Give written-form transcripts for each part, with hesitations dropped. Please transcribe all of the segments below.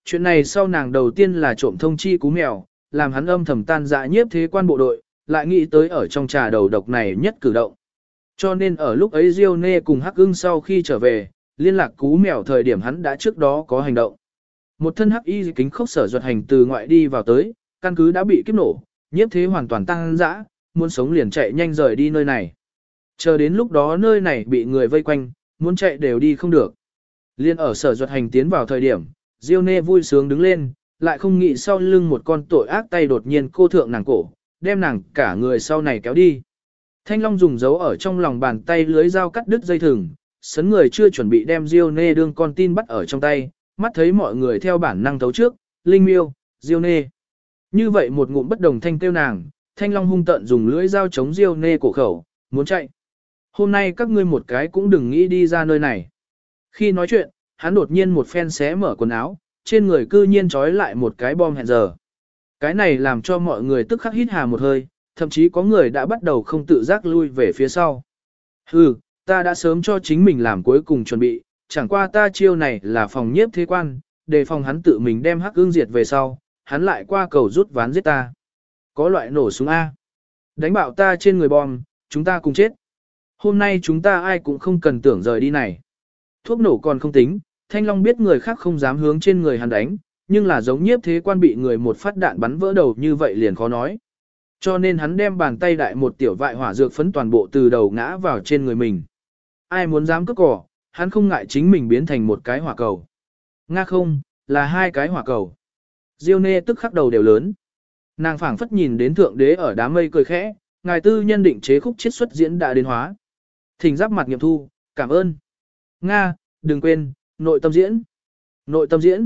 Chuyện này sau nàng đầu tiên là trộm thông chi Cú Mèo, làm hắn âm thầm tan dã nhiếp thế quan bộ đội, lại nghĩ tới ở trong trà đầu độc này nhất cử động. Cho nên ở lúc ấy Diêu Nê cùng Hắc Ưng sau khi trở về, liên lạc Cú Mèo thời điểm hắn đã trước đó có hành động. Một thân hắc y kính khốc Sở Duật Hành từ ngoại đi vào tới, căn cứ đã bị kiếp nổ, nhiếp thế hoàn toàn tăng dã, muốn sống liền chạy nhanh rời đi nơi này. Chờ đến lúc đó nơi này bị người vây quanh, muốn chạy đều đi không được. Liên ở Sở Duật Hành tiến vào thời điểm, Diêu Nê vui sướng đứng lên, lại không nghĩ sau lưng một con tội ác tay đột nhiên cô thượng nàng cổ, đem nàng cả người sau này kéo đi. Thanh Long dùng dấu ở trong lòng bàn tay lưới dao cắt đứt dây thừng, sấn người chưa chuẩn bị đem Diêu Nê đương con tin bắt ở trong tay, mắt thấy mọi người theo bản năng thấu trước, Linh Miêu, Diêu Nê. Như vậy một ngụm bất đồng thanh kêu nàng, Thanh Long hung tận dùng lưỡi dao chống Diêu Nê cổ khẩu, muốn chạy. Hôm nay các ngươi một cái cũng đừng nghĩ đi ra nơi này. Khi nói chuyện, hắn đột nhiên một phen xé mở quần áo, trên người cư nhiên trói lại một cái bom hẹn giờ. Cái này làm cho mọi người tức khắc hít hà một hơi, thậm chí có người đã bắt đầu không tự giác lui về phía sau. Hừ, ta đã sớm cho chính mình làm cuối cùng chuẩn bị, chẳng qua ta chiêu này là phòng nhiếp thế quan, đề phòng hắn tự mình đem Hắc Ưng diệt về sau, hắn lại qua cầu rút ván giết ta. Có loại nổ súng A. Đánh bạo ta trên người bom, chúng ta cùng chết. Hôm nay chúng ta ai cũng không cần tưởng rời đi này. Thuốc nổ còn không tính, Thanh Long biết người khác không dám hướng trên người hắn đánh, nhưng là giống nhiếp thế quan bị người một phát đạn bắn vỡ đầu như vậy liền khó nói. Cho nên hắn đem bàn tay đại một tiểu vại hỏa dược phấn toàn bộ từ đầu ngã vào trên người mình. Ai muốn dám cướp cỏ, hắn không ngại chính mình biến thành một cái hỏa cầu. Nga không, là hai cái hỏa cầu. Diêu Nê tức khắc đầu đều lớn. Nàng phảng phất nhìn đến thượng đế ở đám mây cười khẽ, ngài tư nhân định chế khúc chiết xuất diễn đã đến hóa. Thỉnh giáp mặt nghiệm thu, cảm ơn. Nga, đừng quên, nội tâm diễn. Nội tâm diễn.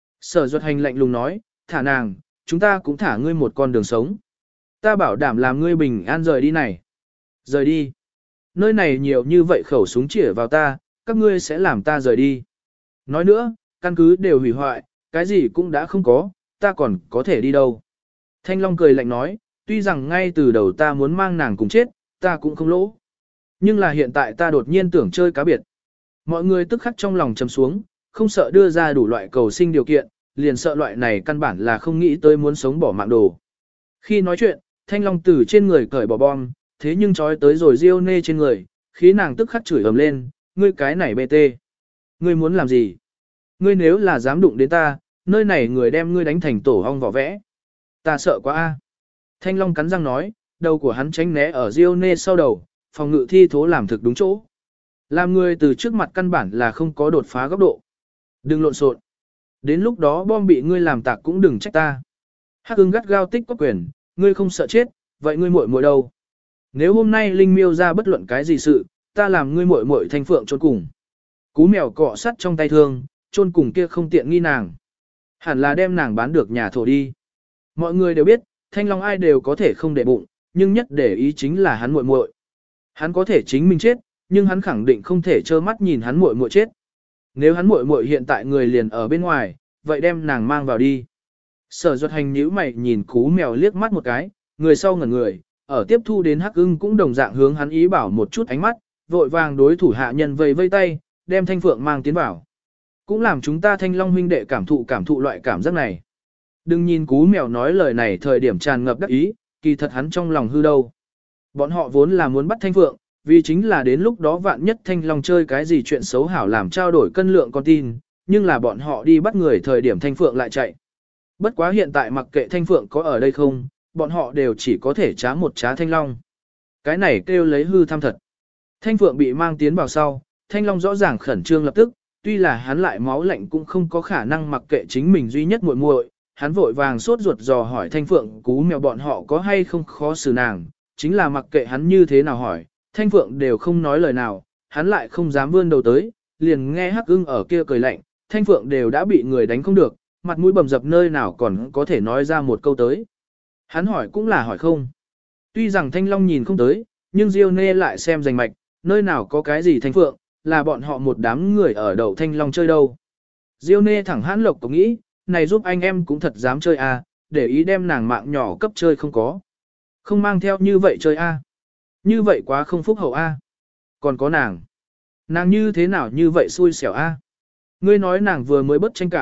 Sở Duật Hành lạnh lùng nói, thả nàng, chúng ta cũng thả ngươi một con đường sống. Ta bảo đảm làm ngươi bình an rời đi này. Rời đi. Nơi này nhiều như vậy khẩu súng chĩa vào ta, các ngươi sẽ làm ta rời đi. Nói nữa, căn cứ đều hủy hoại, cái gì cũng đã không có, ta còn có thể đi đâu. Thanh Long cười lạnh nói, tuy rằng ngay từ đầu ta muốn mang nàng cùng chết, ta cũng không lỗ. Nhưng là hiện tại ta đột nhiên tưởng chơi cá biệt. Mọi người tức khắc trong lòng trầm xuống, không sợ đưa ra đủ loại cầu sinh điều kiện, liền sợ loại này căn bản là không nghĩ tới muốn sống bỏ mạng đồ. Khi nói chuyện, Thanh Long từ trên người cởi bỏ bom, thế nhưng trói tới rồi Diêu Nê trên người, khí nàng tức khắc chửi ầm lên, ngươi cái này bê tê. Ngươi muốn làm gì? Ngươi nếu là dám đụng đến ta, nơi này người đem ngươi đánh thành tổ ong vỏ vẽ. Ta sợ quá a. Thanh Long cắn răng nói, đầu của hắn tránh né ở Diêu Nê sau đầu, phòng ngự thi thố làm thực đúng chỗ. Làm người từ trước mặt căn bản là không có đột phá góc độ. Đừng lộn xộn. Đến lúc đó bom bị ngươi làm tạc cũng đừng trách ta. Hắc Ưng gắt gao tích có quyền, ngươi không sợ chết, vậy ngươi muội muội đâu? Nếu hôm nay Linh Miêu ra bất luận cái gì sự, ta làm ngươi muội muội Thanh Phượng chôn cùng. Cú mèo cọ sắt trong tay thương, chôn cùng kia không tiện nghi nàng. Hẳn là đem nàng bán được nhà thổ đi. Mọi người đều biết, Thanh Long ai đều có thể không để bụng, nhưng nhất để ý chính là hắn muội muội. Hắn có thể chính mình chết, nhưng hắn khẳng định không thể trơ mắt nhìn hắn muội muội chết. Nếu hắn muội muội hiện tại người liền ở bên ngoài, vậy đem nàng mang vào đi. Sở Duật Hành nhíu mày nhìn Cú mèo liếc mắt một cái, người sau ngẩn người, ở tiếp thu đến Hắc Ưng cũng đồng dạng hướng hắn ý bảo một chút ánh mắt, vội vàng đối thủ hạ nhân vây vây tay, đem Thanh Phượng mang tiến vào. Cũng làm chúng ta Thanh Long huynh đệ cảm thụ loại cảm giác này. Đừng nhìn Cú mèo nói lời này thời điểm tràn ngập đắc ý, kỳ thật hắn trong lòng hư đâu. Bọn họ vốn là muốn bắt Thanh Phượng, vì chính là đến lúc đó vạn nhất Thanh Long chơi cái gì chuyện xấu hảo làm trao đổi cân lượng con tin, nhưng là bọn họ đi bắt người thời điểm Thanh Phượng lại chạy. Bất quá hiện tại mặc kệ Thanh Phượng có ở đây không, bọn họ đều chỉ có thể trá một trá Thanh Long. Cái này kêu lấy hư tham thật. Thanh Phượng bị mang tiến vào sau, Thanh Long rõ ràng khẩn trương lập tức, tuy là hắn lại máu lạnh cũng không có khả năng mặc kệ chính mình duy nhất muội muội, hắn vội vàng sốt ruột dò hỏi Thanh Phượng Cú mèo bọn họ có hay không khó xử nàng, chính là mặc kệ hắn như thế nào hỏi, Thanh Phượng đều không nói lời nào, hắn lại không dám vươn đầu tới, liền nghe Hắc Ưng ở kia cười lạnh, Thanh Phượng đều đã bị người đánh không được, mặt mũi bầm dập nơi nào còn có thể nói ra một câu tới. Hắn hỏi cũng là hỏi không. Tuy rằng Thanh Long nhìn không tới, nhưng Diêu Nê lại xem rành mạch, nơi nào có cái gì Thanh Phượng, là bọn họ một đám người ở đầu Thanh Long chơi đâu. Diêu Nê thẳng hãn lộc có nghĩ, này giúp anh em cũng thật dám chơi à, để ý đem nàng mạng nhỏ cấp chơi không có. Không mang theo như vậy chơi a, như vậy quá không phúc hậu a. Còn có nàng như thế nào như vậy xui xẻo a. Ngươi nói nàng vừa mới bất tranh cãi,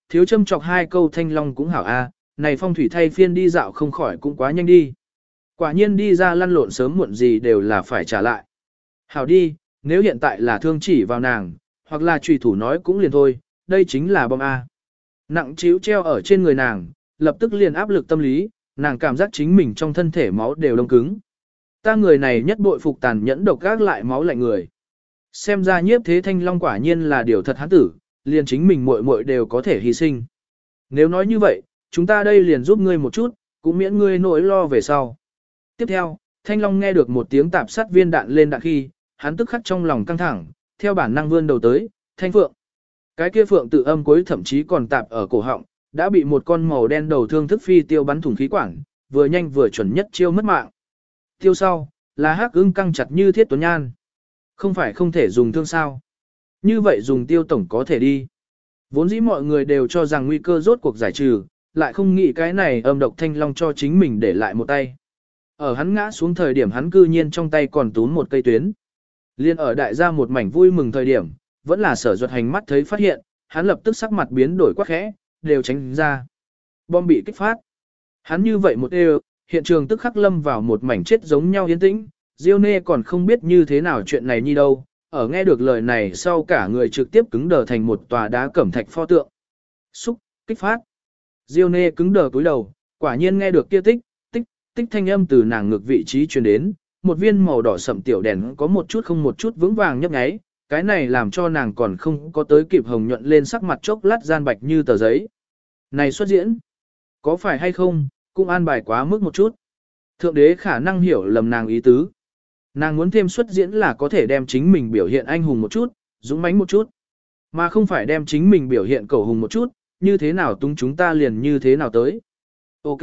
thiếu châm chọc hai câu thanh long cũng hảo a, này phong thủy thay phiên đi dạo không khỏi cũng quá nhanh đi. Quả nhiên đi ra lăn lộn sớm muộn gì đều là phải trả lại. Hảo đi, nếu hiện tại là thương chỉ vào nàng, hoặc là trùy thủ nói cũng liền thôi, đây chính là bom A. Nặng chiếu treo ở trên người nàng, lập tức liền áp lực tâm lý, nàng cảm giác chính mình trong thân thể máu đều đông cứng. Ta người này nhất bội phục tàn nhẫn độc gác lại máu lạnh người. Xem ra nhiếp thế thanh long quả nhiên là điều thật hán tử, liền chính mình muội muội đều có thể hy sinh. Nếu nói như vậy, chúng ta đây liền giúp ngươi một chút, cũng miễn ngươi nỗi lo về sau. Tiếp theo, thanh long nghe được một tiếng tạp sát viên đạn lên đạn khi, hắn tức khắc trong lòng căng thẳng, theo bản năng vươn đầu tới, thanh phượng. Cái kia phượng tự âm cuối thậm chí còn tạp ở cổ họng, đã bị một con màu đen đầu thương thức phi tiêu bắn thủng khí quản, vừa nhanh vừa chuẩn nhất chiêu mất mạng. Tiêu sau, là Hắc Ưng căng chặt như thiết tuấn nhan. Không phải không thể dùng thương sao. Như vậy dùng tiêu tổng có thể đi. Vốn dĩ mọi người đều cho rằng nguy cơ rốt cuộc giải trừ, lại không nghĩ cái này âm độc thanh long cho chính mình để lại một tay. Ở hắn ngã xuống thời điểm hắn cư nhiên trong tay còn túm một cây tuyến. Liên ở đại gia một mảnh vui mừng thời điểm, vẫn là Sở Duật Hành mắt thấy phát hiện, hắn lập tức sắc mặt biến đổi quá khẽ, đều tránh ra. Bom bị kích phát. Hắn như vậy một đều, hiện trường tức khắc lâm vào một mảnh chết giống nhau yên tĩnh, Diêu Nê còn không biết như thế nào chuyện này như đâu, ở nghe được lời này sau cả người trực tiếp cứng đờ thành một tòa đá cẩm thạch pho tượng. Xúc, kích phát. Diêu Nê cứng đờ cúi đầu, quả nhiên nghe được kia tích, tích, tích thanh âm từ nàng ngực vị trí truyền đến, một viên màu đỏ sậm tiểu đèn có một chút không một chút vững vàng nhấp nháy, cái này làm cho nàng còn không có tới kịp hồng nhuận lên sắc mặt chốc lát gian bạch như tờ giấy. Này xuất diễn, có phải hay không, cũng an bài quá mức một chút. Thượng đế khả năng hiểu lầm nàng ý tứ. Nàng muốn thêm xuất diễn là có thể đem chính mình biểu hiện anh hùng một chút, dũng mãnh một chút, mà không phải đem chính mình biểu hiện cầu hùng một chút, như thế nào tung chúng ta liền như thế nào tới. Ok.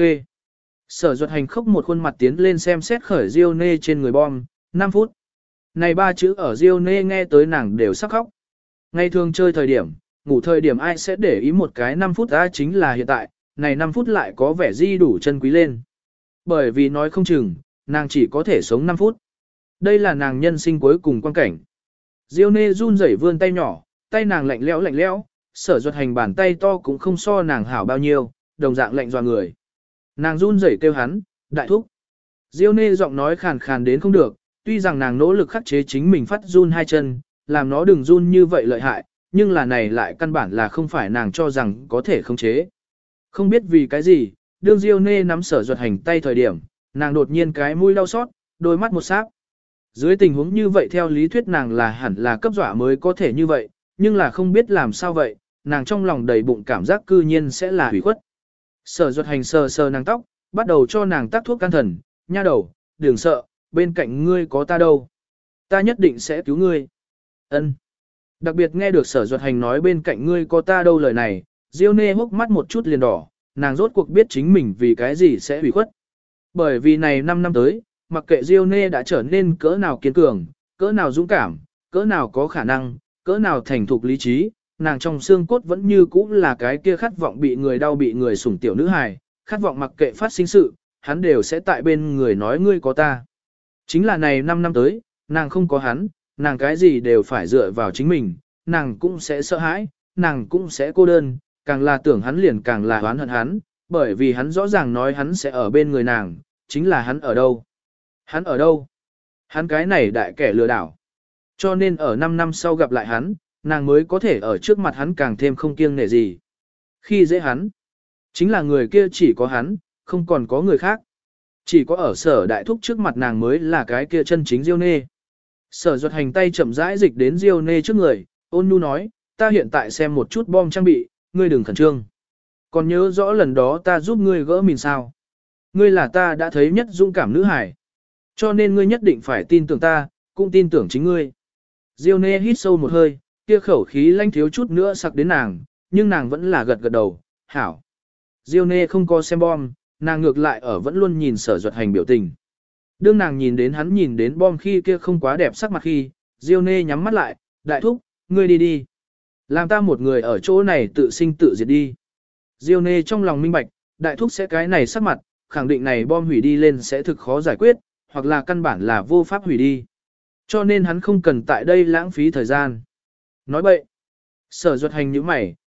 Sở Duật Hành khóc một khuôn mặt tiến lên xem xét khởi Diêu Nê trên người bom, 5 phút. Này ba chữ ở Diêu Nê nghe tới nàng đều sắp khóc. Ngày thường chơi thời điểm, ngủ thời điểm ai sẽ để ý một cái 5 phút ra chính là hiện tại, này 5 phút lại có vẻ di đủ chân quý lên. Bởi vì nói không chừng, nàng chỉ có thể sống 5 phút. Đây là nàng nhân sinh cuối cùng quan cảnh. Diêu Nê run rẩy vươn tay nhỏ, tay nàng lạnh lẽo, Sở Duật Hành bàn tay to cũng không so nàng hảo bao nhiêu, đồng dạng lạnh dọa người. Nàng run rẩy kêu hắn, đại thúc. Diêu Nê giọng nói khàn khàn đến không được, tuy rằng nàng nỗ lực khắc chế chính mình phát run hai chân, làm nó đừng run như vậy lợi hại, nhưng là này lại căn bản là không phải nàng cho rằng có thể khống chế. Không biết vì cái gì, đương Diêu Nê nắm Sở Duật Hành tay thời điểm, nàng đột nhiên cái mũi đau xót, đôi mắt một sáp. Dưới tình huống như vậy theo lý thuyết nàng là hẳn là cấp dọa mới có thể như vậy, nhưng là không biết làm sao vậy, nàng trong lòng đầy bụng cảm giác cư nhiên sẽ là hủy khuất. Sở Duật Hành sờ sờ nàng tóc, bắt đầu cho nàng tác thuốc can thần, nha đầu, đừng sợ, bên cạnh ngươi có ta đâu. Ta nhất định sẽ cứu ngươi. Ân. Đặc biệt nghe được Sở Duật Hành nói bên cạnh ngươi có ta đâu lời này, Diêu Nê hốc mắt một chút liền đỏ, nàng rốt cuộc biết chính mình vì cái gì sẽ hủy khuất. Bởi vì này 5 năm tới, mặc kệ Diêu Nê đã trở nên cỡ nào kiên cường, cỡ nào dũng cảm, cỡ nào có khả năng, cỡ nào thành thục lý trí, nàng trong xương cốt vẫn như cũ là cái kia khát vọng bị người đau bị người sủng tiểu nữ hài, khát vọng mặc kệ phát sinh sự, hắn đều sẽ tại bên người nói ngươi có ta. Chính là này 5 năm tới, nàng không có hắn, nàng cái gì đều phải dựa vào chính mình, nàng cũng sẽ sợ hãi, nàng cũng sẽ cô đơn, càng là tưởng hắn liền càng là oán hận hắn, bởi vì hắn rõ ràng nói hắn sẽ ở bên người nàng, chính là hắn ở đâu? Hắn ở đâu? Hắn cái này đại kẻ lừa đảo. Cho nên ở 5 năm sau gặp lại hắn, nàng mới có thể ở trước mặt hắn càng thêm không kiêng nể gì. Khi dễ hắn, chính là người kia chỉ có hắn, không còn có người khác. Chỉ có ở Sở đại thúc trước mặt nàng mới là cái kia chân chính Diêu Nê. Sở Duật Hành tay chậm rãi dịch đến Diêu Nê trước người, ôn nhu nói, ta hiện tại xem một chút bom trang bị, ngươi đừng khẩn trương. Còn nhớ rõ lần đó ta giúp ngươi gỡ mìn sao. Ngươi là ta đã thấy nhất dũng cảm nữ hải. Cho nên ngươi nhất định phải tin tưởng ta, cũng tin tưởng chính ngươi. Diêu Nê hít sâu một hơi, kia khẩu khí lanh thiếu chút nữa sặc đến nàng, nhưng nàng vẫn là gật gật đầu, hảo. Diêu Nê không có xem bom, nàng ngược lại ở vẫn luôn nhìn Sở Duật Hành biểu tình. Đương nàng nhìn đến hắn nhìn đến bom khi kia không quá đẹp sắc mặt khi, Diêu Nê nhắm mắt lại, đại thúc, ngươi đi đi. Làm ta một người ở chỗ này tự sinh tự diệt đi. Diêu Nê trong lòng minh bạch, đại thúc sẽ cái này sắc mặt, khẳng định này bom hủy đi lên sẽ thực khó giải quyết, hoặc là căn bản là vô pháp hủy đi. Cho nên hắn không cần tại đây lãng phí thời gian. Nói bậy. Sở Duật Hành nhíu mày,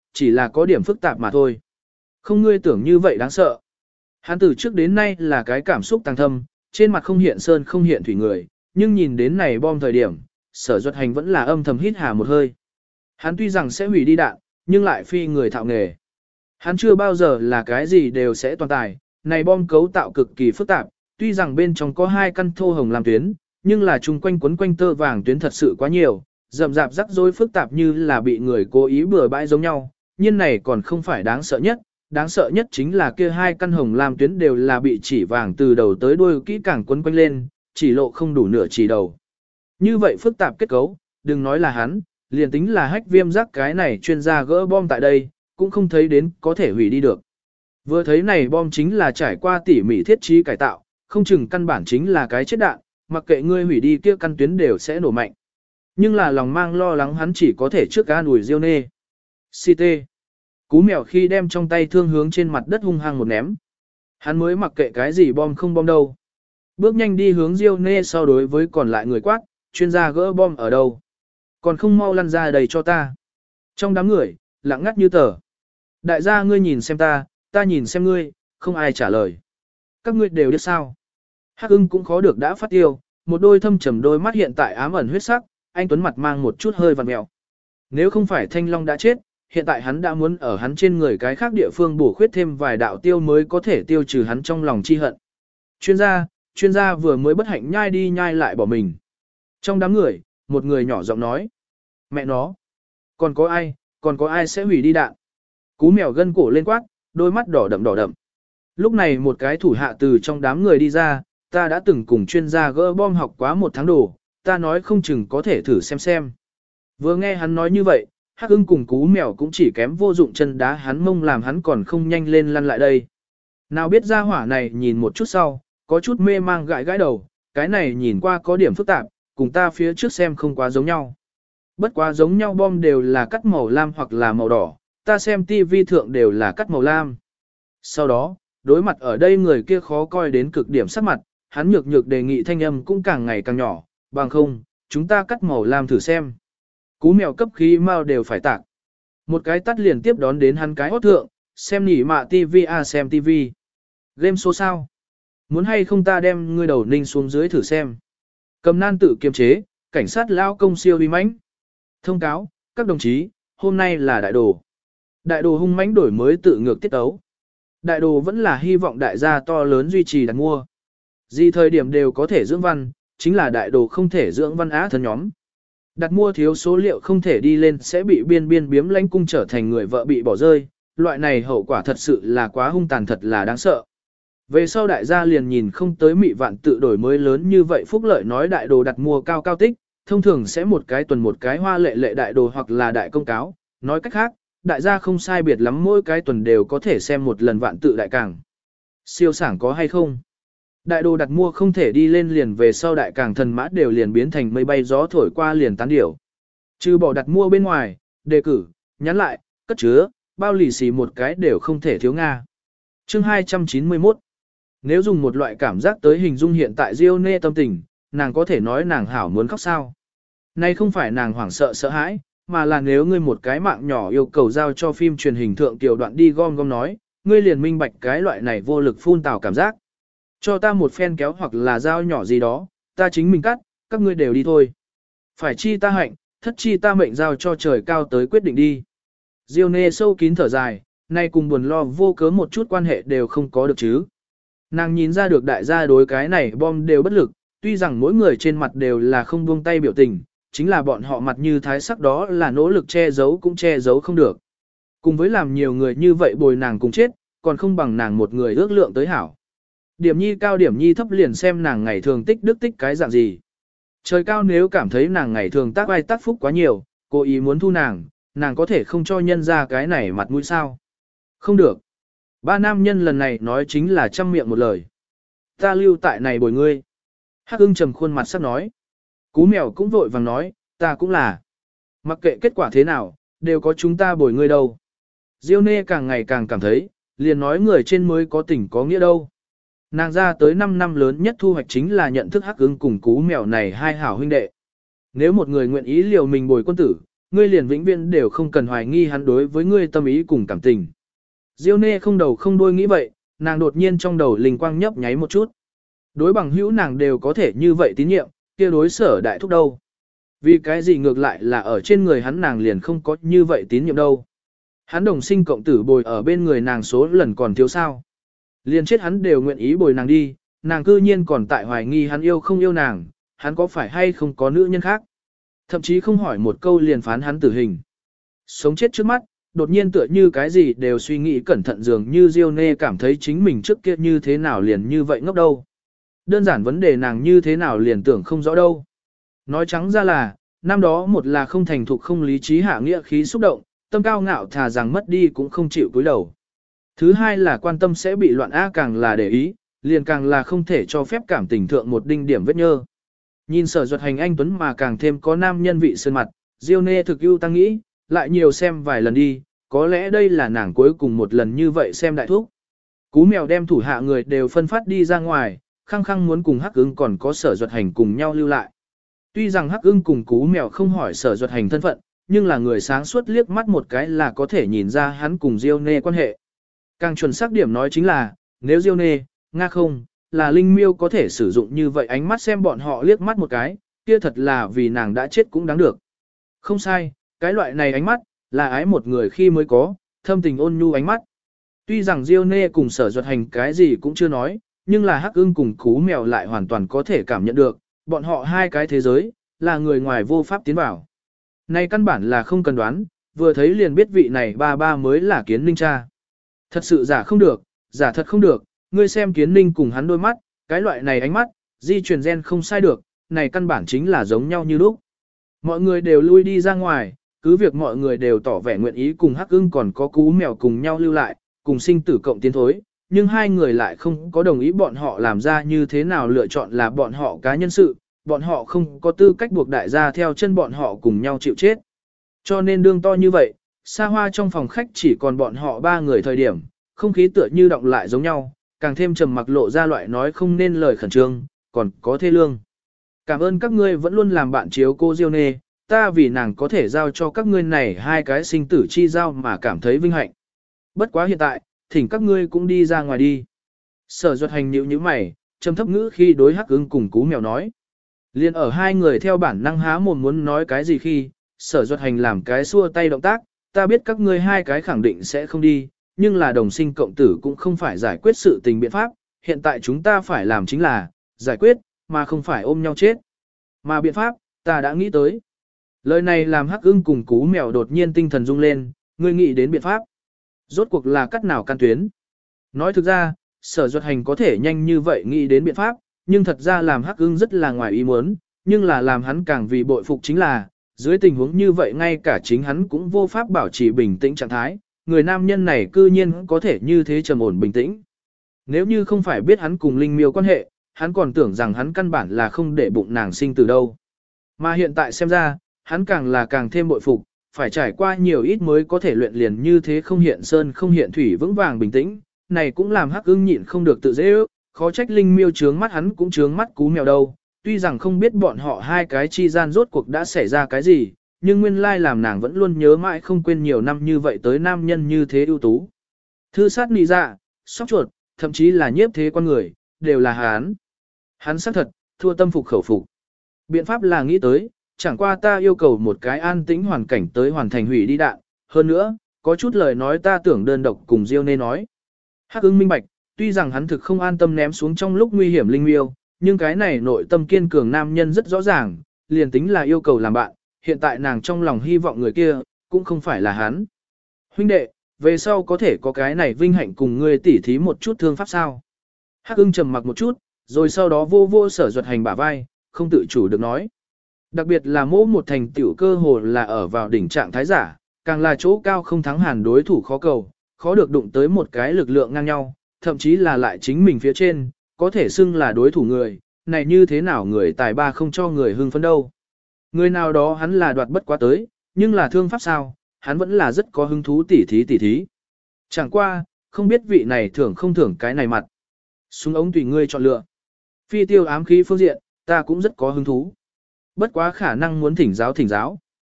chỉ là có điểm phức tạp mà thôi. Không ngươi tưởng như vậy đáng sợ. Hắn từ trước đến nay là cái cảm xúc tăng thâm, trên mặt không hiện sơn không hiện thủy người, nhưng nhìn đến này bom thời điểm, Sở Duật Hành vẫn là âm thầm hít hà một hơi. Hắn tuy rằng sẽ hủy đi đạn, nhưng lại phi người thạo nghề. Hắn chưa bao giờ là cái gì đều sẽ toàn tài, này bom cấu tạo cực kỳ phức tạp, tuy rằng bên trong có 2 căn thô hồng làm tuyến, nhưng là chung quanh quấn quanh tơ vàng tuyến thật sự quá nhiều, rậm rạp rắc rối phức tạp như là bị người cố ý bừa bãi giống nhau, nhưng này còn không phải đáng sợ nhất chính là kia 2 căn hồng lam tuyến đều là bị chỉ vàng từ đầu tới đuôi kỹ càng quấn quanh lên, chỉ lộ không đủ nửa chỉ đầu. Như vậy phức tạp kết cấu, đừng nói là hắn, liền tính là Hách Viêm Giác cái này chuyên gia gỡ bom tại đây, cũng không thấy đến có thể hủy đi được. Vừa thấy này bom chính là trải qua tỉ mỉ thiết trí cải tạo, không chừng căn bản chính là cái chết đạn, mặc kệ ngươi hủy đi kia căn tuyến đều sẽ nổ mạnh. Nhưng là lòng mang lo lắng hắn chỉ có thể trước an ủi Diêu Nê. CT. Cú mèo khi đem trong tay thương hướng trên mặt đất hung hăng một ném. Hắn mới mặc kệ cái gì bom không bom đâu. Bước nhanh đi hướng Diêu Nê sau đối với còn lại người quát, chuyên gia gỡ bom ở đâu. Còn không mau lăn ra đầy cho ta. Trong đám người, lặng ngắt như tờ. Đại gia ngươi nhìn xem ta nhìn xem ngươi, không ai trả lời. Các ngươi đều biết sao. Hắc ưng cũng khó được đã phát tiêu, một đôi thâm trầm đôi mắt hiện tại ám ẩn huyết sắc, anh tuấn mặt mang một chút hơi vằn mèo. Nếu không phải Thanh Long đã chết, hiện tại hắn đã muốn ở hắn trên người cái khác địa phương bổ khuyết thêm vài đạo tiêu mới có thể tiêu trừ hắn trong lòng chi hận. Chuyên gia vừa mới bất hạnh nhai đi nhai lại bỏ mình. Trong đám người, một người nhỏ giọng nói. Mẹ nó, còn có ai sẽ hủy đi đạn. Cú mèo gân cổ lên quát, đôi mắt đỏ đậm. Lúc này một cái thủ hạ từ trong đám người đi ra, ta đã từng cùng chuyên gia gỡ bom học quá 1 tháng đồ, ta nói không chừng có thể thử xem. Vừa nghe hắn nói như vậy, Hắc ưng cùng cú mèo cũng chỉ kém vô dụng chân đá hắn mông làm hắn còn không nhanh lên lăn lại đây. Nào biết ra hỏa này nhìn một chút sau, có chút mê mang gãi đầu, cái này nhìn qua có điểm phức tạp, cùng ta phía trước xem không quá giống nhau. Bất quá giống nhau bom đều là cắt màu lam hoặc là màu đỏ, ta xem TV thượng đều là cắt màu lam. Sau đó, đối mặt ở đây người kia khó coi đến cực điểm sắc mặt, hắn nhược đề nghị thanh âm cũng càng ngày càng nhỏ, bằng không, chúng ta cắt màu lam thử xem. Cú mèo cấp khí mau đều phải tạc. Một cái tắt liền tiếp đón đến hắn cái hót thượng, xem nỉ mạ TV xem TV. Game số sao? Muốn hay không ta đem ngươi đầu ninh xuống dưới thử xem. Cầm nan tự kiềm chế, cảnh sát lao công siêu uy mãnh. Thông cáo, các đồng chí, hôm nay là đại đồ. Đại đồ hung mãnh đổi mới tự ngược tiết tấu. Đại đồ vẫn là hy vọng đại gia to lớn duy trì đặt mua. Gì thời điểm đều có thể dưỡng văn, chính là đại đồ không thể dưỡng văn á thân nhóm. Đặt mua thiếu số liệu không thể đi lên sẽ bị biên biếm lãnh cung trở thành người vợ bị bỏ rơi, loại này hậu quả thật sự là quá hung tàn thật là đáng sợ. Về sau đại gia liền nhìn không tới mị vạn tự đổi mới lớn như vậy phúc lợi nói đại đồ đặt mua cao tích, thông thường sẽ một cái tuần một cái hoa lệ đại đồ hoặc là đại công cáo, nói cách khác, đại gia không sai biệt lắm mỗi cái tuần đều có thể xem một lần vạn tự đại càng. Siêu sảng có hay không? Đại đồ đặt mua không thể đi lên liền về sau đại càng thần mã đều liền biến thành mây bay gió thổi qua liền tán điểu. Trừ bỏ đặt mua bên ngoài, đề cử, nhắn lại, cất chứa, bao lì xì một cái đều không thể thiếu Nga. Chương 291. Nếu dùng một loại cảm giác tới hình dung hiện tại Diêu Nê tâm tình, nàng có thể nói nàng hảo muốn khóc sao. Nay không phải nàng hoảng sợ hãi, mà là nếu ngươi một cái mạng nhỏ yêu cầu giao cho phim truyền hình thượng tiểu đoạn đi gom nói, ngươi liền minh bạch cái loại này vô lực phun tào cảm giác. Cho ta một phen kéo hoặc là dao nhỏ gì đó, ta chính mình cắt, các ngươi đều đi thôi. Phải chi ta hạnh, thất chi ta mệnh giao cho trời cao tới quyết định đi. Diêu Nê sâu kín thở dài, nay cùng buồn lo vô cớ một chút quan hệ đều không có được chứ. Nàng nhìn ra được đại gia đối cái này bom đều bất lực, tuy rằng mỗi người trên mặt đều là không buông tay biểu tình, chính là bọn họ mặt như thái sắc đó là nỗ lực che giấu cũng che giấu không được. Cùng với làm nhiều người như vậy bồi nàng cùng chết, còn không bằng nàng một người ước lượng tới hảo. Điểm nhi cao điểm nhi thấp liền xem nàng ngày thường tích đức tích cái dạng gì. Trời cao nếu cảm thấy nàng ngày thường tác ai tác phúc quá nhiều, cố ý muốn thu nàng có thể không cho nhân ra cái này mặt mũi sao. Không được. Ba nam nhân lần này nói chính là trăm miệng một lời. Ta lưu tại này bồi ngươi. Hắc ưng trầm khuôn mặt sắc nói. Cú mèo cũng vội vàng nói, ta cũng là. Mặc kệ kết quả thế nào, đều có chúng ta bồi ngươi đâu. Diêu Nê càng ngày càng cảm thấy, liền nói người trên mới có tình có nghĩa đâu. Nàng ra tới 5 năm lớn nhất thu hoạch chính là nhận thức Hắc ưng cùng cú mèo này hai hảo huynh đệ. Nếu một người nguyện ý liều mình bồi quân tử, ngươi liền vĩnh viễn đều không cần hoài nghi hắn đối với ngươi tâm ý cùng cảm tình. Diêu Nê không đầu không đuôi nghĩ vậy, nàng đột nhiên trong đầu linh quang nhấp nháy một chút. Đối bằng hữu nàng đều có thể như vậy tín nhiệm, kia đối Sở Đại Thúc đâu. Vì cái gì ngược lại là ở trên người hắn nàng liền không có như vậy tín nhiệm đâu. Hắn đồng sinh cộng tử bồi ở bên người nàng số lần còn thiếu sao. Liền chết hắn đều nguyện ý bồi nàng đi, nàng cư nhiên còn tại hoài nghi hắn yêu không yêu nàng, hắn có phải hay không có nữ nhân khác. Thậm chí không hỏi một câu liền phán hắn tử hình. Sống chết trước mắt, đột nhiên tựa như cái gì đều suy nghĩ cẩn thận dường như Diêu Nê cảm thấy chính mình trước kia như thế nào liền như vậy ngốc đâu. Đơn giản vấn đề nàng như thế nào liền tưởng không rõ đâu. Nói trắng ra là, năm đó một là không thành thục không lý trí hạ nghĩa khí xúc động, tâm cao ngạo thà rằng mất đi cũng không chịu cúi đầu. Thứ hai là quan tâm sẽ bị loạn á càng là để ý, liền càng là không thể cho phép cảm tình thượng một đinh điểm vết nhơ. Nhìn Sở Duật Hành anh tuấn mà càng thêm có nam nhân vị sơn mặt, Diêu Nê thực ưu tăng nghĩ, lại nhiều xem vài lần đi, có lẽ đây là nàng cuối cùng một lần như vậy xem đại thúc. Cú mèo đem thủ hạ người đều phân phát đi ra ngoài, khăng khăng muốn cùng Hắc Ưng còn có Sở Duật Hành cùng nhau lưu lại. Tuy rằng Hắc Ưng cùng Cú mèo không hỏi Sở Duật Hành thân phận, nhưng là người sáng suốt liếc mắt một cái là có thể nhìn ra hắn cùng Diêu Nê quan hệ. Càng chuẩn xác điểm nói chính là, nếu Diêu Nê, Nga không, là Linh Miêu có thể sử dụng như vậy ánh mắt xem bọn họ liếc mắt một cái, kia thật là vì nàng đã chết cũng đáng được. Không sai, cái loại này ánh mắt, là ái một người khi mới có, thâm tình ôn nhu ánh mắt. Tuy rằng Diêu Nê cùng Sở Duật Hành cái gì cũng chưa nói, nhưng là Hắc Ưng cùng Cú mèo lại hoàn toàn có thể cảm nhận được, bọn họ hai cái thế giới, là người ngoài vô pháp tiến vào. Này căn bản là không cần đoán, vừa thấy liền biết vị này ba ba mới là Kiến Ninh cha. Thật sự giả không được, giả thật không được, ngươi xem Kiến Ninh cùng hắn đôi mắt, cái loại này ánh mắt, di truyền gen không sai được, này căn bản chính là giống nhau như lúc. Mọi người đều lui đi ra ngoài, cứ việc mọi người đều tỏ vẻ nguyện ý cùng Hắc Ưng còn có Cú mèo cùng nhau lưu lại, cùng sinh tử cộng tiến thối, nhưng hai người lại không có đồng ý bọn họ làm ra như thế nào lựa chọn là bọn họ cá nhân sự, bọn họ không có tư cách buộc đại gia theo chân bọn họ cùng nhau chịu chết. Cho nên đương to như vậy, xa hoa trong phòng khách chỉ còn bọn họ ba người thời điểm, không khí tựa như động lại giống nhau, càng thêm trầm mặc lộ ra loại nói không nên lời khẩn trương, còn có thê lương. Cảm ơn các ngươi vẫn luôn làm bạn chiếu cô Diêu Nê, ta vì nàng có thể giao cho các ngươi này hai cái sinh tử chi giao mà cảm thấy vinh hạnh. Bất quá hiện tại, thỉnh các ngươi cũng đi ra ngoài đi. Sở Duật Hành nhíu nhíu mày, trầm thấp ngữ khi đối Hắc Ưng cùng Cú mèo nói. Liên ở hai người theo bản năng há mồm muốn nói cái gì khi, Sở Duật Hành làm cái xua tay động tác, ta biết các ngươi hai cái khẳng định sẽ không đi, nhưng là đồng sinh cộng tử cũng không phải giải quyết sự tình biện pháp, hiện tại chúng ta phải làm chính là, giải quyết, mà không phải ôm nhau chết. Mà biện pháp, ta đã nghĩ tới. Lời này làm Hắc Ưng cùng Cú mèo đột nhiên tinh thần rung lên, ngươi nghĩ đến biện pháp. Rốt cuộc là cắt nào can tuyến. Nói thực ra, Sở Duật Hành có thể nhanh như vậy nghĩ đến biện pháp, nhưng thật ra làm Hắc Ưng rất là ngoài ý muốn, nhưng là làm hắn càng vì bội phục chính là, dưới tình huống như vậy ngay cả chính hắn cũng vô pháp bảo trì bình tĩnh trạng thái, người nam nhân này cư nhiên có thể như thế trầm ổn bình tĩnh. Nếu như không phải biết hắn cùng Linh Miêu quan hệ, hắn còn tưởng rằng hắn căn bản là không để bụng nàng sinh từ đâu. Mà hiện tại xem ra, hắn càng là càng thêm bội phục, phải trải qua nhiều ít mới có thể luyện liền như thế không hiện sơn không hiện thủy vững vàng bình tĩnh, này cũng làm Hắc Ưng nhịn không được tự dễ ước, khó trách Linh Miêu trướng mắt hắn cũng trướng mắt Cú mèo đâu, tuy rằng không biết bọn họ hai cái chi gian rốt cuộc đã xảy ra cái gì, nhưng nguyên lai làm nàng vẫn luôn nhớ mãi không quên nhiều năm như vậy tới nam nhân như thế ưu tú. Thư sát nị dạ, sóc chuột, thậm chí là nhiếp thế con người, đều là hắn. Hắn xác thật, thua tâm phục khẩu phục. Biện pháp là nghĩ tới, chẳng qua ta yêu cầu một cái an tĩnh hoàn cảnh tới hoàn thành hủy đi đạn, hơn nữa, có chút lời nói ta tưởng đơn độc cùng Diêu Nê nói. Hắc Ưng minh bạch, tuy rằng hắn thực không an tâm ném xuống trong lúc nguy hiểm Linh Miêu, nhưng cái này nội tâm kiên cường nam nhân rất rõ ràng, liền tính là yêu cầu làm bạn, hiện tại nàng trong lòng hy vọng người kia, cũng không phải là hắn. Huynh đệ, về sau có thể có cái này vinh hạnh cùng ngươi tỉ thí một chút thương pháp sao. Hắc Ưng trầm mặc một chút, rồi sau đó vô vô Sở Duật Hành bả vai, không tự chủ được nói. Đặc biệt là mỗi một thành tiểu cơ hồ là ở vào đỉnh trạng thái giả, càng là chỗ cao không thắng hẳn đối thủ khó cầu, khó được đụng tới một cái lực lượng ngang nhau, thậm chí là lại chính mình phía trên, có thể xưng là đối thủ người, này như thế nào người tài ba không cho người hưng phấn đâu. Người nào đó hắn là đoạt bất quá tới, nhưng là thương pháp sao, hắn vẫn là rất có hứng thú tỉ thí. Chẳng qua, không biết vị này thưởng không thưởng cái này mặt. Súng ống tùy ngươi chọn lựa. Phi tiêu ám khí phương diện, ta cũng rất có hứng thú. Bất quá khả năng muốn thỉnh giáo.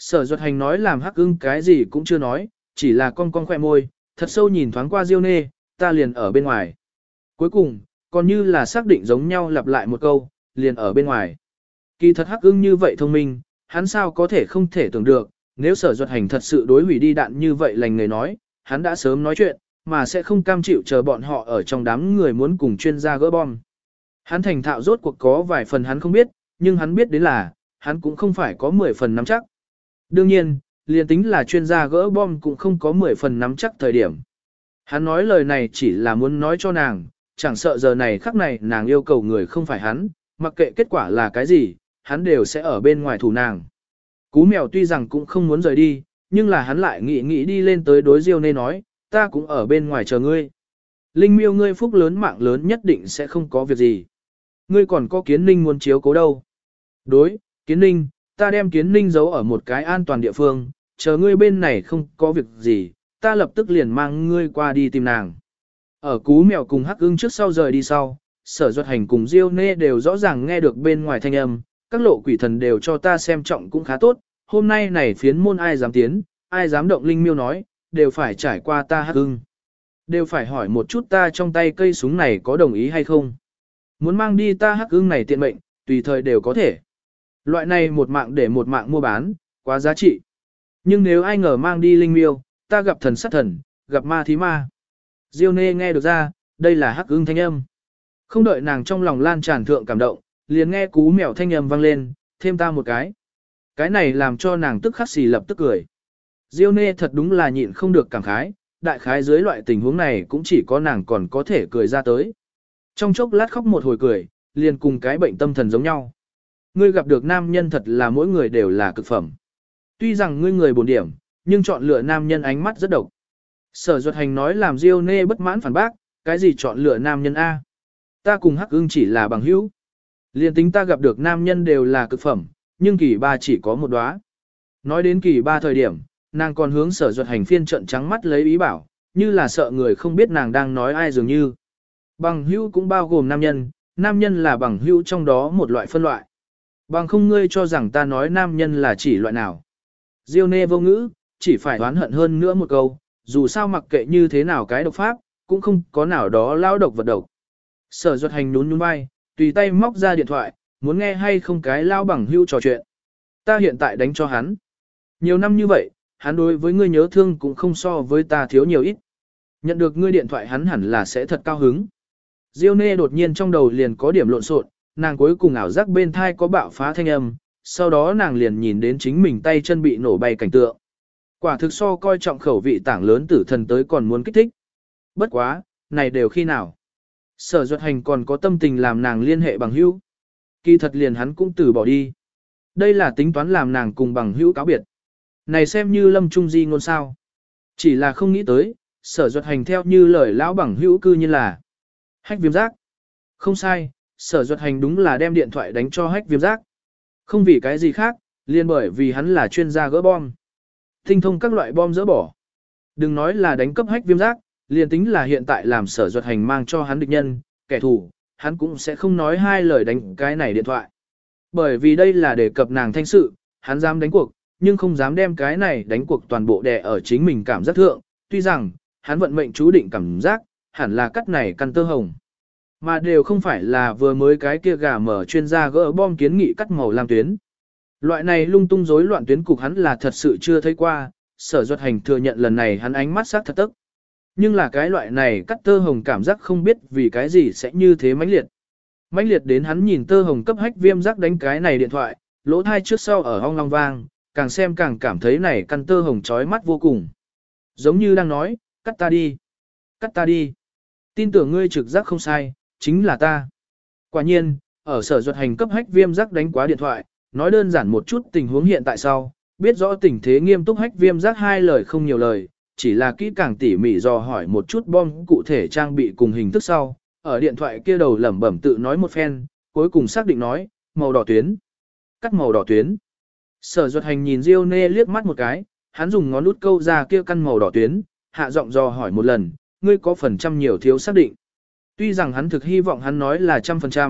Sở Duật Hành nói làm Hắc Ưng cái gì cũng chưa nói, chỉ là cong cong khỏe môi, thật sâu nhìn thoáng qua Diêu Nê, ta liền ở bên ngoài. Cuối cùng, còn như là xác định giống nhau lặp lại một câu, liền ở bên ngoài. Kỳ thật Hắc Ưng như vậy thông minh, hắn sao có thể không thể tưởng được, nếu Sở Duật Hành thật sự đối hủy đi đạn như vậy lành người nói, hắn đã sớm nói chuyện, mà sẽ không cam chịu chờ bọn họ ở trong đám người muốn cùng chuyên gia gỡ bom. Hắn thành thạo rốt cuộc có vài phần hắn không biết, nhưng hắn biết đến là, hắn cũng không phải có 10 phần nắm chắc. Đương nhiên, liền tính là chuyên gia gỡ bom cũng không có 10 phần nắm chắc thời điểm. Hắn nói lời này chỉ là muốn nói cho nàng, chẳng sợ giờ này khắc này nàng yêu cầu người không phải hắn, mặc kệ kết quả là cái gì, hắn đều sẽ ở bên ngoài thủ nàng. Cú mèo tuy rằng cũng không muốn rời đi, nhưng là hắn lại nghĩ đi lên tới đối Diêu Nê nói, ta cũng ở bên ngoài chờ ngươi. Linh miêu ngươi phúc lớn mạng lớn nhất định sẽ không có việc gì. Ngươi còn có Kiến Ninh muốn chiếu cố đâu. Đối, Kiến Ninh, ta đem Kiến Ninh giấu ở một cái an toàn địa phương, chờ ngươi bên này không có việc gì, ta lập tức liền mang ngươi qua đi tìm nàng. Ở Cú mèo cùng Hắc Ưng trước sau rời đi sau, Sở Duật Hành cùng Diêu Nê đều rõ ràng nghe được bên ngoài thanh âm, các lộ quỷ thần đều cho ta xem trọng cũng khá tốt, hôm nay này phiến môn ai dám tiến, ai dám động linh miêu nói, đều phải trải qua ta Hắc Ưng. Đều phải hỏi một chút ta trong tay cây súng này có đồng ý hay không. Muốn mang đi ta Hắc Ưng này tiện mệnh, tùy thời đều có thể. Loại này một mạng để một mạng mua bán, quá giá trị. Nhưng nếu ai ngờ mang đi linh miêu, ta gặp thần sát thần, gặp ma thí ma. Diêu Nê nghe được ra, đây là Hắc Ưng thanh âm. Không đợi nàng trong lòng lan tràn thượng cảm động, liền nghe Cú mèo thanh âm vang lên, thêm ta một cái. Cái này làm cho nàng tức khắc xì lập tức cười. Diêu Nê thật đúng là nhịn không được cảm khái, đại khái dưới loại tình huống này cũng chỉ có nàng còn có thể cười ra tới. Trong chốc lát khóc một hồi cười, liền cùng cái bệnh tâm thần giống nhau. Ngươi gặp được nam nhân thật là mỗi người đều là cực phẩm. Tuy rằng ngươi người bổn điểm, nhưng chọn lựa nam nhân ánh mắt rất độc. Sở Duật Hành nói làm Diêu Nê bất mãn phản bác, cái gì chọn lựa nam nhân A. Ta cùng Hắc Ưng chỉ là bằng hữu. Liên tính ta gặp được nam nhân đều là cực phẩm, nhưng kỳ ba chỉ có một đóa. Nói đến kỳ ba thời điểm, nàng còn hướng Sở Duật Hành phiên trận trắng mắt lấy ý bảo, như là sợ người không biết nàng đang nói ai dường như. Bằng hữu cũng bao gồm nam nhân là bằng hữu trong đó một loại phân loại. Bằng không ngươi cho rằng ta nói nam nhân là chỉ loại nào. Diêu Nê vô ngữ, chỉ phải oán hận hơn nữa một câu, dù sao mặc kệ như thế nào cái độc pháp, cũng không có nào đó lao độc vật độc. Sở Duật Hành nhún nhún vai, tùy tay móc ra điện thoại, muốn nghe hay không cái lao bằng hữu trò chuyện. Ta hiện tại đánh cho hắn. Nhiều năm như vậy, hắn đối với ngươi nhớ thương cũng không so với ta thiếu nhiều ít. Nhận được ngươi điện thoại hắn hẳn là sẽ thật cao hứng. Diêu Nê đột nhiên trong đầu liền có điểm lộn xộn, nàng cuối cùng ảo giác bên thai có bạo phá thanh âm, sau đó nàng liền nhìn đến chính mình tay chân bị nổ bay cảnh tượng. Quả thực so coi trọng khẩu vị tảng lớn tử thần tới còn muốn kích thích. Bất quá, này đều khi nào. Sở Duật Hành còn có tâm tình làm nàng liên hệ bằng hữu. Kỳ thật liền hắn cũng từ bỏ đi. Đây là tính toán làm nàng cùng bằng hữu cáo biệt. Này xem như lâm trung di ngôn sao. Chỉ là không nghĩ tới, Sở Duật Hành theo như lời lão bằng hữu cư như là Hách Viêm Giác. Không sai, Sở Duật Hành đúng là đem điện thoại đánh cho Hách Viêm Giác. Không vì cái gì khác, liền bởi vì hắn là chuyên gia gỡ bom. Tinh thông các loại bom dỡ bỏ. Đừng nói là đánh cấp Hách Viêm Giác, liền tính là hiện tại làm Sở Duật Hành mang cho hắn địch nhân, kẻ thù, hắn cũng sẽ không nói hai lời đánh cái này điện thoại. Bởi vì đây là đề cập nàng thanh sự, hắn dám đánh cuộc, nhưng không dám đem cái này đánh cuộc toàn bộ đè ở chính mình cảm giác thượng, tuy rằng, hắn vận mệnh chú định cảm giác, hẳn là cắt này căn tơ hồng. Mà đều không phải là vừa mới cái kia gà mở chuyên gia gỡ bom kiến nghị cắt màu lam tuyến. Loại này lung tung rối loạn tuyến cục hắn là thật sự chưa thấy qua, Sở Duật Hành thừa nhận lần này hắn ánh mắt sắc thật tức. Nhưng là cái loại này cắt tơ hồng cảm giác không biết vì cái gì sẽ như thế mãnh liệt. Mãnh liệt đến hắn nhìn tơ hồng cấp Hách Viêm Giác đánh cái này điện thoại, lỗ thai trước sau ở ong long vang, càng xem càng cảm thấy này căn tơ hồng chói mắt vô cùng. Giống như đang nói, cắt ta đi, cắt ta đi. Tin tưởng ngươi trực giác không sai, chính là ta. Quả nhiên, ở Sở Duật Hành cấp Hách Viêm Giác đánh quá điện thoại, nói đơn giản một chút tình huống hiện tại sau, biết rõ tình thế nghiêm túc Hách Viêm Giác hai lời không nhiều lời, chỉ là kỹ càng tỉ mỉ dò hỏi một chút bom cụ thể trang bị cùng hình thức sau, ở điện thoại kia đầu lẩm bẩm tự nói một phen, cuối cùng xác định nói, màu đỏ tuyến, cắt màu đỏ tuyến. Sở Duật Hành nhìn Diêu Nê liếc mắt một cái, hắn dùng ngón út câu ra kia căn màu đỏ tuyến, hạ giọng dò hỏi một lần, ngươi có phần trăm nhiều thiếu xác định. Tuy rằng hắn thực hy vọng hắn nói là 100%,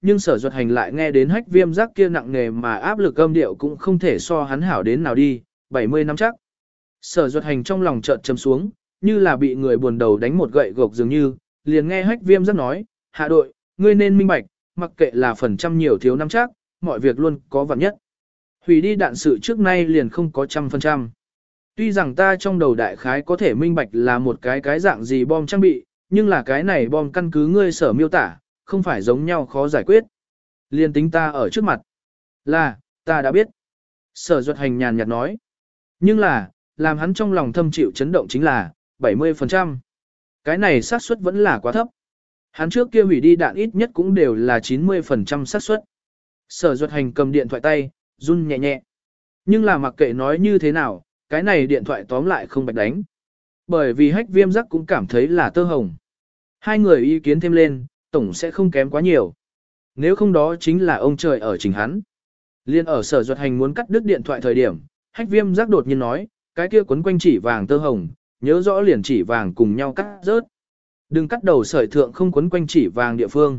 nhưng sở duật hành lại nghe đến hách viêm giác kia nặng nề mà áp lực âm điệu cũng không thể so hắn hảo đến nào đi, 70 năm chắc. Sở duật hành trong lòng chợt chấm xuống, như là bị người buồn đầu đánh một gậy gộc dường như, liền nghe hách viêm giác nói, hạ đội, ngươi nên minh bạch, mặc kệ là phần trăm nhiều thiếu năm chắc, mọi việc luôn có vạn nhất. Hủy đi đạn sự trước nay liền không có 100%. Tuy rằng ta trong đầu đại khái có thể minh bạch là một cái dạng gì bom trang bị, nhưng là cái này bom căn cứ ngươi sở miêu tả, không phải giống nhau khó giải quyết. Liên tính ta ở trước mặt. Là, ta đã biết. Sở duật hành nhàn nhạt nói. Nhưng là, làm hắn trong lòng thâm chịu chấn động chính là, 70%. Cái này xác suất vẫn là quá thấp. Hắn trước kia hủy đi đạn ít nhất cũng đều là 90% xác suất. Sở duật hành cầm điện thoại tay, run nhẹ nhẹ. Nhưng là mặc kệ nói như thế nào, cái này điện thoại tóm lại không bạch đánh. Bởi vì hách viêm giác cũng cảm thấy là tơ hồng. Hai người ý kiến thêm lên, tổng sẽ không kém quá nhiều. Nếu không đó chính là ông trời ở trình hắn. Liên ở sở duật hành muốn cắt đứt điện thoại thời điểm, hách viêm giác đột nhiên nói, cái kia quấn quanh chỉ vàng tơ hồng, nhớ rõ liền chỉ vàng cùng nhau cắt rớt. Đừng cắt đầu sợi thượng không quấn quanh chỉ vàng địa phương.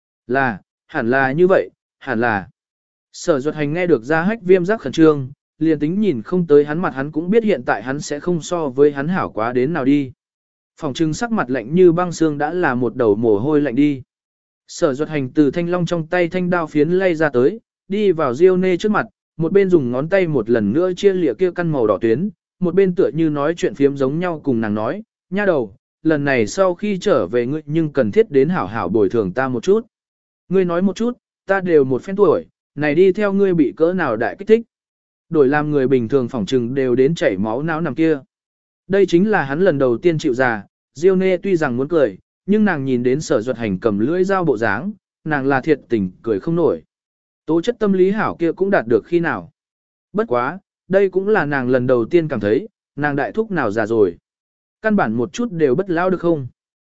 Hẳn là như vậy, hẳn là. Sở duật hành nghe được ra hách viêm giác khẩn trương, liền tính nhìn không tới hắn mặt hắn cũng biết hiện tại hắn sẽ không so với hắn hảo quá đến nào đi. Phòng trưng sắc mặt lạnh như băng xương đã là một đầu mồ hôi lạnh đi. Sở duật hành từ thanh long trong tay thanh đao phiến lay ra tới, đi vào Diêu Nê trước mặt, một bên dùng ngón tay một lần nữa chia lịa kia căn màu đỏ tuyến, một bên tựa như nói chuyện phiếm giống nhau cùng nàng nói, nha đầu, lần này sau khi trở về ngươi nhưng cần thiết đến hảo hảo bồi thường ta một chút. Ngươi nói một chút, ta đều một phen tuổi, này đi theo ngươi bị cỡ nào đại kích thích. Đổi làm người bình thường phỏng trừng đều đến chảy máu não nằm kia. Đây chính là hắn lần đầu tiên chịu già, Diêu Nê tuy rằng muốn cười, nhưng nàng nhìn đến sở duật hành cầm lưỡi dao bộ dáng, nàng là thiệt tình cười không nổi. Tố chất tâm lý hảo kia cũng đạt được khi nào. Bất quá, đây cũng là nàng lần đầu tiên cảm thấy, nàng đại thúc nào già rồi. Căn bản một chút đều bất lao được không.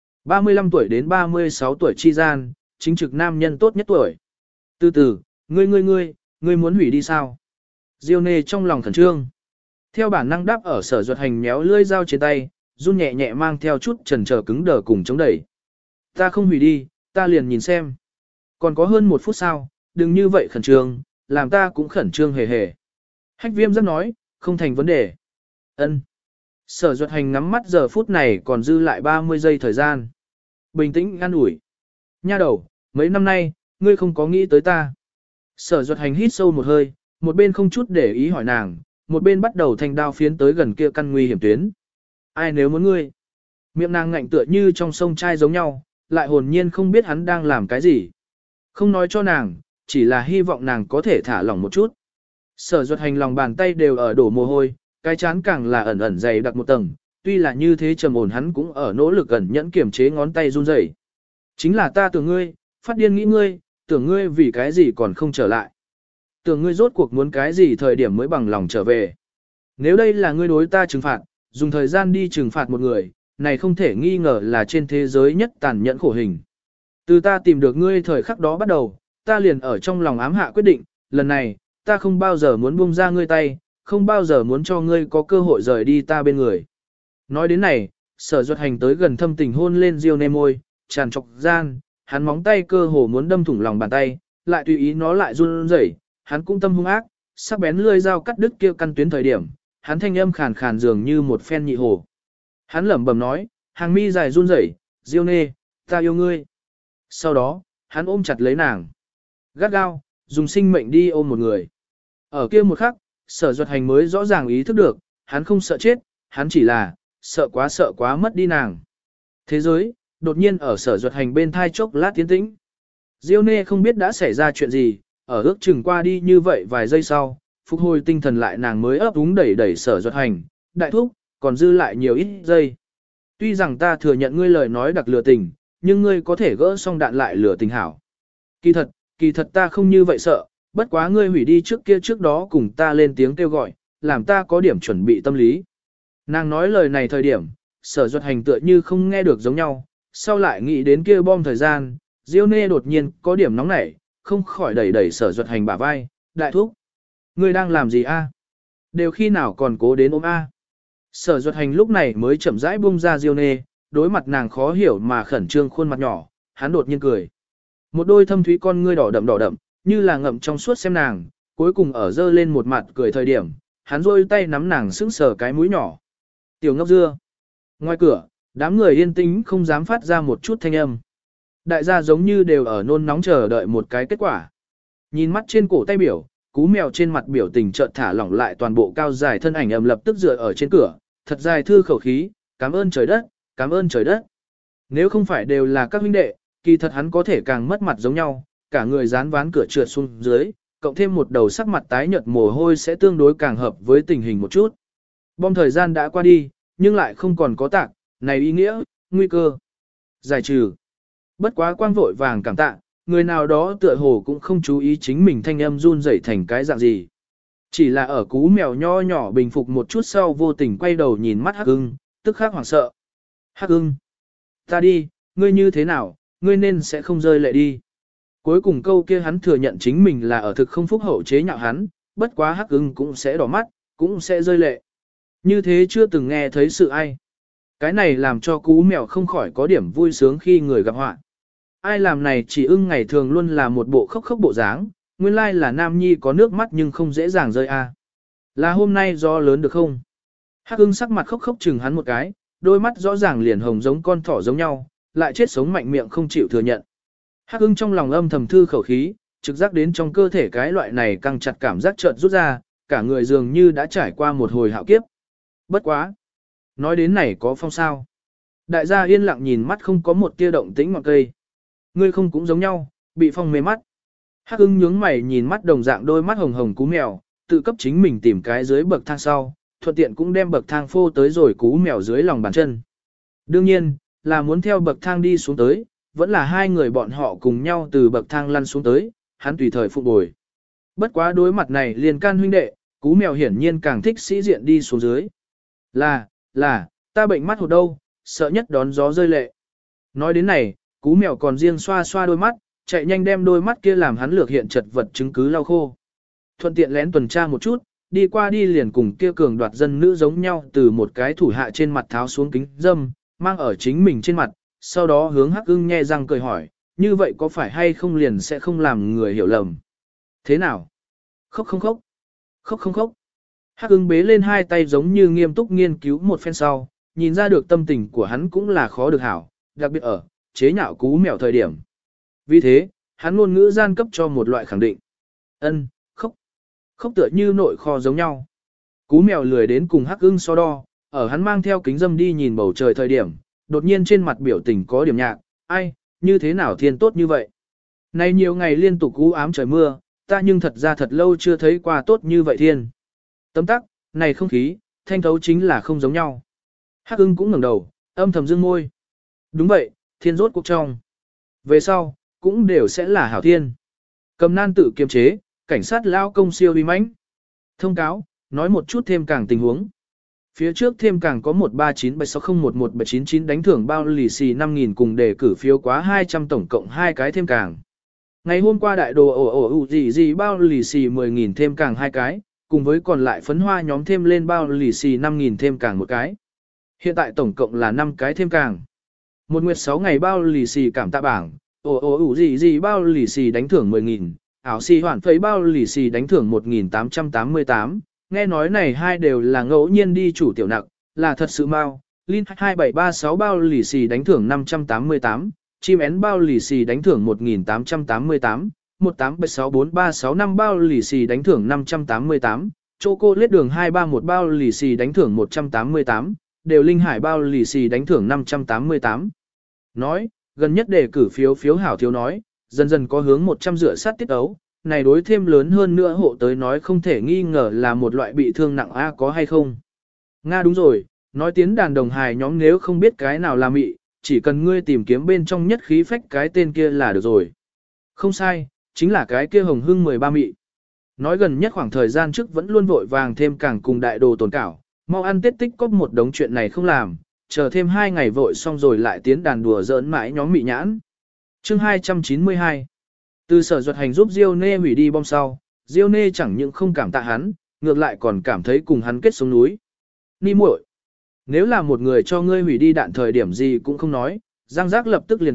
35 tuổi đến 36 tuổi chi gian, chính trực nam nhân tốt nhất tuổi. Từ từ, ngươi muốn hủy đi sao? Diêu Nê trong lòng khẩn trương. Theo bản năng đáp ở sở duật hành méo lưỡi dao trên tay, run nhẹ nhẹ mang theo chút chần chờ cứng đờ cùng chống đẩy. Ta không hủy đi, ta liền nhìn xem. Còn có hơn 1 phút sao, đừng như vậy khẩn trương, làm ta cũng khẩn trương hề hề. Hách viêm rất nói, không thành vấn đề. Ân. Sở duật hành ngắm mắt giờ phút này còn dư lại 30 giây thời gian. Bình tĩnh ngăn ủi. Nha đầu, mấy năm nay, ngươi không có nghĩ tới ta. Sở duật hành hít sâu một hơi, một bên không chút để ý hỏi nàng, một bên bắt đầu thanh đao phiến tới gần kia căn nguy hiểm tuyến. Ai nếu muốn ngươi? Miệng nàng ngạnh tựa như trong sông trai giống nhau, lại hồn nhiên không biết hắn đang làm cái gì. Không nói cho nàng, chỉ là hy vọng nàng có thể thả lỏng một chút. Sở duật hành lòng bàn tay đều ở đổ mồ hôi, cái chán càng là ẩn ẩn dày đặc một tầng, tuy là như thế trầm ổn hắn cũng ở nỗ lực ẩn nhẫn kiềm chế ngón tay run rẩy. Chính là ta tưởng ngươi, phát điên nghĩ ngươi, tưởng ngươi vì cái gì còn không trở lại. Tưởng ngươi rốt cuộc muốn cái gì thời điểm mới bằng lòng trở về. Nếu đây là ngươi đối ta trừng phạt, dùng thời gian đi trừng phạt một người, này không thể nghi ngờ là trên thế giới nhất tàn nhẫn khổ hình. Từ ta tìm được ngươi thời khắc đó bắt đầu, ta liền ở trong lòng ám hạ quyết định, lần này, ta không bao giờ muốn buông ra ngươi tay, không bao giờ muốn cho ngươi có cơ hội rời đi ta bên người. Nói đến này, sở duật hành tới gần thâm tình hôn lên Diêu Nê môi, tràn trọc gian, hắn móng tay cơ hồ muốn đâm thủng lòng bàn tay, lại tùy ý nó lại run rẩy, hắn cũng tâm hung ác, sắc bén lưỡi dao cắt đứt kia căn tuyến thời điểm, hắn thanh âm khàn khàn dường như một phen nhị hồ. Hắn lẩm bẩm nói, hàng mi dài run rẩy, Diêu Nê, ta yêu ngươi. Sau đó, hắn ôm chặt lấy nàng. Gắt gao, dùng sinh mệnh đi ôm một người. Ở kia một khắc, sở duật hành mới rõ ràng ý thức được, hắn không sợ chết, hắn chỉ là, sợ quá mất đi nàng. Thế giới, đột nhiên ở sở duật hành bên thai chốc lát tiến tĩnh. Diêu Nê không biết đã xảy ra chuyện gì, ở ước chừng qua đi như vậy vài giây sau, phục hồi tinh thần lại nàng mới ấp úng đẩy sở duật hành, đại thúc, còn dư lại nhiều ít giây. Tuy rằng ta thừa nhận ngươi lời nói đặc lừa tình, nhưng ngươi có thể gỡ xong đạn lại lừa tình hảo. Kỳ thật ta không như vậy sợ, bất quá ngươi hủy đi trước đó cùng ta lên tiếng kêu gọi, làm ta có điểm chuẩn bị tâm lý. Nàng nói lời này thời điểm, sở duật hành tựa như không nghe được giống nhau, sau lại nghĩ đến kia bom thời gian, Diêu Nê đột nhiên có điểm nóng nảy, không khỏi đẩy sở duật hành bả vai, đại thúc. Ngươi đang làm gì a? Đều khi nào còn cố đến ôm a? Sở duật hành lúc này mới chậm rãi buông ra Diêu Nê, đối mặt nàng khó hiểu mà khẩn trương khuôn mặt nhỏ, hắn đột nhiên cười. Một đôi thâm thúy con ngươi đỏ đậm, như là ngậm trong suốt xem nàng, cuối cùng ở dơ lên một mặt cười thời điểm, hắn rôi tay nắm nàng sững sờ cái mũi nhỏ. Tiểu ngốc dưa. Ngoài cửa, đám người yên tĩnh không dám phát ra một chút thanh âm. Đại gia giống như đều ở nôn nóng chờ đợi một cái kết quả. Nhìn mắt trên cổ tay biểu, cú mèo trên mặt biểu tình chợt thả lỏng lại toàn bộ cao dài thân ảnh lập tức dựa ở trên cửa, thật dài thư khẩu khí, cảm ơn trời đất, cảm ơn trời đất. Nếu không phải đều là các huynh đệ, kỳ thật hắn có thể càng mất mặt giống nhau, cả người dán ván cửa trượt xuống dưới, cộng thêm một đầu sắc mặt tái nhợt mồ hôi sẽ tương đối càng hợp với tình hình một chút. Bom thời gian đã qua đi, nhưng lại không còn có tạc, này ý nghĩa, nguy cơ, giải trừ. Bất quá quang vội vàng cảm tạ, người nào đó tựa hồ cũng không chú ý chính mình thanh âm run rẩy thành cái dạng gì. Chỉ là ở cú mèo nho nhỏ bình phục một chút sau vô tình quay đầu nhìn mắt Hắc Ưng, tức khắc hoảng sợ. Hắc Ưng, ta đi, ngươi như thế nào, ngươi nên sẽ không rơi lệ đi. Cuối cùng câu kia hắn thừa nhận chính mình là ở thực không phúc hậu chế nhạo hắn, bất quá Hắc Ưng cũng sẽ đỏ mắt, cũng sẽ rơi lệ. Như thế chưa từng nghe thấy sự ai. Cái này làm cho cú mèo không khỏi có điểm vui sướng khi người gặp họa. Ai làm này chỉ ưng ngày thường luôn là một bộ khóc khóc bộ dáng, nguyên lai là nam nhi có nước mắt nhưng không dễ dàng rơi a. Là hôm nay do lớn được không? Hắc ưng sắc mặt khóc khóc chừng hắn một cái, đôi mắt rõ ràng liền hồng giống con thỏ giống nhau, lại chết sống mạnh miệng không chịu thừa nhận. Hắc ưng trong lòng âm thầm thư khẩu khí, trực giác đến trong cơ thể cái loại này căng chặt cảm giác chợt rút ra, cả người dường như đã trải qua một hồi hạo kiếp. Bất quá. Nói đến này có phong sao. Đại gia yên lặng nhìn mắt không có một tia động tĩnh ngọn cây. Ngươi không cũng giống nhau, bị phong mê mắt. Hắc ưng nhướng mày nhìn mắt đồng dạng đôi mắt hồng hồng cú mèo, tự cấp chính mình tìm cái dưới bậc thang sau, thuận tiện cũng đem bậc thang phô tới rồi cú mèo dưới lòng bàn chân. Đương nhiên, là muốn theo bậc thang đi xuống tới, vẫn là hai người bọn họ cùng nhau từ bậc thang lăn xuống tới, hắn tùy thời phục bồi. Bất quá đối mặt này liền can huynh đệ, cú mèo hiển nhiên càng thích sĩ diện đi xuống dưới. Là, ta bệnh mắt hột đâu, sợ nhất đón gió rơi lệ. Nói đến này, cú mèo còn riêng xoa xoa đôi mắt, chạy nhanh đem đôi mắt kia làm hắn lược hiện chật vật chứng cứ lau khô. Thuận tiện lén tuần tra một chút, đi qua đi liền cùng kia cường đoạt dân nữ giống nhau từ một cái thủ hạ trên mặt tháo xuống kính dâm, mang ở chính mình trên mặt, sau đó hướng Hắc ưng nhe răng cười hỏi, như vậy có phải hay không liền sẽ không làm người hiểu lầm. Thế nào? Khóc không khóc? Khóc không khóc? Hắc ưng bế lên hai tay giống như nghiêm túc nghiên cứu một phen sau, nhìn ra được tâm tình của hắn cũng là khó được hảo, đặc biệt ở chế nhạo cú mèo thời điểm. Vì thế, hắn ngôn ngữ gian cấp cho một loại khẳng định. Ân, khóc. Khóc tựa như nội kho giống nhau. Cú mèo lười đến cùng Hắc ưng so đo, ở hắn mang theo kính dâm đi nhìn bầu trời thời điểm, đột nhiên trên mặt biểu tình có điểm nhạc, ai, như thế nào thiên tốt như vậy. Nay nhiều ngày liên tục u ám trời mưa, ta nhưng thật ra thật lâu chưa thấy qua tốt như vậy thiên. Tấm tắc, này không khí, thanh thấu chính là không giống nhau. Hắc ưng cũng ngẩng đầu, âm thầm dương môi. Đúng vậy, thiên rốt cuộc trong. Về sau, cũng đều sẽ là hảo thiên. Cầm nan tự kiềm chế, cảnh sát lao công siêu uy mãnh. Thông cáo, nói một chút thêm càng tình huống. Phía trước thêm càng có 13976011799 đánh thưởng bao lì xì 5.000 cùng đề cử phiếu quá 200 tổng cộng 2 cái thêm càng. Ngày hôm qua đại đồ gì bao lì xì 10.000 thêm càng 2 cái, cùng với còn lại phấn hoa nhóm thêm lên bao lì xì 5.000 thêm càng 1 cái. Hiện tại tổng cộng là 5 cái thêm càng. Một nguyệt 6 ngày bao lì xì cảm tạ bảng, gì bao lì xì đánh thưởng 10.000, ảo xì hoản phấy bao lì xì đánh thưởng 1.888, nghe nói này hai đều là ngẫu nhiên đi chủ tiểu nặc, là thật sự mau. Linh 2736 bao lì xì đánh thưởng 588, chim én bao lì xì đánh thưởng 1.888, 1876435 bao lì xì đánh thưởng 588, chocolate đường 231 bao lì xì đánh thưởng 188, đều linh hải bao lì xì đánh thưởng 588. Nói, gần nhất đề cử phiếu hảo thiếu nói, dần dần có hướng 100 rửa sát tiết ấu, này đối thêm lớn hơn nữa hộ tới nói không thể nghi ngờ là một loại bị thương nặng a có hay không. Nga đúng rồi, nói tiếng đàn đồng hài nhóm nếu không biết cái nào là mị, chỉ cần ngươi tìm kiếm bên trong nhất khí phách cái tên kia là được rồi. Không sai, chính là cái kia hồng hưng 13 mị. Nói gần nhất khoảng thời gian trước vẫn luôn vội vàng thêm càng cùng đại đồ tồn cảo, mau ăn tết tích có một đống chuyện này không làm, chờ thêm 2 ngày vội xong rồi lại tiến đàn đùa giỡn mãi nhóm mị nhãn. Chương 292. Từ sở duật hành giúp Diêu Nê hủy đi bom sau, Diêu Nê chẳng những không cảm tạ hắn, ngược lại còn cảm thấy cùng hắn kết sống núi. Ni muội, nếu là một người cho ngươi hủy đi đạn thời điểm gì cũng không nói, Giang Giác lập tức liên kết,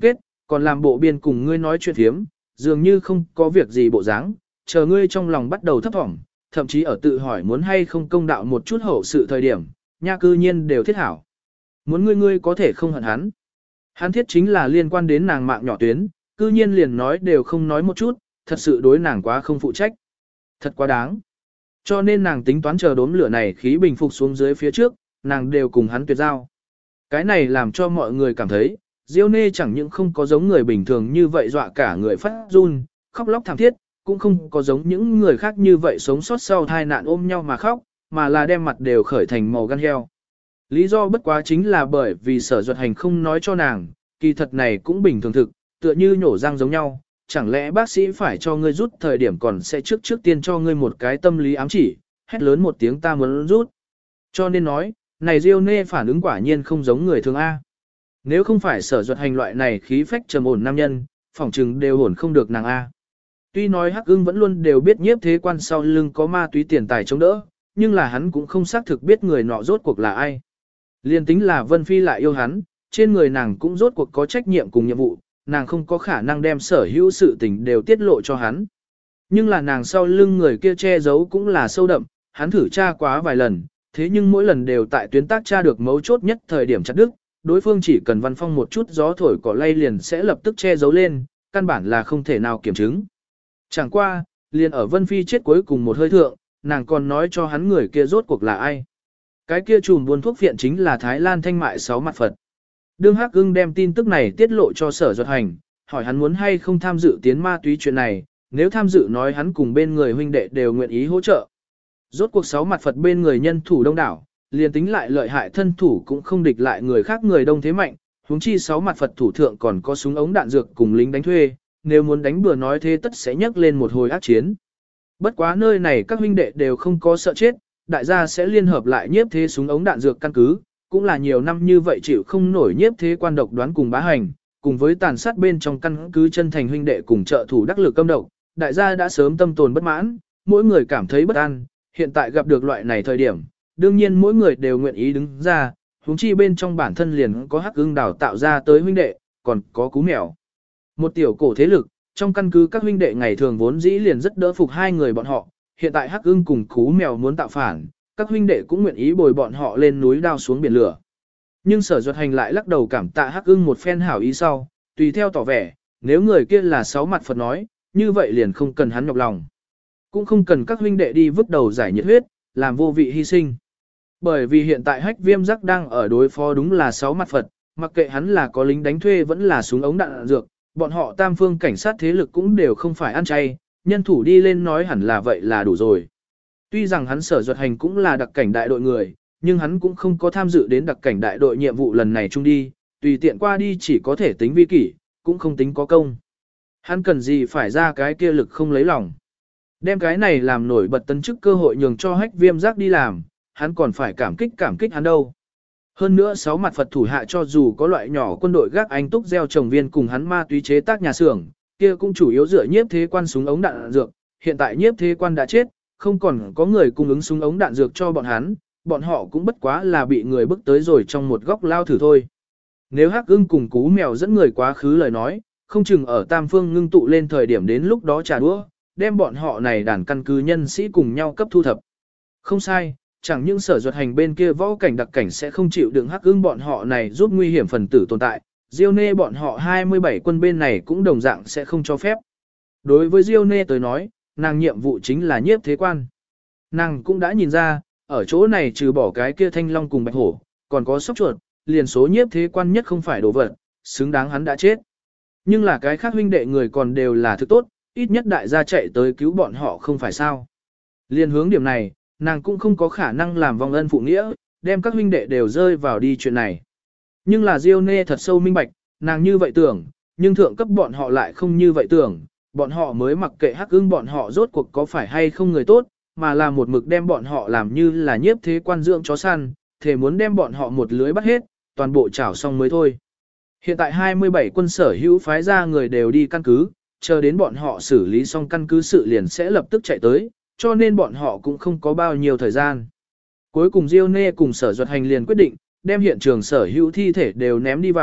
còn làm bộ biên cùng ngươi nói chuyện thiếm, dường như không có việc gì bộ dáng, chờ ngươi trong lòng bắt đầu thấp thỏm, thậm chí ở tự hỏi muốn hay không công đạo một chút hậu sự thời điểm, nha cư nhiên đều thiết hảo. Muốn ngươi có thể không hận hắn. Hắn thiết chính là liên quan đến nàng mạng nhỏ tuyến, cư nhiên liền nói đều không nói một chút, thật sự đối nàng quá không phụ trách. Thật quá đáng. Cho nên nàng tính toán chờ đốm lửa này khí bình phục xuống dưới phía trước, nàng đều cùng hắn tuyệt giao. Cái này làm cho mọi người cảm thấy, Diêu Nê chẳng những không có giống người bình thường như vậy dọa cả người phát run, khóc lóc thảm thiết, cũng không có giống những người khác như vậy sống sót sau tai nạn ôm nhau mà khóc, mà là đem mặt đều khởi thành màu gan heo. Lý do bất quá chính là bởi vì Sở Duật Hành không nói cho nàng, kỳ thật này cũng bình thường thực, tựa như nhổ răng giống nhau, chẳng lẽ bác sĩ phải cho ngươi rút thời điểm còn sẽ trước tiên cho ngươi một cái tâm lý ám chỉ, hét lớn một tiếng ta muốn rút. Cho nên nói, này Diêu Nê phản ứng quả nhiên không giống người thường A. Nếu không phải Sở Duật Hành loại này khí phách trầm ổn nam nhân, phỏng chừng đều ổn không được nàng A. Tuy nói Hắc Ưng vẫn luôn đều biết Nhiếp Thế Quan sau lưng có ma túy tiền tài chống đỡ, nhưng là hắn cũng không xác thực biết người nọ rốt cuộc là ai. Liên tính là Vân Phi lại yêu hắn, trên người nàng cũng rốt cuộc có trách nhiệm cùng nhiệm vụ, nàng không có khả năng đem sở hữu sự tình đều tiết lộ cho hắn. Nhưng là nàng sau lưng người kia che giấu cũng là sâu đậm, hắn thử tra quá vài lần, thế nhưng mỗi lần đều tại tuyến tác tra được mấu chốt nhất thời điểm chặt đứt, đối phương chỉ cần văn phong một chút gió thổi cỏ lay liền sẽ lập tức che giấu lên, căn bản là không thể nào kiểm chứng. Chẳng qua, liền ở Vân Phi chết cuối cùng một hơi thượng, nàng còn nói cho hắn người kia rốt cuộc là ai. Cái kia trùm buôn thuốc viện chính là Thái Lan Thanh Mại sáu mặt Phật. Đương Hắc Ưng đem tin tức này tiết lộ cho Sở Duật Hành, hỏi hắn muốn hay không tham dự tiến ma túy chuyện này, nếu tham dự nói hắn cùng bên người huynh đệ đều nguyện ý hỗ trợ. Rốt cuộc sáu mặt Phật bên người nhân thủ đông đảo, liền tính lại lợi hại thân thủ cũng không địch lại người khác người đông thế mạnh, huống chi sáu mặt Phật thủ thượng còn có súng ống đạn dược cùng lính đánh thuê, nếu muốn đánh bừa nói thế tất sẽ nhấc lên một hồi ác chiến. Bất quá nơi này các huynh đệ đều không có sợ chết, đại gia sẽ liên hợp lại nhiếp thế súng ống đạn dược căn cứ, cũng là nhiều năm như vậy chịu không nổi nhiếp thế quan độc đoán cùng bá hành, cùng với tàn sát bên trong căn cứ chân thành huynh đệ cùng trợ thủ đắc lực công độc, đại gia đã sớm tâm tồn bất mãn, mỗi người cảm thấy bất an, hiện tại gặp được loại này thời điểm, đương nhiên mỗi người đều nguyện ý đứng ra, huống chi bên trong bản thân liền có Hắc Ưng đào tạo ra tới huynh đệ, còn có Cú Mèo. Một tiểu cổ thế lực, trong căn cứ các huynh đệ ngày thường vốn dĩ liền rất đỡ phục hai người bọn họ, hiện tại Hắc Ưng cùng Cú Mèo muốn tạo phản, các huynh đệ cũng nguyện ý bồi bọn họ lên núi đao xuống biển lửa. Nhưng Sở Duật Hành lại lắc đầu cảm tạ Hắc Ưng một phen hảo ý sau, tùy theo tỏ vẻ, nếu người kia là sáu mặt Phật nói, như vậy liền không cần hắn nhọc lòng. Cũng không cần các huynh đệ đi vứt đầu giải nhiệt huyết, làm vô vị hy sinh. Bởi vì hiện tại Hách Viêm Giác đang ở đối phó đúng là sáu mặt Phật, mặc kệ hắn là có lính đánh thuê vẫn là súng ống đạn dược, bọn họ tam phương cảnh sát thế lực cũng đều không phải ăn chay, nhân thủ đi lên nói hẳn là vậy là đủ rồi. Tuy rằng hắn Sở Duật Hành cũng là đặc cảnh đại đội người, nhưng hắn cũng không có tham dự đến đặc cảnh đại đội nhiệm vụ lần này chung đi, tùy tiện qua đi chỉ có thể tính vi kỷ, cũng không tính có công. Hắn cần gì phải ra cái kia lực không lấy lòng. Đem cái này làm nổi bật tân chức cơ hội nhường cho Hách Viêm Giác đi làm, hắn còn phải cảm kích hắn đâu. Hơn nữa sáu mặt Phật thủ hạ cho dù có loại nhỏ quân đội gác anh túc gieo trồng viên cùng hắn ma túy chế tác nhà xưởng, kia cũng chủ yếu dựa nhiếp thế quan súng ống đạn dược, hiện tại nhiếp thế quan đã chết, không còn có người cung ứng súng ống đạn dược cho bọn họ cũng bất quá là bị người bức tới rồi trong một góc lao thử thôi. Nếu Hắc Ưng cùng Cú Mèo dẫn người quá khứ lời nói, không chừng ở Tam Phương ngưng tụ lên thời điểm đến lúc đó trả đũa, đem bọn họ này đàn căn cứ nhân sĩ cùng nhau cấp thu thập. Không sai, chẳng những Sở Duật Hành bên kia võ cảnh đặc cảnh sẽ không chịu đựng Hắc Ưng bọn họ này giúp nguy hiểm phần tử tồn tại, Diêu Nê bọn họ 27 quân bên này cũng đồng dạng sẽ không cho phép. Đối với Diêu Nê tới nói, nàng nhiệm vụ chính là nhiếp thế quan. Nàng cũng đã nhìn ra, ở chỗ này trừ bỏ cái kia thanh long cùng bạch hổ, còn có sóc chuột, liền số nhiếp thế quan nhất không phải đồ vật, xứng đáng hắn đã chết. Nhưng là cái khác huynh đệ người còn đều là thứ tốt, ít nhất đại gia chạy tới cứu bọn họ không phải sao. Liên hướng điểm này, nàng cũng không có khả năng làm vong ân phụ nghĩa, đem các huynh đệ đều rơi vào đi chuyện này. Nhưng là Diêu Nê thật sâu minh bạch, nàng như vậy tưởng, nhưng thượng cấp bọn họ lại không như vậy tưởng, bọn họ mới mặc kệ Hắc Ưng bọn họ rốt cuộc có phải hay không người tốt, mà là một mực đem bọn họ làm như là nhiếp thế quan dưỡng chó săn, thể muốn đem bọn họ một lưới bắt hết, toàn bộ chảo xong mới thôi. Hiện tại 27 quân sở hữu phái ra người đều đi căn cứ, chờ đến bọn họ xử lý xong căn cứ sự liền sẽ lập tức chạy tới, cho nên bọn họ cũng không có bao nhiêu thời gian. Cuối cùng Diêu Nê cùng Sở Duật Hành liền quyết định, đem hiện trường sở hữu thi thể đều ném đi vào,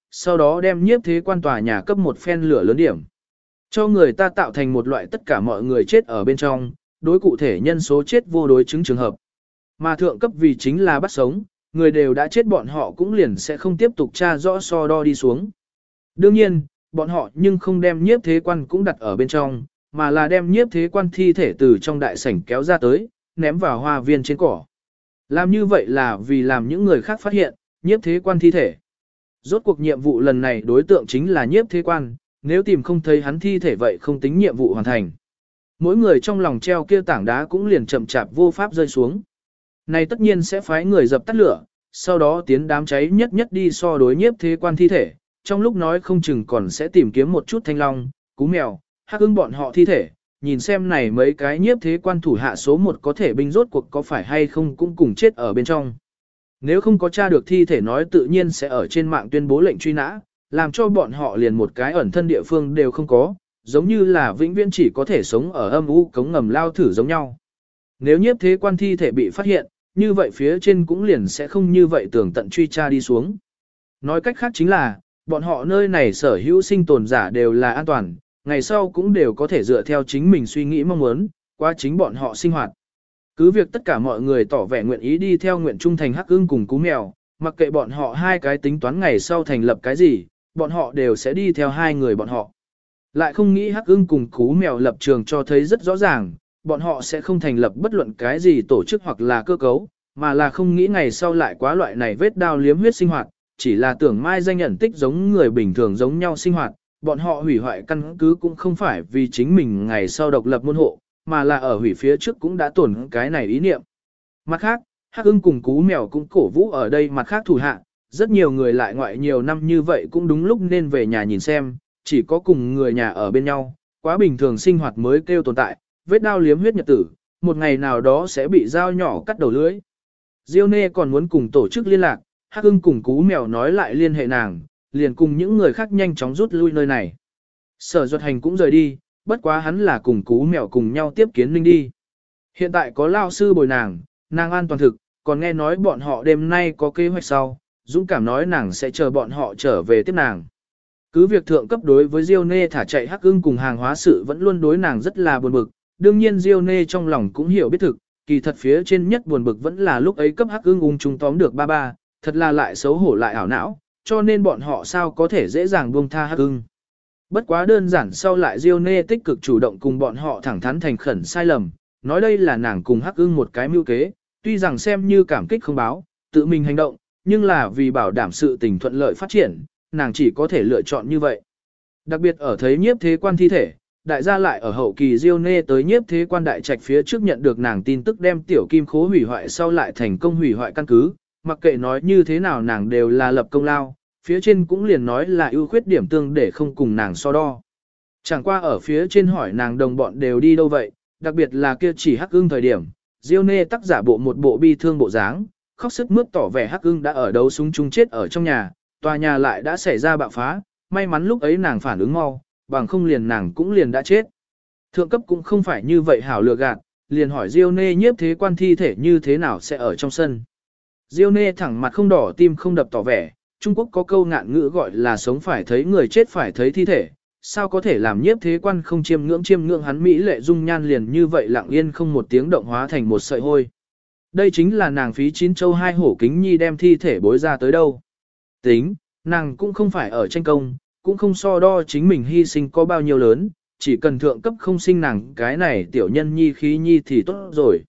sau đó đem nhiếp thế quan tòa nhà cấp một phen lửa lớn điểm. Cho người ta tạo thành một loại tất cả mọi người chết ở bên trong, đối cụ thể nhân số chết vô đối chứng trường hợp. Mà thượng cấp vì chính là bắt sống, người đều đã chết bọn họ cũng liền sẽ không tiếp tục tra rõ so đo đi xuống. Đương nhiên, bọn họ nhưng không đem nhiếp thế quan cũng đặt ở bên trong, mà là đem nhiếp thế quan thi thể từ trong đại sảnh kéo ra tới, ném vào hoa viên trên cỏ. Làm như vậy là vì làm những người khác phát hiện, nhiếp thế quan thi thể. Rốt cuộc nhiệm vụ lần này đối tượng chính là nhiếp thế quan, nếu tìm không thấy hắn thi thể vậy không tính nhiệm vụ hoàn thành. Mỗi người trong lòng treo kia tảng đá cũng liền chậm chạp vô pháp rơi xuống. Này tất nhiên sẽ phái người dập tắt lửa, sau đó tiến đám cháy nhất nhất đi so đối nhiếp thế quan thi thể, trong lúc nói không chừng còn sẽ tìm kiếm một chút thanh long, cú mèo, hắc ưng bọn họ thi thể, nhìn xem này mấy cái nhiếp thế quan thủ hạ số một có thể binh rốt cuộc có phải hay không cũng cùng chết ở bên trong. Nếu không có tra được thi thể nói tự nhiên sẽ ở trên mạng tuyên bố lệnh truy nã, làm cho bọn họ liền một cái ẩn thân địa phương đều không có, giống như là vĩnh viễn chỉ có thể sống ở âm u cống ngầm lao thử giống nhau. Nếu nhiếp thế quan thi thể bị phát hiện, như vậy phía trên cũng liền sẽ không như vậy tưởng tận truy tra đi xuống. Nói cách khác chính là, bọn họ nơi này sở hữu sinh tồn giả đều là an toàn, ngày sau cũng đều có thể dựa theo chính mình suy nghĩ mong muốn, qua chính bọn họ sinh hoạt. Cứ việc tất cả mọi người tỏ vẻ nguyện ý đi theo nguyện trung thành hắc ưng cùng cú mèo, mặc kệ bọn họ hai cái tính toán ngày sau thành lập cái gì, bọn họ đều sẽ đi theo hai người bọn họ. Lại không nghĩ hắc ưng cùng cú mèo lập trường cho thấy rất rõ ràng, bọn họ sẽ không thành lập bất luận cái gì tổ chức hoặc là cơ cấu, mà là không nghĩ ngày sau lại quá loại này vết đao liếm huyết sinh hoạt, chỉ là tưởng mai danh nhận tích giống người bình thường giống nhau sinh hoạt, bọn họ hủy hoại căn cứ cũng không phải vì chính mình ngày sau độc lập môn hộ, mà là ở hủy phía trước cũng đã tổn cái này ý niệm. Mặt khác, hắc ưng cùng cú mèo cũng cổ vũ ở đây mặt khác thủ hạ, rất nhiều người lại ngoại nhiều năm như vậy cũng đúng lúc nên về nhà nhìn xem, chỉ có cùng người nhà ở bên nhau, quá bình thường sinh hoạt mới kêu tồn tại, vết đao liếm huyết nhật tử, một ngày nào đó sẽ bị dao nhỏ cắt đầu lưỡi. Diêu Nê còn muốn cùng tổ chức liên lạc, hắc ưng cùng cú mèo nói lại liên hệ nàng, liền cùng những người khác nhanh chóng rút lui nơi này. Sở Duật Hành cũng rời đi, bất quá hắn là cùng cú mèo cùng nhau tiếp kiến Ninh đi. Hiện tại có lao sư bồi nàng, nàng an toàn thực, còn nghe nói bọn họ đêm nay có kế hoạch sau, dũng cảm nói nàng sẽ chờ bọn họ trở về tiếp nàng. Cứ việc thượng cấp đối với Diêu Nê thả chạy hắc ưng cùng hàng hóa sự vẫn luôn đối nàng rất là buồn bực, đương nhiên Diêu Nê trong lòng cũng hiểu biết thực, kỳ thật phía trên nhất buồn bực vẫn là lúc ấy cấp hắc ưng ung chúng tóm được ba ba, thật là lại xấu hổ lại ảo não, cho nên bọn họ sao có thể dễ dàng buông tha hắc ưng. Bất quá đơn giản sau lại Diêu Nê tích cực chủ động cùng bọn họ thẳng thắn thành khẩn sai lầm, nói đây là nàng cùng hắc ưng một cái mưu kế, tuy rằng xem như cảm kích không báo, tự mình hành động, nhưng là vì bảo đảm sự tình thuận lợi phát triển, nàng chỉ có thể lựa chọn như vậy. Đặc biệt ở thấy nhiếp thế quan thi thể, đại gia lại ở hậu kỳ Diêu Nê tới nhiếp thế quan đại trạch phía trước nhận được nàng tin tức đem tiểu kim khố hủy hoại sau lại thành công hủy hoại căn cứ, mặc kệ nói như thế nào nàng đều là lập công lao, phía trên cũng liền nói là ưu khuyết điểm tương để không cùng nàng so đo. Chẳng qua ở phía trên hỏi nàng đồng bọn đều đi đâu vậy, đặc biệt là kia chỉ hắc ưng thời điểm, Diêu Nê tác giả bộ một bộ bi thương bộ dáng, khóc sức mướt tỏ vẻ hắc ưng đã ở đấu súng chung chết ở trong nhà, tòa nhà lại đã xảy ra bạo phá, may mắn lúc ấy nàng phản ứng mau, bằng không liền nàng cũng liền đã chết. Thượng cấp cũng không phải như vậy hảo lừa gạt, liền hỏi Diêu Nê nhiếp thế quan thi thể như thế nào sẽ ở trong sân. Diêu Nê thẳng mặt không đỏ tim không đập tỏ vẻ, Trung Quốc có câu ngạn ngữ gọi là sống phải thấy người chết phải thấy thi thể, sao có thể làm nhiếp thế quan không chiêm ngưỡng hắn mỹ lệ dung nhan liền như vậy lặng yên không một tiếng động hóa thành một sợi hôi. Đây chính là nàng phí chín châu hai hổ kính nhi đem thi thể bối ra tới đâu. Tính, nàng cũng không phải ở tranh công, cũng không so đo chính mình hy sinh có bao nhiêu lớn, chỉ cần thượng cấp không sinh nàng cái này tiểu nhân nhi khí nhi thì tốt rồi.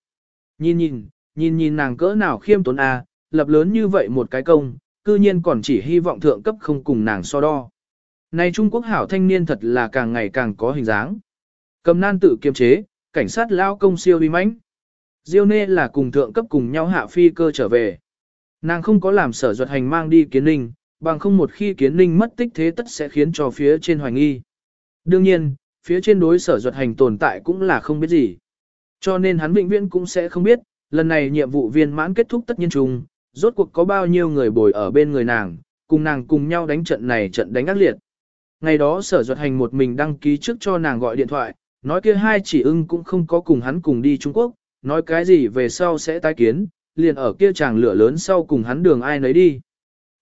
Nhìn nàng cỡ nào khiêm tốn a, lập lớn như vậy một cái công, cư nhiên còn chỉ hy vọng thượng cấp không cùng nàng so đo. Này Trung Quốc hảo thanh niên thật là càng ngày càng có hình dáng. Cầm nan tự kiềm chế, cảnh sát lao công siêu uy mãnh. Diêu Nê là cùng thượng cấp cùng nhau hạ phi cơ trở về. Nàng không có làm Sở Duật Hành mang đi Kiến Ninh, bằng không một khi Kiến Ninh mất tích thế tất sẽ khiến cho phía trên hoài nghi. Đương nhiên, phía trên đối Sở Duật Hành tồn tại cũng là không biết gì. Cho nên hắn vĩnh viễn cũng sẽ không biết, lần này nhiệm vụ viên mãn kết thúc tất nhiên chung, rốt cuộc có bao nhiêu người bồi ở bên người nàng, cùng nàng cùng nhau đánh trận này trận đánh ác liệt. Ngày đó Sở Duật Hành một mình đăng ký trước cho nàng gọi điện thoại, nói kia hai chỉ ưng cũng không có cùng hắn cùng đi Trung Quốc, nói cái gì về sau sẽ tái kiến, liền ở kia chàng lửa lớn sau cùng hắn đường ai nấy đi.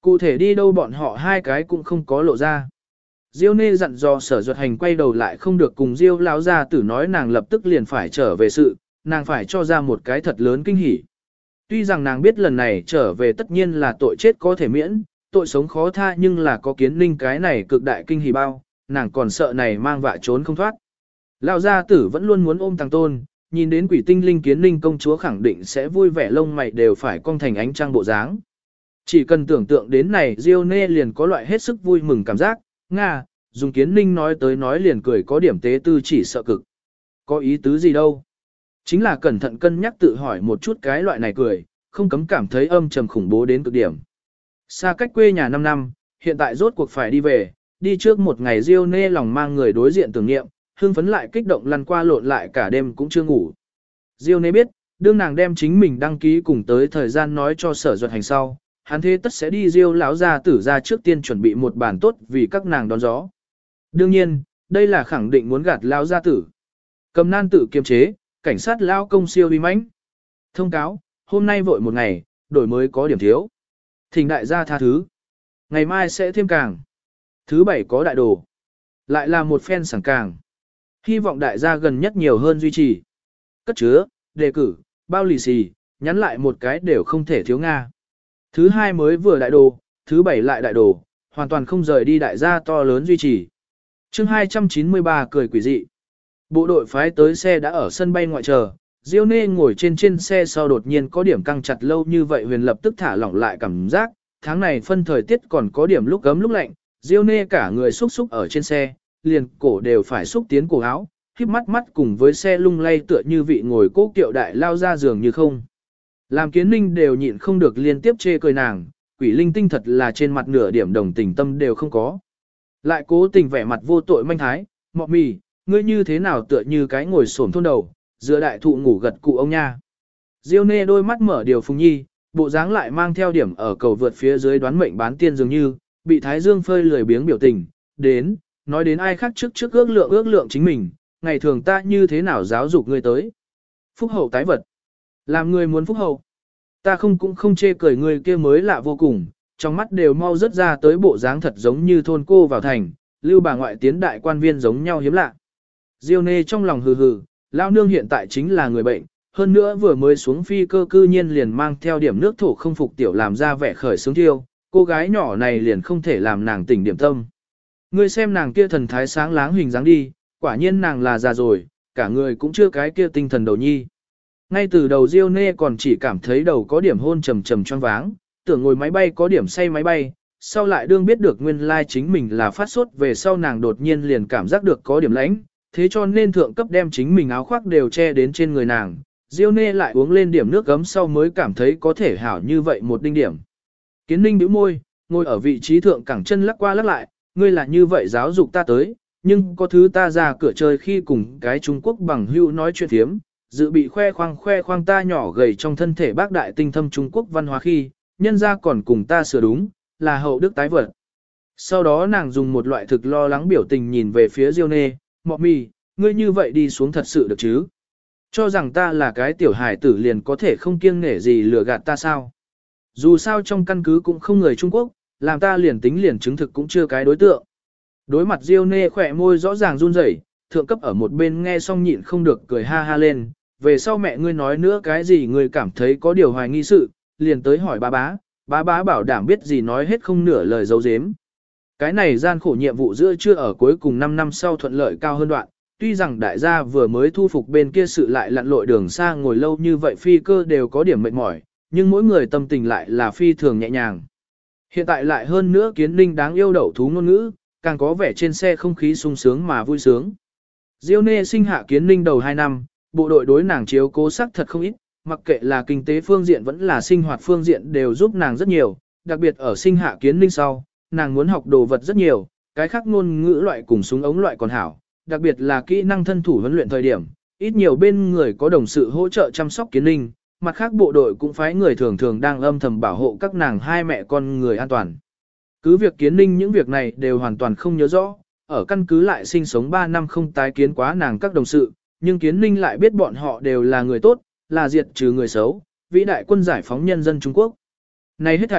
Cụ thể đi đâu bọn họ hai cái cũng không có lộ ra. Diêu Nê dặn dò Sở Duật Hành quay đầu lại không được cùng Diêu lão gia tử nói nàng lập tức liền phải trở về sự, nàng phải cho ra một cái thật lớn kinh hỉ. Tuy rằng nàng biết lần này trở về tất nhiên là tội chết có thể miễn, tội sống khó tha nhưng là có Kiến Ninh cái này cực đại kinh hỉ bao, nàng còn sợ này mang vạ trốn không thoát. Lão gia tử vẫn luôn muốn ôm Tàng Tôn, nhìn đến quỷ tinh linh Kiến Ninh công chúa khẳng định sẽ vui vẻ lông mày đều phải cong thành ánh trăng bộ dáng. Chỉ cần tưởng tượng đến này Diêu Nê liền có loại hết sức vui mừng cảm giác, Nga, dùng Kiến Ninh nói tới nói liền cười có điểm tế tư chỉ sợ cực. Có ý tứ gì đâu. Chính là cẩn thận cân nhắc tự hỏi một chút cái loại này cười, không cấm cảm thấy âm trầm khủng bố đến cực điểm. Xa cách quê nhà 5 năm, hiện tại rốt cuộc phải đi về, đi trước một ngày Diêu Nê lòng mang người đối diện tưởng niệm, hưng phấn lại kích động lăn qua lộn lại cả đêm cũng chưa ngủ. Diêu Nê biết, đương nàng đem chính mình đăng ký cùng tới thời gian nói cho Sở Duật Hành sau, hắn thế tất sẽ đi Diêu lão gia tử ra trước tiên chuẩn bị một bàn tốt vì các nàng đón gió. Đương nhiên, đây là khẳng định muốn gạt lão gia tử. Cầm nan tự kiềm chế, cảnh sát lão công siêu uy mãnh. Thông cáo, hôm nay vội một ngày, đổi mới có điểm thiếu. Thỉnh đại gia tha thứ. Ngày mai sẽ thêm càng. Thứ bảy có đại đồ. Lại là một phen sảng càng. Hy vọng đại gia gần nhất nhiều hơn duy trì. Cất chứa, đề cử, bao lì xì, nhắn lại một cái đều không thể thiếu Nga. Thứ hai mới vừa đại đồ, thứ bảy lại đại đồ, hoàn toàn không rời đi đại gia to lớn duy trì. Chương 293 cười quỷ dị. Bộ đội phái tới xe đã ở sân bay ngoại chờ, Diêu Nê ngồi trên xe sau đột nhiên có điểm căng chặt lâu như vậy huyền lập tức thả lỏng lại cảm giác, tháng này phân thời tiết còn có điểm lúc gấm lúc lạnh, Diêu Nê cả người xúc xúc ở trên xe, liền cổ đều phải xúc tiến cổ áo, khiếp mắt mắt cùng với xe lung lay tựa như vị ngồi cố kiệu đại lao ra giường như không. Làm Kiến Ninh đều nhịn không được liên tiếp chê cười nàng, quỷ linh tinh thật là trên mặt nửa điểm đồng tình tâm đều không có. Lại cố tình vẻ mặt vô tội manh thái, mọ mì, ngươi như thế nào tựa như cái ngồi xổm thôn đầu, giữa đại thụ ngủ gật cụ ông nha. Diêu Nê đôi mắt mở điều phùng nhi, bộ dáng lại mang theo điểm ở cầu vượt phía dưới đoán mệnh bán tiên dường như, bị Thái Dương phơi lười biếng biểu tình, đến, nói đến ai khác trước ước lượng chính mình, ngày thường ta như thế nào giáo dục ngươi tới. Phúc hậu tái vật. Làm người muốn phúc hậu. Ta cũng không chê cười người kia mới lạ vô cùng, trong mắt đều mau rớt ra tới bộ dáng thật giống như thôn cô vào thành, lưu bà ngoại tiến đại quan viên giống nhau hiếm lạ. Diêu Nê trong lòng hừ hừ, lao nương hiện tại chính là người bệnh, hơn nữa vừa mới xuống phi cơ cư nhiên liền mang theo điểm nước thổ không phục tiểu làm ra vẻ khởi sướng thiêu, cô gái nhỏ này liền không thể làm nàng tỉnh điểm tâm. Ngươi xem nàng kia thần thái sáng láng hình dáng đi, quả nhiên nàng là già rồi, cả người cũng chưa cái kia tinh thần đầu nhi. Ngay từ đầu Diêu Nê còn chỉ cảm thấy đầu có điểm hôn trầm trầm choáng váng, tưởng ngồi máy bay có điểm say máy bay, sau lại đương biết được nguyên lai chính mình là phát sốt về sau nàng đột nhiên liền cảm giác được có điểm lãnh, thế cho nên thượng cấp đem chính mình áo khoác đều che đến trên người nàng. Diêu Nê lại uống lên điểm nước gấm sau mới cảm thấy có thể hảo như vậy một đinh điểm. Kiến Ninh bĩu môi, ngồi ở vị trí thượng cẳng chân lắc qua lắc lại, ngươi là như vậy giáo dục ta tới, nhưng có thứ ta ra cửa chơi khi cùng cái Trung Quốc bằng hữu nói chuyện thiếm, dự bị khoe khoang ta nhỏ gầy trong thân thể bác đại tinh thâm Trung Quốc văn hóa khi, nhân ra còn cùng ta sửa đúng, là hậu đức tái vật. Sau đó nàng dùng một loại thực lo lắng biểu tình nhìn về phía Diêu Nê, mọ mì, ngươi như vậy đi xuống thật sự được chứ? Cho rằng ta là cái tiểu hài tử liền có thể không kiêng nể gì lừa gạt ta sao? Dù sao trong căn cứ cũng không người Trung Quốc, làm ta liền tính liền chứng thực cũng chưa cái đối tượng. Đối mặt Diêu Nê khỏe môi rõ ràng run rẩy, thượng cấp ở một bên nghe xong nhịn không được cười ha ha lên, về sau mẹ ngươi nói nữa cái gì ngươi cảm thấy có điều hoài nghi sự, liền tới hỏi bá bá bảo đảm biết gì nói hết không nửa lời giấu giếm. Cái này gian khổ nhiệm vụ giữa chưa ở cuối cùng 5 năm sau thuận lợi cao hơn đoạn, tuy rằng đại gia vừa mới thu phục bên kia sự lại lặn lội đường xa ngồi lâu như vậy phi cơ đều có điểm mệt mỏi, nhưng mỗi người tâm tình lại là phi thường nhẹ nhàng. Hiện tại lại hơn nữa Kiến Ninh đáng yêu đậu thú ngôn ngữ, càng có vẻ trên xe không khí sung sướng mà vui sướng. Diêu Nê sinh hạ Kiến Ninh đầu 2 năm, bộ đội đối nàng chiếu cố sắc thật không ít, mặc kệ là kinh tế phương diện vẫn là sinh hoạt phương diện đều giúp nàng rất nhiều, đặc biệt ở sinh hạ Kiến Ninh sau, nàng muốn học đồ vật rất nhiều, cái khác ngôn ngữ loại cùng súng ống loại còn hảo, đặc biệt là kỹ năng thân thủ huấn luyện thời điểm, ít nhiều bên người có đồng sự hỗ trợ chăm sóc Kiến Ninh, mặt khác bộ đội cũng phái người thường thường đang âm thầm bảo hộ các nàng hai mẹ con người an toàn. Cứ việc Kiến Ninh những việc này đều hoàn toàn không nhớ rõ, ở căn cứ lại sinh sống 3 năm không tái kiến quá nàng các đồng sự, nhưng Kiến Ninh lại biết bọn họ đều là người tốt, là diệt trừ người xấu, vĩ đại quân giải phóng nhân dân Trung Quốc. Này hết thảy,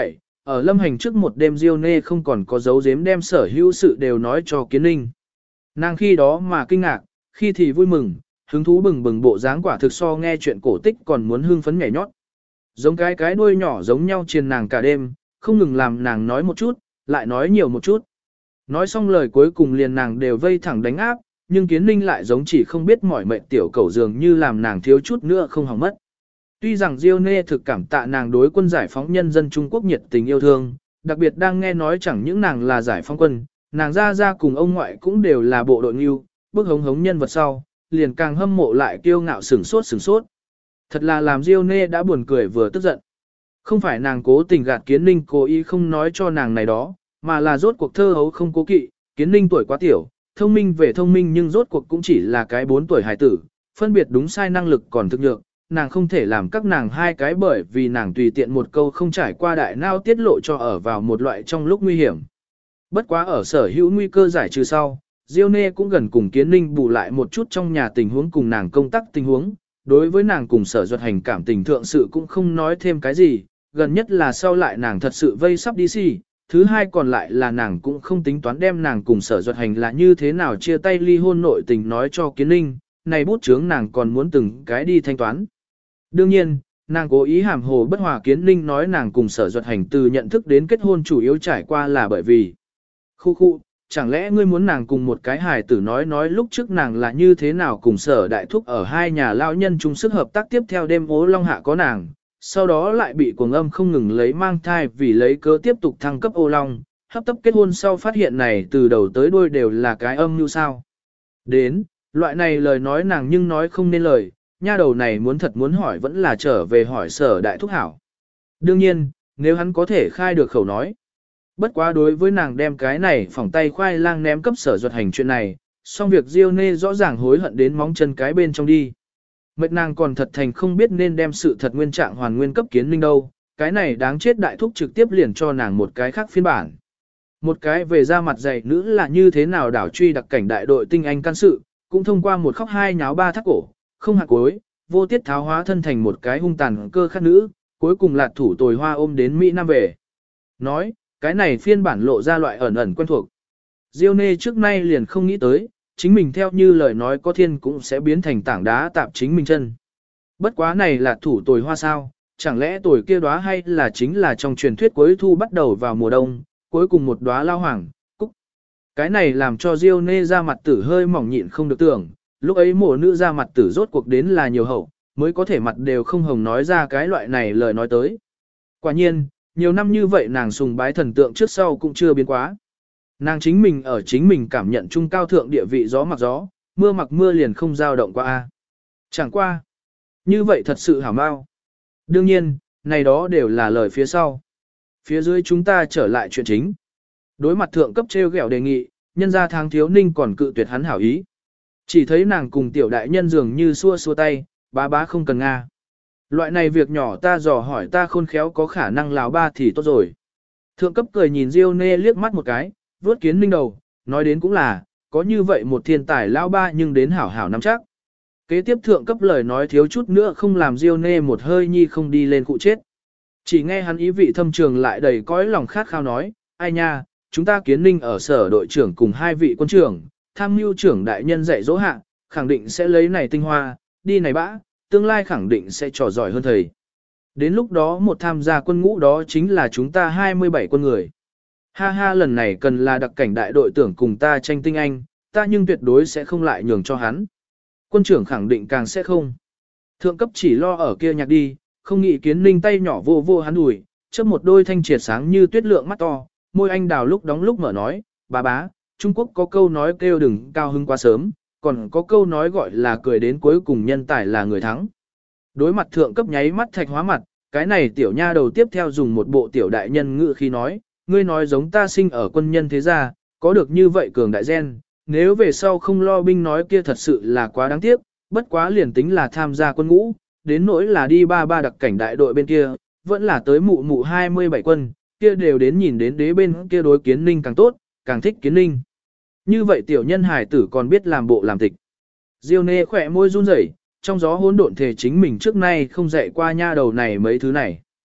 ở lâm hành trước một đêm Diêu Nê không còn có dấu giếm đem sở hữu sự đều nói cho Kiến Ninh. Nàng khi đó mà kinh ngạc, khi thì vui mừng, hứng thú bừng bừng bộ dáng quả thực so nghe chuyện cổ tích còn muốn hưng phấn nhảy nhót. Giống cái đuôi nhỏ giống nhau truyền nàng cả đêm, không ngừng làm nàng nói một chút, lại nói nhiều một chút. Nói xong lời cuối cùng liền nàng đều vây thẳng đánh áp, nhưng Kiến Ninh lại giống chỉ không biết mỏi mệt tiểu cẩu dường như làm nàng thiếu chút nữa không hỏng mất. Tuy rằng Diêu Nê thực cảm tạ nàng đối quân giải phóng nhân dân Trung Quốc nhiệt tình yêu thương, đặc biệt đang nghe nói chẳng những nàng là giải phóng quân, nàng ra cùng ông ngoại cũng đều là bộ đội nghiêu, bức hống hống nhân vật sau, liền càng hâm mộ lại kiêu ngạo sửng sốt. Thật là làm Diêu Nê đã buồn cười vừa tức giận. Không phải nàng cố tình gạt Kiến Ninh cố ý không nói cho nàng này đó, mà là rốt cuộc thơ hấu không cố kỵ, Kiến Ninh tuổi quá tiểu, thông minh về thông minh nhưng rốt cuộc cũng chỉ là cái 4 tuổi hài tử, phân biệt đúng sai năng lực còn thực nhược, nàng không thể làm các nàng hai cái bởi vì nàng tùy tiện một câu không trải qua đại nao tiết lộ cho ở vào một loại trong lúc nguy hiểm. Bất quá ở sở hữu nguy cơ giải trừ sau, Diêu Nê cũng gần cùng Kiến Ninh bù lại một chút trong nhà tình huống cùng nàng công tác tình huống, đối với nàng cùng Sở Duật Hành cảm tình thượng sự cũng không nói thêm cái gì, gần nhất là sau lại nàng thật sự vây sắp đi xì, thứ hai còn lại là nàng cũng không tính toán đem nàng cùng Sở Duật Hành là như thế nào chia tay ly hôn nội tình nói cho Kiến Ninh, này bút chướng nàng còn muốn từng cái đi thanh toán. Đương nhiên, nàng cố ý hàm hồ bất hòa Kiến Ninh nói nàng cùng Sở Duật Hành từ nhận thức đến kết hôn chủ yếu trải qua là bởi vì khu, chẳng lẽ ngươi muốn nàng cùng một cái hài tử nói lúc trước nàng là như thế nào cùng Sở Đại Thúc ở hai nhà lão nhân chung sức hợp tác tiếp theo đêm ố long hạ có nàng, sau đó lại bị cuồng âm không ngừng lấy mang thai vì lấy cớ tiếp tục thăng cấp ô long, hấp tấp kết hôn sau phát hiện này từ đầu tới đuôi đều là cái âm như sao. Đến, loại này lời nói nàng nhưng nói không nên lời, nha đầu này muốn thật muốn hỏi vẫn là trở về hỏi Sở Đại Thúc hảo. Đương nhiên, nếu hắn có thể khai được khẩu nói. Bất quá đối với nàng đem cái này phỏng tay khoai lang ném cấp Sở Duật Hành chuyện này, xong việc Diêu Nê rõ ràng hối hận đến móng chân cái bên trong đi. Mệt nàng còn thật thành không biết nên đem sự thật nguyên trạng hoàn nguyên cấp Kiến Ninh đâu, cái này đáng chết đại thúc trực tiếp liền cho nàng một cái khác phiên bản. Một cái về ra mặt dày nữ là như thế nào đảo truy đặc cảnh đại đội tinh anh can sự, cũng thông qua một khóc hai nháo ba thắt cổ, không hạt cuối, vô tiết tháo hóa thân thành một cái hung tàn cơ khát nữ, cuối cùng lạt thủ tồi hoa ôm đến Mỹ Nam về. Nói, cái này phiên bản lộ ra loại ẩn ẩn quen thuộc. Diêu Nê trước nay liền không nghĩ tới, chính mình theo như lời nói có thiên cũng sẽ biến thành tảng đá tạp chính mình chân. Bất quá này là thủ tồi hoa sao, chẳng lẽ tồi kia đóa hay là chính là trong truyền thuyết cuối thu bắt đầu vào mùa đông, cuối cùng một đóa lao hoàng, cúc. Cái này làm cho Diêu Nê ra mặt tử hơi mỏng nhịn không được tưởng, lúc ấy mùa nữ ra mặt tử rốt cuộc đến là nhiều hậu, mới có thể mặt đều không hồng nói ra cái loại này lời nói tới. Quả nhiên, nhiều năm như vậy nàng sùng bái thần tượng trước sau cũng chưa biến quá. Nàng chính mình ở chính mình cảm nhận trung cao thượng địa vị gió mặc gió, mưa mặc mưa liền không dao động qua a. Chẳng qua. Như vậy thật sự hảo mau. Đương nhiên, này đó đều là lời phía sau. Phía dưới chúng ta trở lại chuyện chính. Đối mặt thượng cấp treo gẹo đề nghị, nhân ra tháng thiếu ninh còn cự tuyệt hắn hảo ý. Chỉ thấy nàng cùng tiểu đại nhân dường như xua tay, bá không cần nga. Loại này việc nhỏ ta dò hỏi ta khôn khéo có khả năng láo ba thì tốt rồi. Thượng cấp cười nhìn Diêu Nê liếc mắt một cái, vuốt Kiến Ninh đầu, nói đến cũng là, có như vậy một thiên tài lao ba nhưng đến hảo hảo nắm chắc. Kế tiếp thượng cấp lời nói thiếu chút nữa không làm Diêu Nê một hơi nhi không đi lên cụ chết. Chỉ nghe hắn ý vị thâm trường lại đầy cõi lòng khát khao nói, ai nha, chúng ta Kiến Ninh ở sở đội trưởng cùng hai vị quân trưởng, tham mưu trưởng đại nhân dạy dỗ hạ, khẳng định sẽ lấy này tinh hoa, đi này bã, tương lai khẳng định sẽ trò giỏi hơn thầy. Đến lúc đó một tham gia quân ngũ đó chính là chúng ta 27 quân người. Ha ha, lần này cần là đặc cảnh đại đội tưởng cùng ta tranh tinh anh, ta nhưng tuyệt đối sẽ không lại nhường cho hắn. Quân trưởng khẳng định càng sẽ không. Thượng cấp chỉ lo ở kia nhạc đi, không nghĩ Kiến Ninh tay nhỏ vô vô hắn đùi, chớp một đôi thanh triệt sáng như tuyết lượng mắt to, môi anh đào lúc đóng lúc mở nói, bá, Trung Quốc có câu nói kêu đừng cao hưng quá sớm, còn có câu nói gọi là cười đến cuối cùng nhân tài là người thắng. Đối mặt thượng cấp nháy mắt thạch hóa mặt, cái này tiểu nha đầu tiếp theo dùng một bộ tiểu đại nhân ngữ khi nói, ngươi nói giống ta sinh ở quân nhân thế gia, có được như vậy cường đại gen, nếu về sau không lo binh nói kia thật sự là quá đáng tiếc, bất quá liền tính là tham gia quân ngũ, đến nỗi là đi ba đặc cảnh đại đội bên kia, vẫn là tới mụ 27 quân, kia đều đến nhìn đến đế bên kia đối Kiến Ninh càng tốt, càng thích Kiến Ninh. Như vậy tiểu nhân hải tử còn biết làm bộ làm tịch. Diêu Nê khỏe môi run rẩy, trong gió hỗn độn thể chính mình trước nay không dạy qua nha đầu này mấy thứ này.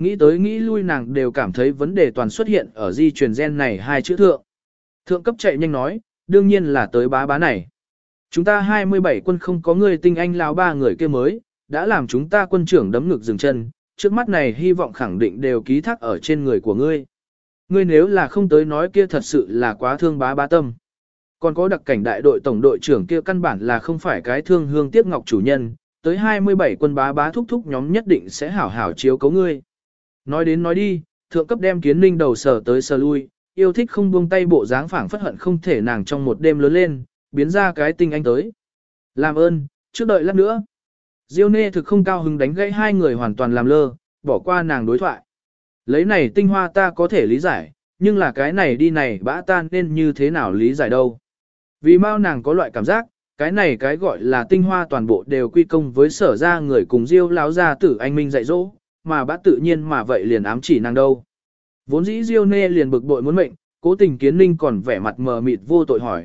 Nghĩ tới nghĩ lui nàng đều cảm thấy vấn đề toàn xuất hiện ở di truyền gen này hai chữ thượng. Thượng cấp chạy nhanh nói, đương nhiên là tới bá bá này. Chúng ta 27 quân không có người tinh anh lão ba người kia mới, đã làm chúng ta quân trưởng đấm ngực dừng chân, trước mắt này hy vọng khẳng định đều ký thác ở trên người của ngươi. Ngươi nếu là không tới nói kia thật sự là quá thương bá bá tâm. Còn có đặc cảnh đại đội tổng đội trưởng kia căn bản là không phải cái thương hương tiếc ngọc chủ nhân, tới 27 quân bá bá thúc thúc nhóm nhất định sẽ hảo hảo chiếu cấu ngươi. Nói đến nói đi, thượng cấp đem Kiến Ninh đầu sờ tới sờ lui, yêu thích không buông tay bộ dáng phảng phất hận không thể nàng trong một đêm lớn lên, biến ra cái tinh anh tới. Làm ơn, trước đợi lát nữa. Diêu Nê thực không cao hứng đánh gãy hai người hoàn toàn làm lơ, bỏ qua nàng đối thoại. Lấy này tinh hoa ta có thể lý giải, nhưng là cái này đi này bã tan nên như thế nào lý giải đâu. Vì mau nàng có loại cảm giác, cái này cái gọi là tinh hoa toàn bộ đều quy công với sở ra người cùng Diêu lão gia tử anh minh dạy dỗ, mà bã tự nhiên mà vậy liền ám chỉ nàng đâu. Vốn dĩ Diêu Nê liền bực bội muốn mệnh, cố tình Kiến Ninh còn vẻ mặt mờ mịt vô tội hỏi,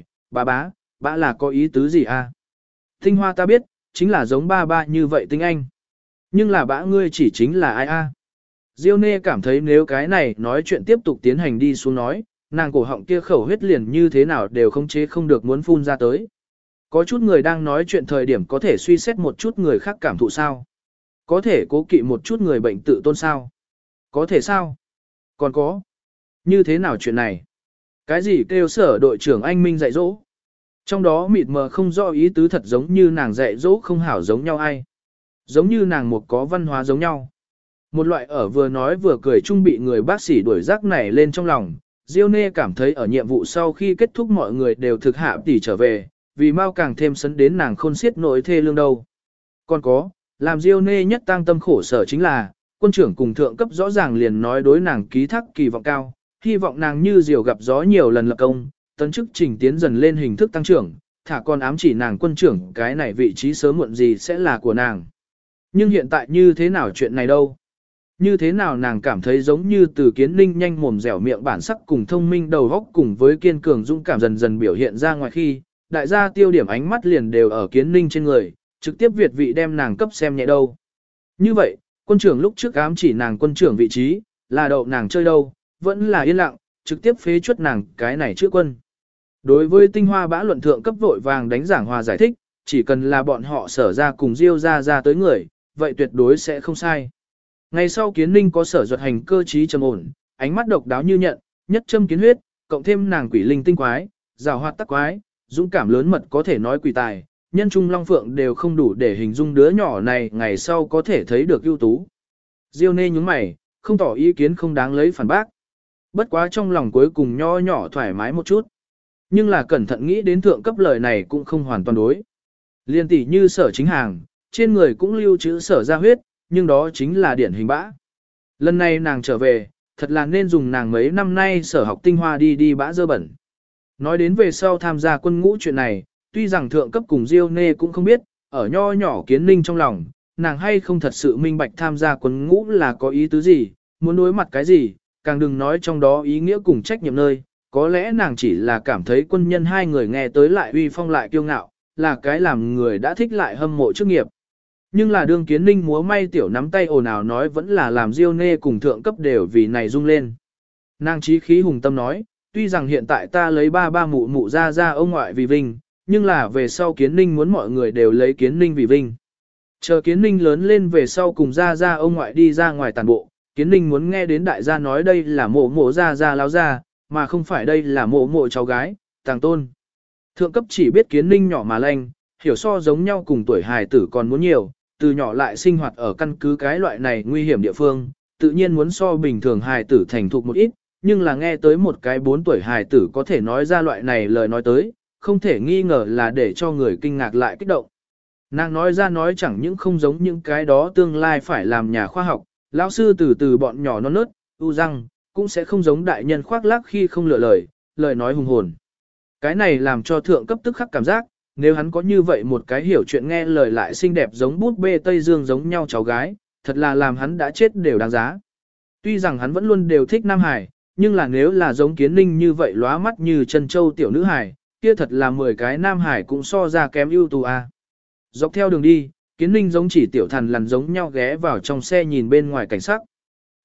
bá là có ý tứ gì a? Tinh hoa ta biết, chính là giống ba như vậy tinh anh. Nhưng là bã ngươi chỉ chính là ai a? Diêu Nê cảm thấy nếu cái này nói chuyện tiếp tục tiến hành đi xuống nói, nàng cổ họng kia khẩu huyết liền như thế nào đều không chế không được muốn phun ra tới. Có chút người đang nói chuyện thời điểm có thể suy xét một chút người khác cảm thụ sao? Có thể cố kỵ một chút người bệnh tự tôn sao? Có thể sao? Còn có. Như thế nào chuyện này? Cái gì kêu sở đội trưởng anh Minh dạy dỗ? Trong đó mịt mờ không rõ ý tứ thật giống như nàng dạy dỗ không hảo giống nhau ai. Giống như nàng một có văn hóa giống nhau. Một loại ở vừa nói vừa cười chung bị người bác sĩ đuổi rác nảy lên trong lòng. Diêu Nê cảm thấy ở nhiệm vụ sau khi kết thúc mọi người đều thực hạ tỉ trở về, vì mau càng thêm sấn đến nàng khôn xiết nỗi thê lương đâu. Còn có, làm Diêu Nê nhất tang tâm khổ sở chính là, quân trưởng cùng thượng cấp rõ ràng liền nói đối nàng ký thác kỳ vọng cao, hy vọng nàng như diều gặp gió nhiều lần lập công, tấn chức trình tiến dần lên hình thức tăng trưởng, thả còn ám chỉ nàng quân trưởng cái này vị trí sớm muộn gì sẽ là của nàng. Nhưng hiện tại như thế nào chuyện này đâu? Như thế nào nàng cảm thấy giống như từ Kiến Ninh nhanh mồm dẻo miệng bản sắc cùng thông minh đầu góc cùng với kiên cường dũng cảm dần dần biểu hiện ra ngoài khi, đại gia tiêu điểm ánh mắt liền đều ở Kiến Ninh trên người, trực tiếp việt vị đem nàng cấp xem nhẹ đâu. Như vậy, quân trưởng lúc trước ám chỉ nàng quân trưởng vị trí, là đậu nàng chơi đâu, vẫn là yên lặng, trực tiếp phế chuất nàng cái này chữ quân. Đối với tinh hoa bã luận thượng cấp vội vàng đánh giảng hòa giải thích, chỉ cần là bọn họ sở ra cùng Diêu ra tới người, vậy tuyệt đối sẽ không sai. Ngày sau Kiến Ninh có sở duật hành cơ trí trầm ổn, ánh mắt độc đáo như nhận, nhất châm kiến huyết, cộng thêm nàng quỷ linh tinh quái, rào hoạt tắc quái, dũng cảm lớn mật có thể nói quỷ tài, nhân trung long phượng đều không đủ để hình dung đứa nhỏ này ngày sau có thể thấy được ưu tú. Diêu Nê nhúng mày, không tỏ ý kiến không đáng lấy phản bác. Bất quá trong lòng cuối cùng nho nhỏ thoải mái một chút. Nhưng là cẩn thận nghĩ đến thượng cấp lời này cũng không hoàn toàn đối. Liên tỷ như sở chính hàng, trên người cũng lưu trữ sở ra huyết, nhưng đó chính là điển hình bã. Lần này nàng trở về, thật là nên dùng nàng mấy năm nay sở học tinh hoa đi bã dơ bẩn. Nói đến về sau tham gia quân ngũ chuyện này, tuy rằng thượng cấp cùng Diêu Nê cũng không biết, ở nho nhỏ Kiến Ninh trong lòng, nàng hay không thật sự minh bạch tham gia quân ngũ là có ý tứ gì, muốn đối mặt cái gì, càng đừng nói trong đó ý nghĩa cùng trách nhiệm nơi. Có lẽ nàng chỉ là cảm thấy quân nhân hai người nghe tới lại uy phong lại kiêu ngạo, là cái làm người đã thích lại hâm mộ chức nghiệp. Nhưng là đương Kiến Ninh múa may tiểu nắm tay ồn ào nói vẫn là làm Diêu Nê cùng thượng cấp đều vì này rung lên. Nàng chí khí hùng tâm nói, tuy rằng hiện tại ta lấy ba mụ mụ ra ông ngoại vì vinh, nhưng là về sau Kiến Ninh muốn mọi người đều lấy Kiến Ninh vì vinh. Chờ Kiến Ninh lớn lên về sau cùng ra ông ngoại đi ra ngoài tàn bộ, Kiến Ninh muốn nghe đến đại gia nói đây là mộ ra láo ra, mà không phải đây là mộ cháu gái, tàng tôn. Thượng cấp chỉ biết Kiến Ninh nhỏ mà lanh, hiểu so giống nhau cùng tuổi hài tử còn muốn nhiều, từ nhỏ lại sinh hoạt ở căn cứ cái loại này nguy hiểm địa phương, tự nhiên muốn so bình thường hài tử thành thục một ít, nhưng là nghe tới một cái 4 tuổi hài tử có thể nói ra loại này lời nói tới, không thể nghi ngờ là để cho người kinh ngạc lại kích động. Nàng nói ra nói chẳng những không giống những cái đó tương lai phải làm nhà khoa học, lão sư từ bọn nhỏ non nớt, u răng, cũng sẽ không giống đại nhân khoác lác khi không lựa lời nói hùng hồn. Cái này làm cho thượng cấp tức khắc cảm giác, nếu hắn có như vậy một cái hiểu chuyện nghe lời lại xinh đẹp giống bút bê Tây Dương giống nhau cháu gái, thật là làm hắn đã chết đều đáng giá. Tuy rằng hắn vẫn luôn đều thích Nam Hải, nhưng là nếu là giống Kiến Ninh như vậy lóa mắt như chân châu tiểu nữ hải, kia thật là 10 cái Nam Hải cũng so ra kém ưu tú a. Dọc theo đường đi, Kiến Ninh giống chỉ tiểu thần lằn giống nhau ghé vào trong xe nhìn bên ngoài cảnh sắc.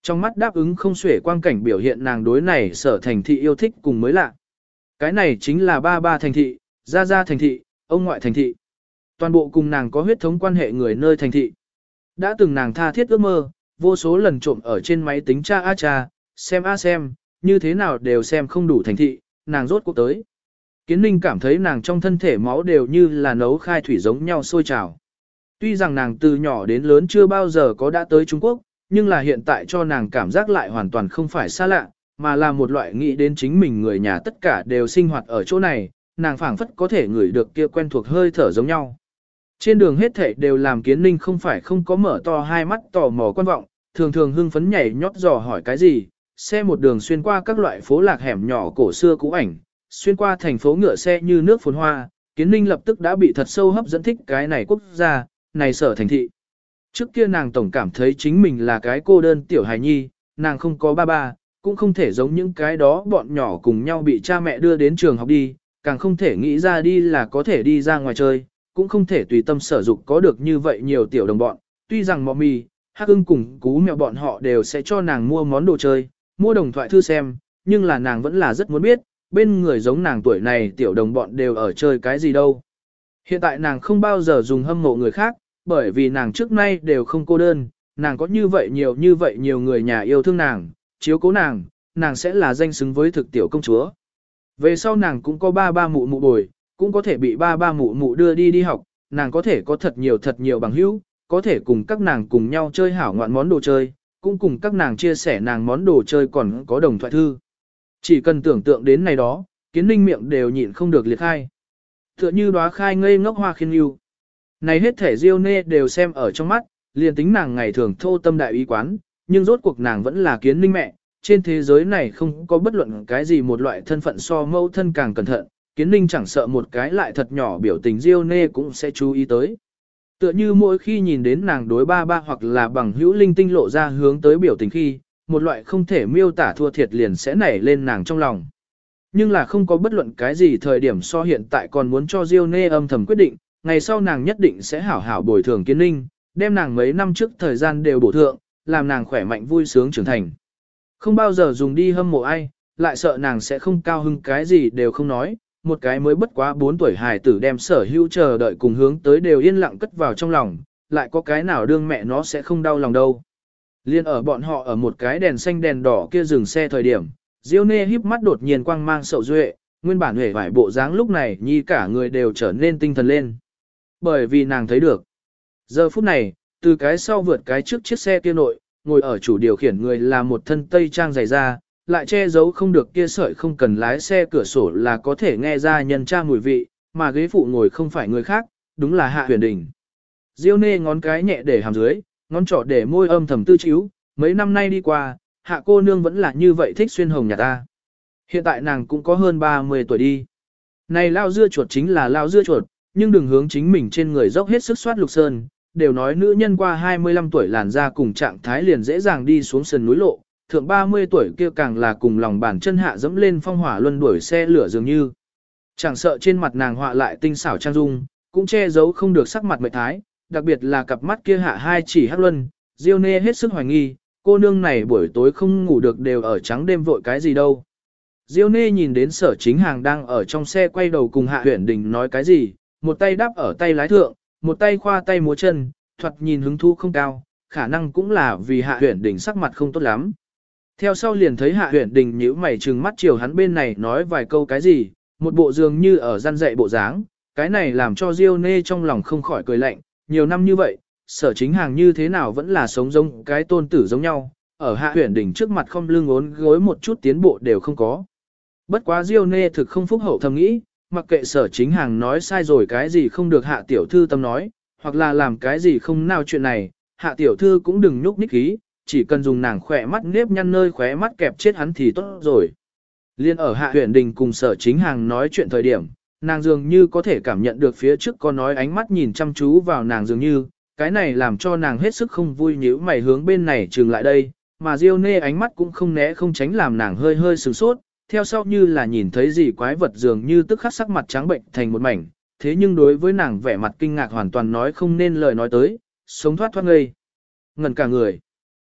Trong mắt đáp ứng không xuể quang cảnh biểu hiện nàng đối này sở thành thị yêu thích cùng mới lạ. Cái này chính là ba ba thành thị, gia gia thành thị, ông ngoại thành thị. Toàn bộ cùng nàng có huyết thống quan hệ người nơi thành thị. Đã từng nàng tha thiết ước mơ, vô số lần trộm ở trên máy tính cha a cha, xem a xem, như thế nào đều xem không đủ thành thị, nàng rốt cuộc tới. Kiến Ninh cảm thấy nàng trong thân thể máu đều như là nấu khai thủy giống nhau sôi trào. Tuy rằng nàng từ nhỏ đến lớn chưa bao giờ có đã tới Trung Quốc, nhưng là hiện tại cho nàng cảm giác lại hoàn toàn không phải xa lạ, mà là một loại nghĩ đến chính mình người nhà tất cả đều sinh hoạt ở chỗ này, nàng phảng phất có thể ngửi được kia quen thuộc hơi thở giống nhau. Trên đường hết thảy đều làm Kiến Ninh không phải không có mở to hai mắt tò mò quan vọng, thường thường hưng phấn nhảy nhót dò hỏi cái gì, xe một đường xuyên qua các loại phố lạc hẻm nhỏ cổ xưa cũ ảnh, xuyên qua thành phố ngựa xe như nước phồn hoa, Kiến Ninh lập tức đã bị thật sâu hấp dẫn thích cái này quốc gia, này sở thành thị. Trước kia nàng tổng cảm thấy chính mình là cái cô đơn tiểu hài nhi, nàng không có ba ba, cũng không thể giống những cái đó bọn nhỏ cùng nhau bị cha mẹ đưa đến trường học đi, càng không thể nghĩ ra đi là có thể đi ra ngoài chơi, cũng không thể tùy tâm sở dục có được như vậy nhiều tiểu đồng bọn. Tuy rằng Mọ Mì, Hắc Ưng cùng Cú Mèo bọn họ đều sẽ cho nàng mua món đồ chơi, mua đồng thoại thư xem, nhưng là nàng vẫn là rất muốn biết, bên người giống nàng tuổi này tiểu đồng bọn đều ở chơi cái gì đâu. Hiện tại nàng không bao giờ dùng hâm mộ người khác, bởi vì nàng trước nay đều không cô đơn, nàng có như vậy nhiều người nhà yêu thương nàng, chiếu cố nàng, nàng sẽ là danh xứng với thực tiểu công chúa. Về sau nàng cũng có ba ba mụ mụ bồi, cũng có thể bị ba ba mụ mụ đưa đi học, nàng có thể có thật nhiều bằng hữu, có thể cùng các nàng cùng nhau chơi hảo ngoạn món đồ chơi, cũng cùng các nàng chia sẻ nàng món đồ chơi còn có đồng thoại thư. Chỉ cần tưởng tượng đến này đó, Kiến Ninh miệng đều nhịn không được liệt khai. Tựa như đóa khai ngây ngốc hoa khiên yêu. Này hết thể Diêu Nê đều xem ở trong mắt, liền tính nàng ngày thường thô tâm đại ý quán, nhưng rốt cuộc nàng vẫn là Kiến Ninh mẹ, trên thế giới này không có bất luận cái gì một loại thân phận so mẫu thân càng cẩn thận, Kiến Ninh chẳng sợ một cái lại thật nhỏ biểu tình Diêu Nê cũng sẽ chú ý tới. Tựa như mỗi khi nhìn đến nàng đối ba ba hoặc là bằng hữu linh tinh lộ ra hướng tới biểu tình khi, một loại không thể miêu tả thua thiệt liền sẽ nảy lên nàng trong lòng. Nhưng là không có bất luận cái gì thời điểm so hiện tại còn muốn cho Diêu Nê âm thầm quyết định, ngày sau nàng nhất định sẽ hảo hảo bồi thường Kiến Ninh, đem nàng mấy năm trước thời gian đều bổ thượng, làm nàng khỏe mạnh vui sướng trưởng thành. Không bao giờ dùng đi hâm mộ ai, lại sợ nàng sẽ không cao hưng cái gì đều không nói, một cái mới bất quá 4 tuổi hài tử đem sở hữu chờ đợi cùng hướng tới đều yên lặng cất vào trong lòng, lại có cái nào đương mẹ nó sẽ không đau lòng đâu. Liên ở bọn họ ở một cái đèn xanh đèn đỏ kia dừng xe thời điểm, Diêu Nê híp mắt đột nhiên quang mang sậu duệ, nguyên bản hề vải bộ dáng lúc này nhi cả người đều trở nên tinh thần lên. Bởi vì nàng thấy được. Giờ phút này, từ cái sau vượt cái trước chiếc xe kia nội, ngồi ở chủ điều khiển người là một thân tây trang dày da, lại che giấu không được kia sợi không cần lái xe cửa sổ là có thể nghe ra nhân tra mùi vị, mà ghế phụ ngồi không phải người khác, đúng là Hạ Huyền Đình. Diêu Nê ngón cái nhẹ để hàm dưới, ngón trỏ để môi âm thầm tư chíu, mấy năm nay đi qua, Hạ cô nương vẫn là như vậy thích xuyên hồng nhà ta. Hiện tại nàng cũng có hơn 30 tuổi đi. Này lao dưa chuột chính là lao dưa chuột, nhưng đừng hướng chính mình trên người dốc hết sức soát lục sơn, đều nói nữ nhân qua 25 tuổi làn da cùng trạng thái liền dễ dàng đi xuống sườn núi lộ, thượng 30 tuổi kia càng là cùng lòng bàn chân hạ dẫm lên phong hỏa luân đuổi xe lửa dường như. Chẳng sợ trên mặt nàng họa lại tinh xảo trang dung, cũng che giấu không được sắc mặt mệt thái, đặc biệt là cặp mắt kia hạ hai chỉ hắc luân, Diêu Nê hết sức hoài nghi, cô nương này buổi tối không ngủ được đều ở trắng đêm vội cái gì đâu. Diêu Nê nhìn đến Sở Chính Hàng đang ở trong xe quay đầu cùng Hạ Huyền Đình nói cái gì, một tay đáp ở tay lái thượng, một tay khoa tay múa chân, thoạt nhìn hứng thú không cao, khả năng cũng là vì Hạ Huyền Đình sắc mặt không tốt lắm. Theo sau liền thấy Hạ Huyền Đình nhíu mày trừng mắt chiều hắn bên này nói vài câu cái gì, một bộ dường như ở gian dạy bộ dáng, cái này làm cho Diêu Nê trong lòng không khỏi cười lạnh, nhiều năm như vậy, Sở Chính Hàng như thế nào vẫn là sống giống cái tôn tử giống nhau, ở Hạ Huyền Đình trước mặt không lưng ốn gối một chút tiến bộ đều không có. Bất quá Diêu Nê thực không phúc hậu thầm nghĩ, mặc kệ Sở Chính Hàng nói sai rồi cái gì không được Hạ tiểu thư tâm nói, hoặc là làm cái gì không nào chuyện này, Hạ tiểu thư cũng đừng nhúc nhích khí, chỉ cần dùng nàng khỏe mắt nếp nhăn nơi khóe mắt kẹp chết hắn thì tốt rồi. Liên ở Hạ Huyền Đình cùng Sở Chính Hàng nói chuyện thời điểm, nàng dường như có thể cảm nhận được phía trước có nói ánh mắt nhìn chăm chú vào nàng dường như, cái này làm cho nàng hết sức không vui nhíu mày hướng bên này trừng lại đây, mà Diêu Nê ánh mắt cũng không né không tránh làm nàng hơi hơi sửng sốt, theo sau như là nhìn thấy gì quái vật dường như tức khắc sắc mặt trắng bệnh thành một mảnh, thế nhưng đối với nàng vẻ mặt kinh ngạc hoàn toàn nói không nên lời nói tới, sống thoát thoát ngây, ngẩn cả người.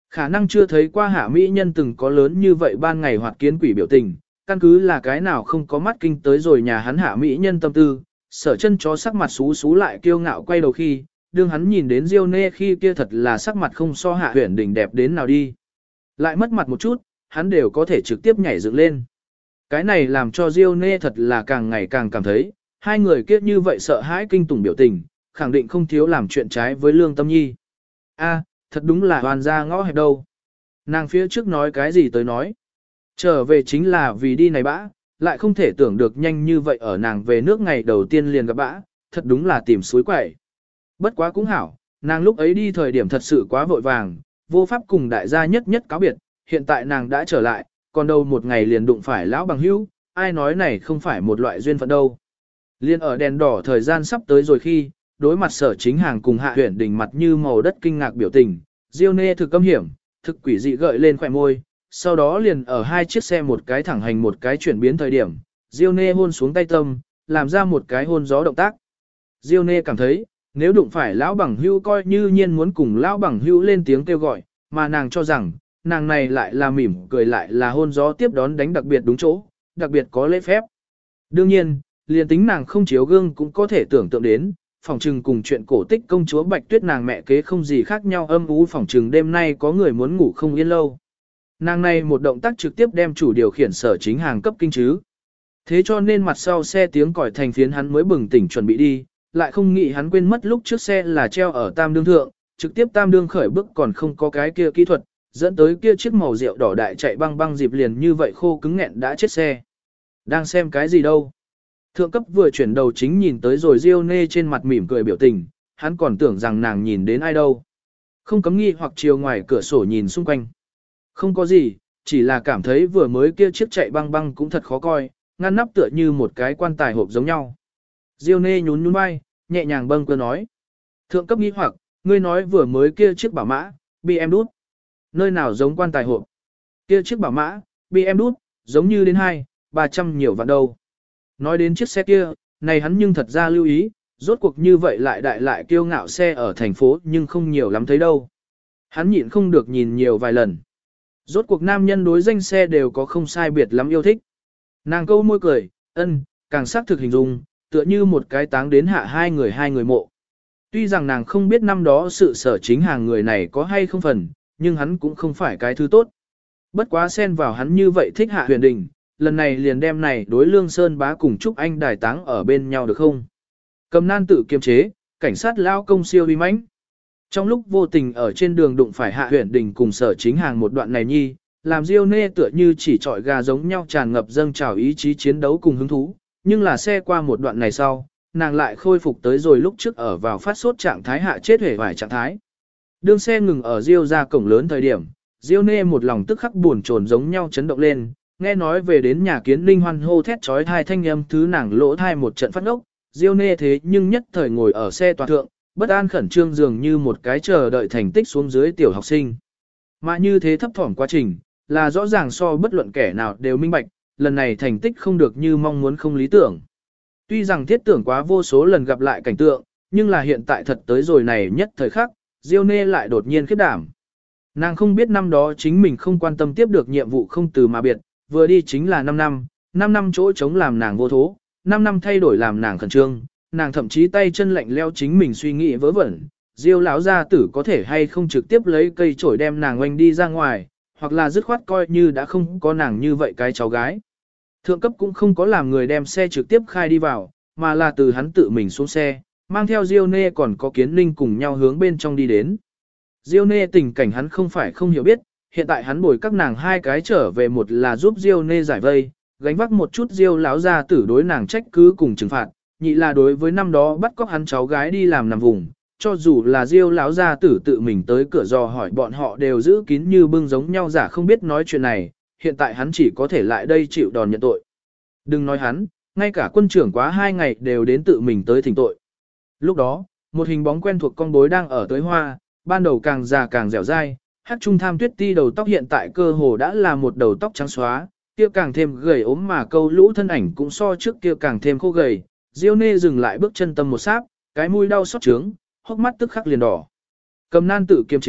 Khả năng chưa thấy qua hạ mỹ nhân từng có lớn như vậy ban ngày hoạt kiến quỷ biểu tình, căn cứ là cái nào không có mắt kinh tới rồi nhà hắn hạ mỹ nhân tâm tư, Sở Chân chó sắc mặt xú xú lại kiêu ngạo quay đầu khi, đương hắn nhìn đến Diêu Nê khi kia thật là sắc mặt không so Hạ Huyền Đình đẹp đến nào đi. Lại mất mặt một chút, hắn đều có thể trực tiếp nhảy dựng lên. Cái này làm cho Diêu Nê thật là càng ngày càng cảm thấy, hai người kia như vậy sợ hãi kinh tủng biểu tình, khẳng định không thiếu làm chuyện trái với lương tâm nhi. A, thật đúng là hoàn ra ngõ hẹp đâu. Nàng phía trước nói cái gì tới nói. Trở về chính là vì đi này bã, lại không thể tưởng được nhanh như vậy ở nàng về nước ngày đầu tiên liền gặp bã, thật đúng là tìm suối quẩy. Bất quá cũng hảo, nàng lúc ấy đi thời điểm thật sự quá vội vàng, vô pháp cùng đại gia nhất nhất cáo biệt, hiện tại nàng đã trở lại, còn đâu một ngày liền đụng phải lão bằng hữu, ai nói này không phải một loại duyên phận đâu. Liên ở đèn đỏ thời gian sắp tới rồi khi, đối mặt Sở Chính Hàng cùng Hạ Huyền Đình mặt như màu đất kinh ngạc biểu tình, Diêu Nê thực câm hiểm, thực quỷ dị gợi lên khóe môi, sau đó liền ở hai chiếc xe một cái thẳng hành một cái chuyển biến thời điểm, Diêu Nê hôn xuống tay tâm, làm ra một cái hôn gió động tác. Diêu Nê cảm thấy, nếu đụng phải lão bằng hữu coi như nhiên muốn cùng lão bằng hữu lên tiếng kêu gọi, mà nàng cho rằng, nàng này lại là mỉm cười lại là hôn gió tiếp đón đánh đặc biệt đúng chỗ, đặc biệt có lễ phép. Đương nhiên, liền tính nàng không chiếu gương cũng có thể tưởng tượng đến, phỏng trừng cùng chuyện cổ tích công chúa Bạch Tuyết nàng mẹ kế không gì khác nhau, âm u phỏng trừng đêm nay có người muốn ngủ không yên lâu. Nàng này một động tác trực tiếp đem chủ điều khiển Sở Chính Hàng cấp kinh chứ. Thế cho nên mặt sau xe tiếng còi thành phiến hắn mới bừng tỉnh chuẩn bị đi, lại không nghĩ hắn quên mất lúc trước xe là treo ở tam đương thượng, trực tiếp tam đương khởi bước còn không có cái kia kỹ thuật, dẫn tới kia chiếc màu rượu đỏ đại chạy băng băng dịp liền như vậy khô cứng nghẹn đã chết xe. Đang xem cái gì đâu? Thượng cấp vừa chuyển đầu chính nhìn tới rồi Diêu Nê trên mặt mỉm cười biểu tình, hắn còn tưởng rằng nàng nhìn đến ai đâu. Không cấm nghi hoặc chiều ngoài cửa sổ nhìn xung quanh. Không có gì, chỉ là cảm thấy vừa mới kia chiếc chạy băng băng cũng thật khó coi, ngăn nắp tựa như một cái quan tài hộp giống nhau. Diêu Nê nhún nhún vai, nhẹ nhàng bâng quơ nói. Thượng cấp nghi hoặc, ngươi nói vừa mới kia chiếc bảo mã, bị em đút. Nơi nào giống quan tài hộp? Kia chiếc bảo mã, bị em đút, giống như đến 200-300 nhiều vạn đâu. Nói đến chiếc xe kia, này hắn nhưng thật ra lưu ý, rốt cuộc như vậy lại đại lại kiêu ngạo xe ở thành phố nhưng không nhiều lắm thấy đâu. Hắn nhịn không được nhìn nhiều vài lần. Rốt cuộc nam nhân đối danh xe đều có không sai biệt lắm yêu thích. Nàng câu môi cười, càng xác thực hình dung, tựa như một cái táng đến hạ hai người mộ. Tuy rằng nàng không biết năm đó sự Sở Chính Hàng người này có hay không phần, nhưng hắn cũng không phải cái thứ tốt. Bất quá xen vào hắn như vậy thích Hạ Huyền Đình, lần này liền đem này đối Lương Sơn Bá cùng Trúc Anh đài táng ở bên nhau được không? Cầm nan tự kiềm chế, cảnh sát lao công siêu uy mãnh. Trong lúc vô tình ở trên đường đụng phải Hạ Huyền Đình cùng Sở Chính Hàng một đoạn này nhi, làm Diêu Nê tựa như chỉ trọi gà giống nhau tràn ngập dâng trào ý chí chiến đấu cùng hứng thú, nhưng là xe qua một đoạn này sau, nàng lại khôi phục tới rồi lúc trước ở vào phát sốt trạng thái hạ chết hể vài trạng thái. Đương xe ngừng ở Diêu ra cổng lớn thời điểm, Diêu Nê một lòng tức khắc buồn chồn giống nhau chấn động lên, nghe nói về đến nhà Kiến Linh hoan hô thét trói thai thanh âm thứ nàng lỗ thai một trận phát ốc, Diêu Nê thế nhưng nhất thời ngồi ở xe tòa thượng, bất an khẩn trương dường như một cái chờ đợi thành tích xuống dưới tiểu học sinh. Mà như thế thấp thỏm quá trình, là rõ ràng so bất luận kẻ nào đều minh bạch, lần này thành tích không được như mong muốn không lý tưởng. Tuy rằng thiết tưởng quá vô số lần gặp lại cảnh tượng, nhưng là hiện tại thật tới rồi này nhất thời khắc, Diêu Nê lại đột nhiên khiếp đảm. Nàng không biết năm đó chính mình không quan tâm tiếp được nhiệm vụ không từ mà biệt, vừa đi chính là 5 năm, 5 năm chỗ chống làm nàng vô thố, 5 năm thay đổi làm nàng khẩn trương, nàng thậm chí tay chân lạnh leo chính mình suy nghĩ vớ vẩn, Diêu lão gia tử có thể hay không trực tiếp lấy cây chổi đem nàng oanh đi ra ngoài, hoặc là dứt khoát coi như đã không có nàng như vậy cái cháu gái. Thượng cấp cũng không có làm người đem xe trực tiếp khai đi vào, mà là từ hắn tự mình xuống xe, mang theo Diêu Nê còn có Kiến Linh cùng nhau hướng bên trong đi đến. Diêu Nê tình cảnh hắn không phải không hiểu biết, hiện tại hắn bồi các nàng hai cái trở về, một là giúp Diêu Nê giải vây, gánh vác một chút Diêu lão gia tử đối nàng trách cứ cùng trừng phạt, nhị là đối với năm đó bắt cóc hắn cháu gái đi làm nằm vùng, cho dù là Diêu lão gia tử tự mình tới cửa dò hỏi bọn họ đều giữ kín như bưng giống nhau giả không biết nói chuyện này, hiện tại hắn chỉ có thể lại đây chịu đòn nhận tội. Đừng nói hắn, ngay cả quân trưởng quá 2 ngày đều đến tự mình tới thỉnh tội. Lúc đó, một hình bóng quen thuộc con bối đang ở tới hoa, ban đầu càng già càng dẻo dai, hắc trung tham tuyết ti đầu tóc hiện tại cơ hồ đã là một đầu tóc trắng xóa, kia càng thêm gầy ốm mà câu lũ thân ảnh cũng so trước kia càng thêm khô gầy. Diêu Nê dừng lại bước chân tâm một sáp, cái mũi đau xót trướng, hốc mắt tức khắc liền đỏ. Cầm nan tự kiềm chế,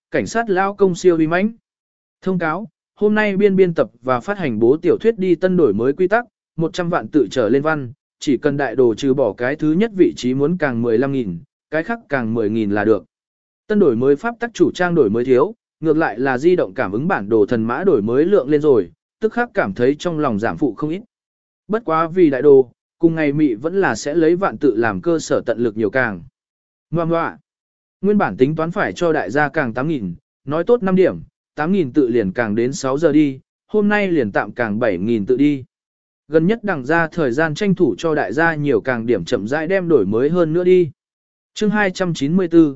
cảnh sát lao công siêu uy mãnh. Thông cáo, hôm nay biên tập và phát hành bố tiểu thuyết đi tân đổi mới quy tắc, 100 vạn tự trở lên văn, chỉ cần đại đồ trừ bỏ cái thứ nhất vị trí muốn càng 15.000, cái khác càng 10.000 là được. Tân đổi mới pháp tắc chủ trang đổi mới thiếu, ngược lại là di động cảm ứng bản đồ thần mã đổi mới lượng lên rồi, tức khắc cảm thấy trong lòng giảm phụ không ít. Bất quá vì đại đồ, cùng ngày mị vẫn là sẽ lấy vạn tự làm cơ sở tận lực nhiều càng. Ngoà. Nguyên bản tính toán phải cho đại gia càng 8.000, nói tốt 5 điểm, 8.000 tự liền càng đến 6 giờ đi, hôm nay liền tạm càng 7.000 tự đi. Gần nhất đằng ra thời gian tranh thủ cho đại gia nhiều càng điểm chậm rãi đem đổi mới hơn nữa đi. Chương 294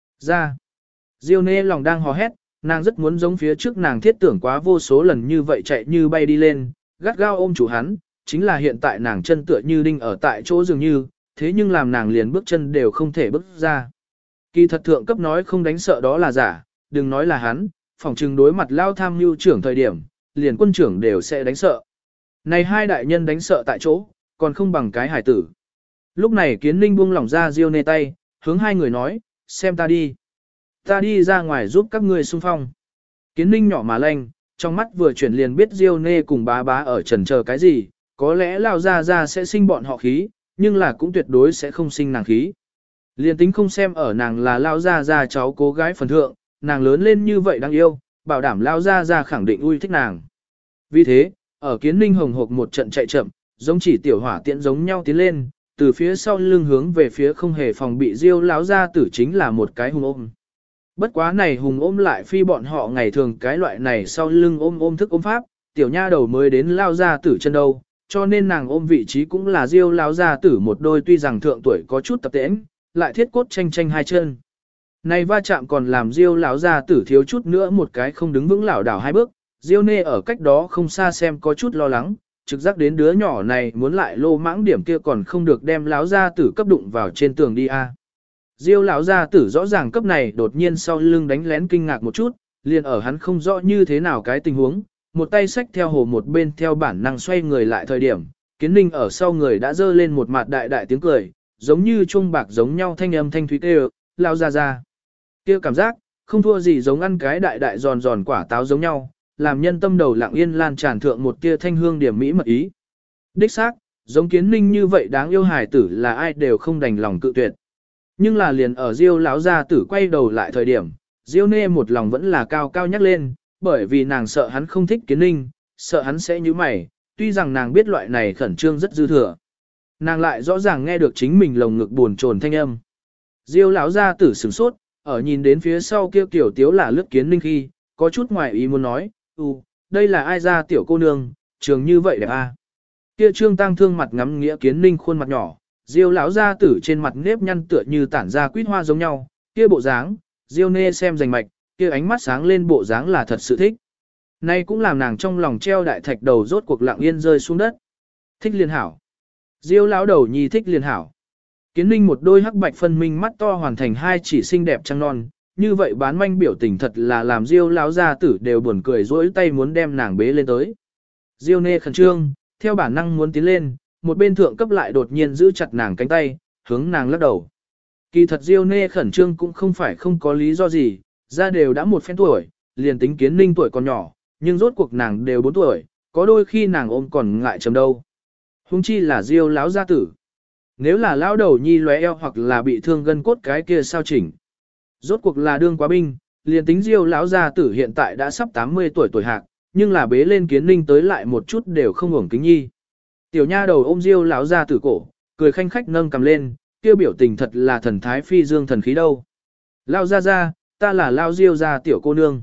Ra Diêu Nê lòng đang hò hét, nàng rất muốn giống phía trước nàng thiết tưởng quá vô số lần như vậy chạy như bay đi lên, gắt gao ôm chủ hắn, chính là hiện tại nàng chân tựa như đinh ở tại chỗ dường như, thế nhưng làm nàng liền bước chân đều không thể bước ra. Kỳ thật thượng cấp nói không đánh sợ đó là giả, đừng nói là hắn, phòng trừng đối mặt lao tham mưu trưởng thời điểm, liền quân trưởng đều sẽ đánh sợ. Này hai đại nhân đánh sợ tại chỗ, còn không bằng cái hải tử. Lúc này Kiến Ninh buông lỏng ra Diêu Nê tay, hướng hai người nói, xem ta đi. Ta đi ra ngoài giúp các ngươi xung phong. Kiến Ninh nhỏ mà lanh, trong mắt vừa chuyển liền biết Diêu Nê cùng bá bá ở trần chờ cái gì, có lẽ lao ra sẽ sinh bọn họ khí, nhưng là cũng tuyệt đối sẽ không sinh nàng khí. Liền tính không xem ở nàng là lao ra cháu cô gái phần thượng, nàng lớn lên như vậy đáng yêu, bảo đảm lao ra khẳng định ui thích nàng. Vì thế, ở Kiến Ninh hồng hộc một trận chạy chậm, giống chỉ tiểu hỏa tiễn giống nhau tiến lên, từ phía sau lưng hướng về phía không hề phòng bị Diêu lão gia tử chính là một cái hùng ôm. Bất quá này hùng ôm lại phi bọn họ ngày thường cái loại này sau lưng ôm thức ôm pháp, tiểu nha đầu mới đến lao gia tử chân đâu, cho nên nàng ôm vị trí cũng là Diêu lão gia tử một đôi tuy rằng thượng tuổi có chút tập tễnh, lại thiết cốt tranh hai chân. Này va chạm còn làm Diêu lão gia tử thiếu chút nữa một cái không đứng vững lảo đảo hai bước, Diêu Nê ở cách đó không xa xem có chút lo lắng, trực giác đến đứa nhỏ này muốn lại lô mãng điểm kia còn không được đem lão gia tử cấp đụng vào trên tường đi a. Diêu lão gia tử rõ ràng cấp này đột nhiên sau lưng đánh lén kinh ngạc một chút, liền ở hắn không rõ như thế nào cái tình huống, một tay xách theo hồ một bên theo bản năng xoay người lại thời điểm, Kiến Ninh ở sau người đã giơ lên một mặt đại tiếng cười, giống như chuông bạc giống nhau thanh âm thanh thúy kêu, lao ra. Kia cảm giác, không thua gì giống ăn cái đại giòn quả táo giống nhau, làm nhân tâm đầu lặng yên lan tràn thượng một tia thanh hương điểm mỹ mật ý. Đích xác, giống Kiến Ninh như vậy đáng yêu hài tử là ai đều không đành lòng cự tuyệt. Nhưng là liền ở Diêu lão gia tử quay đầu lại thời điểm, Diêu Nê một lòng vẫn là cao cao nhắc lên, bởi vì nàng sợ hắn không thích Kiến Ninh, sợ hắn sẽ nhíu mày, tuy rằng nàng biết loại này khẩn trương rất dư thừa. Nàng lại rõ ràng nghe được chính mình lồng ngực buồn chồn thanh âm. Diêu lão gia tử sửng sốt, ở nhìn đến phía sau kia tiểu tiếu là lướt Kiến Ninh khi, có chút ngoài ý muốn nói, đây là ai ra tiểu cô nương, trường như vậy đẹp à. Kia trương tăng thương mặt ngắm nghĩa Kiến Ninh khuôn mặt nhỏ, Diêu lão gia tử trên mặt nếp nhăn tựa như tản ra quýt hoa giống nhau, kia bộ dáng, Diêu Nê xem rành mạch, kia ánh mắt sáng lên bộ dáng là thật sự thích. Nay cũng làm nàng trong lòng treo đại thạch đầu rốt cuộc lặng yên rơi xuống đất. Thích liền hảo. Diêu lão đầu nhi thích liền hảo. Kiến Ninh một đôi hắc bạch phân minh mắt to hoàn thành hai chỉ xinh đẹp trăng non, như vậy bán manh biểu tình thật là làm Diêu lão gia tử đều buồn cười rỗi tay muốn đem nàng bế lên tới. Diêu Nê khẩn trương, theo bản năng muốn tiến lên, một bên thượng cấp lại đột nhiên giữ chặt nàng cánh tay, hướng nàng lắc đầu. Kỳ thật Diêu Nê khẩn trương cũng không phải không có lý do gì, ra đều đã một phen tuổi, liền tính Kiến Ninh tuổi còn nhỏ, nhưng rốt cuộc nàng đều 4 tuổi, có đôi khi nàng ôm còn ngại chầm đâu. Hùng chi là Diêu lão gia tử. Nếu là lão đầu nhi lóe eo hoặc là bị thương gân cốt cái kia sao chỉnh. Rốt cuộc là đương quá binh, liền tính Diêu lão gia tử hiện tại đã sắp 80 tuổi hạc, nhưng là bế lên Kiến Ninh tới lại một chút đều không hưởng kính nhi. Tiểu nha đầu ôm Diêu lão gia tử cổ, cười khanh khách nâng cầm lên, kêu biểu tình thật là thần thái phi dương thần khí đâu. Lao ra, ta là Lao Diêu gia tiểu cô nương.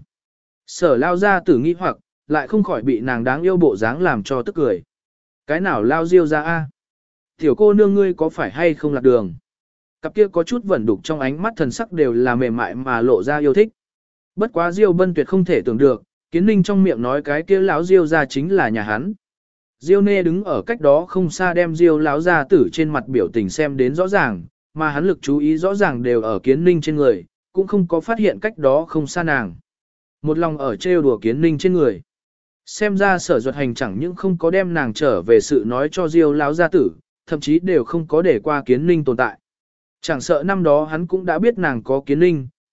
Sở Lao gia tử nghi hoặc, lại không khỏi bị nàng đáng yêu bộ dáng làm cho tức cười. Cái nào Lao Diêu gia a? Tiểu cô nương ngươi có phải hay không lạc đường? Cặp kia có chút vẩn đục trong ánh mắt thần sắc đều là mềm mại mà lộ ra yêu thích. Bất quá Diêu Bân tuyệt không thể tưởng được, Kiến Ninh trong miệng nói cái kia lão Diêu gia chính là nhà hắn. Diêu Nê đứng ở cách đó không xa đem Diêu lão gia tử trên mặt biểu tình xem đến rõ ràng, mà hắn lực chú ý rõ ràng đều ở Kiến Ninh trên người, cũng không có phát hiện cách đó không xa nàng. Một lòng ở trêu đùa Kiến Ninh trên người. Xem ra Sở Duật Hành chẳng những không có đem nàng trở về sự nói cho Diêu lão gia tử, thậm chí đều không có để qua Kiến Ninh tồn tại. Chẳng sợ năm đó hắn cũng đã biết nàng có Kiến Ninh,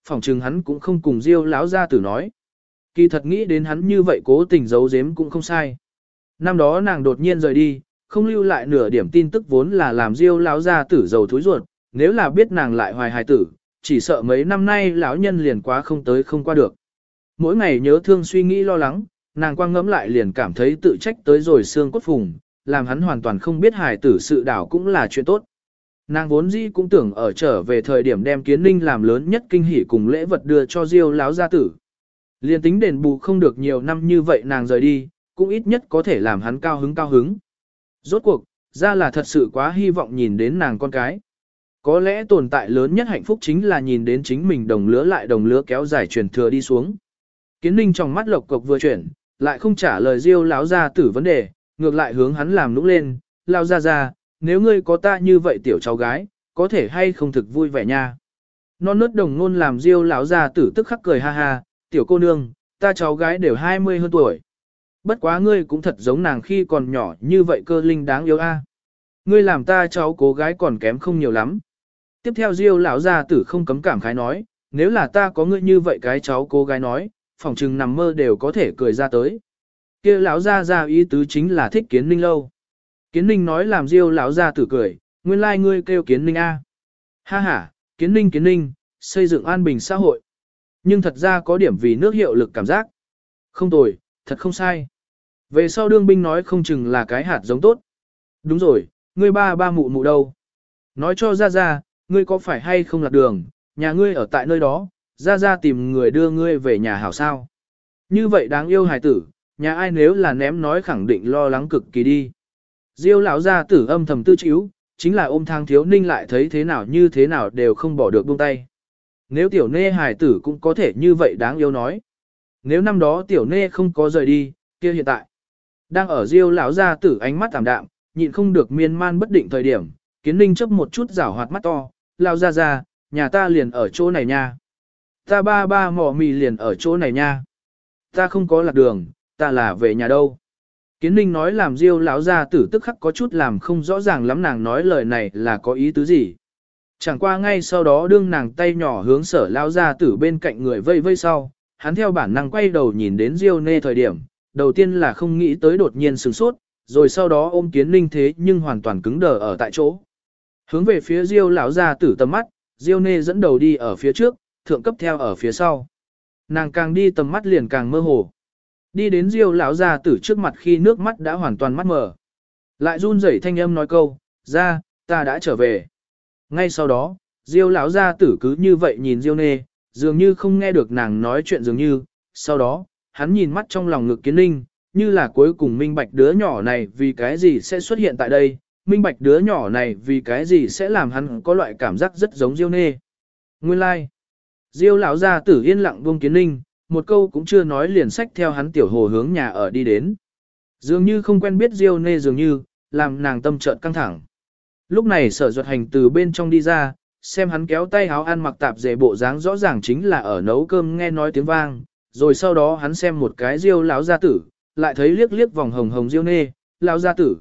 phỏng chừng hắn cũng không cùng Diêu lão gia tử nói. Kỳ thật nghĩ đến hắn như vậy cố tình giấu giếm cũng không sai. Năm đó nàng đột nhiên rời đi, không lưu lại nửa điểm tin tức vốn là làm Diêu lão gia tử giàu thối ruột, nếu là biết nàng lại hoài hài tử, chỉ sợ mấy năm nay lão nhân liền quá không tới không qua được. Mỗi ngày nhớ thương suy nghĩ lo lắng, nàng quang ngẫm lại liền cảm thấy tự trách tới rồi xương cốt phùng, làm hắn hoàn toàn không biết hài tử sự đảo cũng là chuyện tốt. Nàng vốn dĩ cũng tưởng ở trở về thời điểm đem Kiến Ninh làm lớn nhất kinh hỉ cùng lễ vật đưa cho Diêu lão gia tử. Liên tính đền bù không được nhiều năm như vậy nàng rời đi, cũng ít nhất có thể làm hắn cao hứng cao hứng. Rốt cuộc, ra là thật sự quá hy vọng nhìn đến nàng con cái. Có lẽ tồn tại lớn nhất hạnh phúc chính là nhìn đến chính mình đồng lứa lại đồng lứa kéo dài truyền thừa đi xuống. Kiến Ninh trong mắt lộc cộc vừa chuyển, lại không trả lời Diêu lão gia tử vấn đề, ngược lại hướng hắn làm nũng lên, lao ra, nếu ngươi có ta như vậy tiểu cháu gái, có thể hay không thực vui vẻ nha. Non nớt đồng ngôn làm Diêu lão gia tử tức khắc cười ha ha, tiểu cô nương, ta cháu gái đều 20 hơn tuổi. Bất quá ngươi cũng thật giống nàng khi còn nhỏ như vậy cơ linh đáng yêu a. Ngươi làm ta cháu cố gái còn kém không nhiều lắm. Tiếp theo Diêu lão gia tử không cấm cảm khái nói, nếu là ta có ngươi như vậy cái cháu cố gái nói, phỏng chừng nằm mơ đều có thể cười ra tới. Kia lão gia gia ý tứ chính là thích Kiến Ninh lâu. Kiến Ninh nói làm Diêu lão gia tử cười, nguyên lai like ngươi kêu Kiến Ninh a. Ha ha, Kiến Ninh, xây dựng an bình xã hội. Nhưng thật ra có điểm vì nước hiệu lực cảm giác. Không tồi, thật không sai. Về sau đương binh nói không chừng là cái hạt giống tốt. Đúng rồi, ngươi ba mụ mụ đâu? Nói cho ra, ngươi có phải hay không lạc đường, nhà ngươi ở tại nơi đó, ra tìm người đưa ngươi về nhà hảo sao. Như vậy đáng yêu hài tử, nhà ai nếu là ném nói khẳng định lo lắng cực kỳ đi. Diêu lão gia tử âm thầm tư chíu, chính là ôm Thang Thiếu Ninh lại thấy thế nào như thế nào đều không bỏ được buông tay. Nếu tiểu nê hài tử cũng có thể như vậy đáng yêu nói. Nếu năm đó tiểu nê không có rời đi, kia hiện tại. Đang ở Diêu lão gia tử ánh mắt tạm đạm, nhịn không được miên man bất định thời điểm, Kiến Ninh chớp một chút rảo hoạt mắt to, lao ra, nhà ta liền ở chỗ này nha. Ta ba mỏ mì liền ở chỗ này nha. Ta không có lạc đường, ta là về nhà đâu. Kiến Ninh nói làm Diêu lão gia tử tức khắc có chút làm không rõ ràng lắm nàng nói lời này là có ý tứ gì. Chẳng qua ngay sau đó đương nàng tay nhỏ hướng Sở lão gia tử bên cạnh người vây vây sau, hắn theo bản năng quay đầu nhìn đến Diêu nê thời điểm, đầu tiên là không nghĩ tới đột nhiên sửng sốt, rồi sau đó ôm Kiến Ninh thế nhưng hoàn toàn cứng đờ ở tại chỗ. Hướng về phía Diêu lão gia tử tầm mắt, Diêu nê dẫn đầu đi ở phía trước, thượng cấp theo ở phía sau. Nàng càng đi tầm mắt liền càng mơ hồ. Đi đến Diêu lão gia tử trước mặt khi nước mắt đã hoàn toàn mắt mờ. Lại run rẩy thanh âm nói câu, ra, ta đã trở về. Ngay sau đó, Diêu lão gia tử cứ như vậy nhìn Diêu nê, dường như không nghe được nàng nói chuyện dường như. Sau đó, hắn nhìn mắt trong lòng ngực Kiến Ninh, như là cuối cùng minh bạch đứa nhỏ này vì cái gì sẽ xuất hiện tại đây, minh bạch đứa nhỏ này vì cái gì sẽ làm hắn có loại cảm giác rất giống Diêu nê. Nguyên lai, like. Diêu lão gia tử yên lặng buông Kiến Ninh, một câu cũng chưa nói liền xách theo hắn tiểu hồ hướng nhà ở đi đến. Dường như không quen biết Diêu nê dường như, làm nàng tâm chợt căng thẳng. Lúc này Sở Duật Hành từ bên trong đi ra, xem hắn kéo tay áo ăn mặc tạp dề bộ dáng rõ ràng chính là ở nấu cơm nghe nói tiếng vang, rồi sau đó hắn xem một cái Diêu lão gia tử, lại thấy liếc liếc vòng hồng hồng Diêu nê, lão gia tử.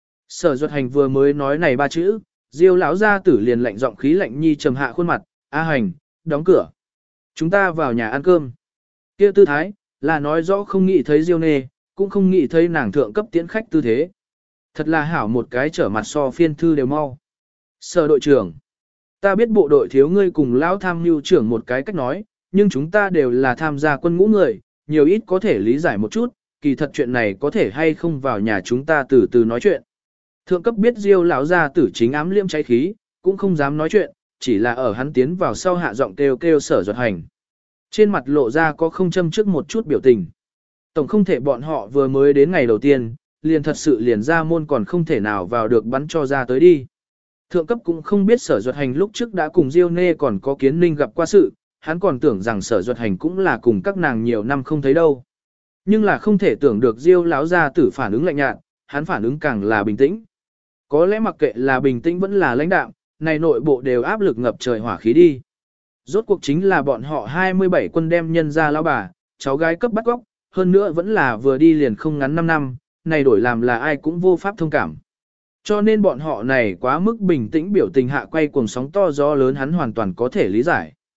Sở Duật Hành vừa mới nói này ba chữ, Diêu lão gia tử liền lạnh giọng khí lạnh nhi trầm hạ khuôn mặt, "A Hành, đóng cửa. Chúng ta vào nhà ăn cơm." Kia tư thái, là nói rõ không nghĩ thấy Diêu nê, cũng không nghĩ thấy nàng thượng cấp tiễn khách tư thế. Thật là hảo một cái trở mặt so phiên thư đều mau. Sở đội trưởng, ta biết bộ đội thiếu ngươi cùng lão tham mưu trưởng một cái cách nói, nhưng chúng ta đều là tham gia quân ngũ người, nhiều ít có thể lý giải một chút, kỳ thật chuyện này có thể hay không vào nhà chúng ta từ từ nói chuyện. Thượng cấp biết Diêu lão gia tử chính ám liêm cháy khí, cũng không dám nói chuyện, chỉ là ở hắn tiến vào sau hạ giọng kêu kêu Sở Duật Hành. Trên mặt lộ ra có không châm trước một chút biểu tình. Tổng không thể bọn họ vừa mới đến ngày đầu tiên, liền thật sự liền ra môn còn không thể nào vào được bắn cho ra tới đi. Thượng cấp cũng không biết Sở Duật Hành lúc trước đã cùng Diêu nê còn có Kiến Ninh gặp qua sự, hắn còn tưởng rằng Sở Duật Hành cũng là cùng các nàng nhiều năm không thấy đâu. Nhưng là không thể tưởng được Diêu lão gia tử phản ứng lạnh nhạt, hắn phản ứng càng là bình tĩnh. Có lẽ mặc kệ là bình tĩnh vẫn là lãnh đạm, này nội bộ đều áp lực ngập trời hỏa khí đi. Rốt cuộc chính là bọn họ 27 quân đem nhân ra lão bà, cháu gái cấp bắt góc, hơn nữa vẫn là vừa đi liền không ngắn 5 năm, này đổi làm là ai cũng vô pháp thông cảm. Cho nên bọn họ này quá mức bình tĩnh biểu tình hạ quay cuồng sóng to gió lớn hắn hoàn toàn có thể lý giải.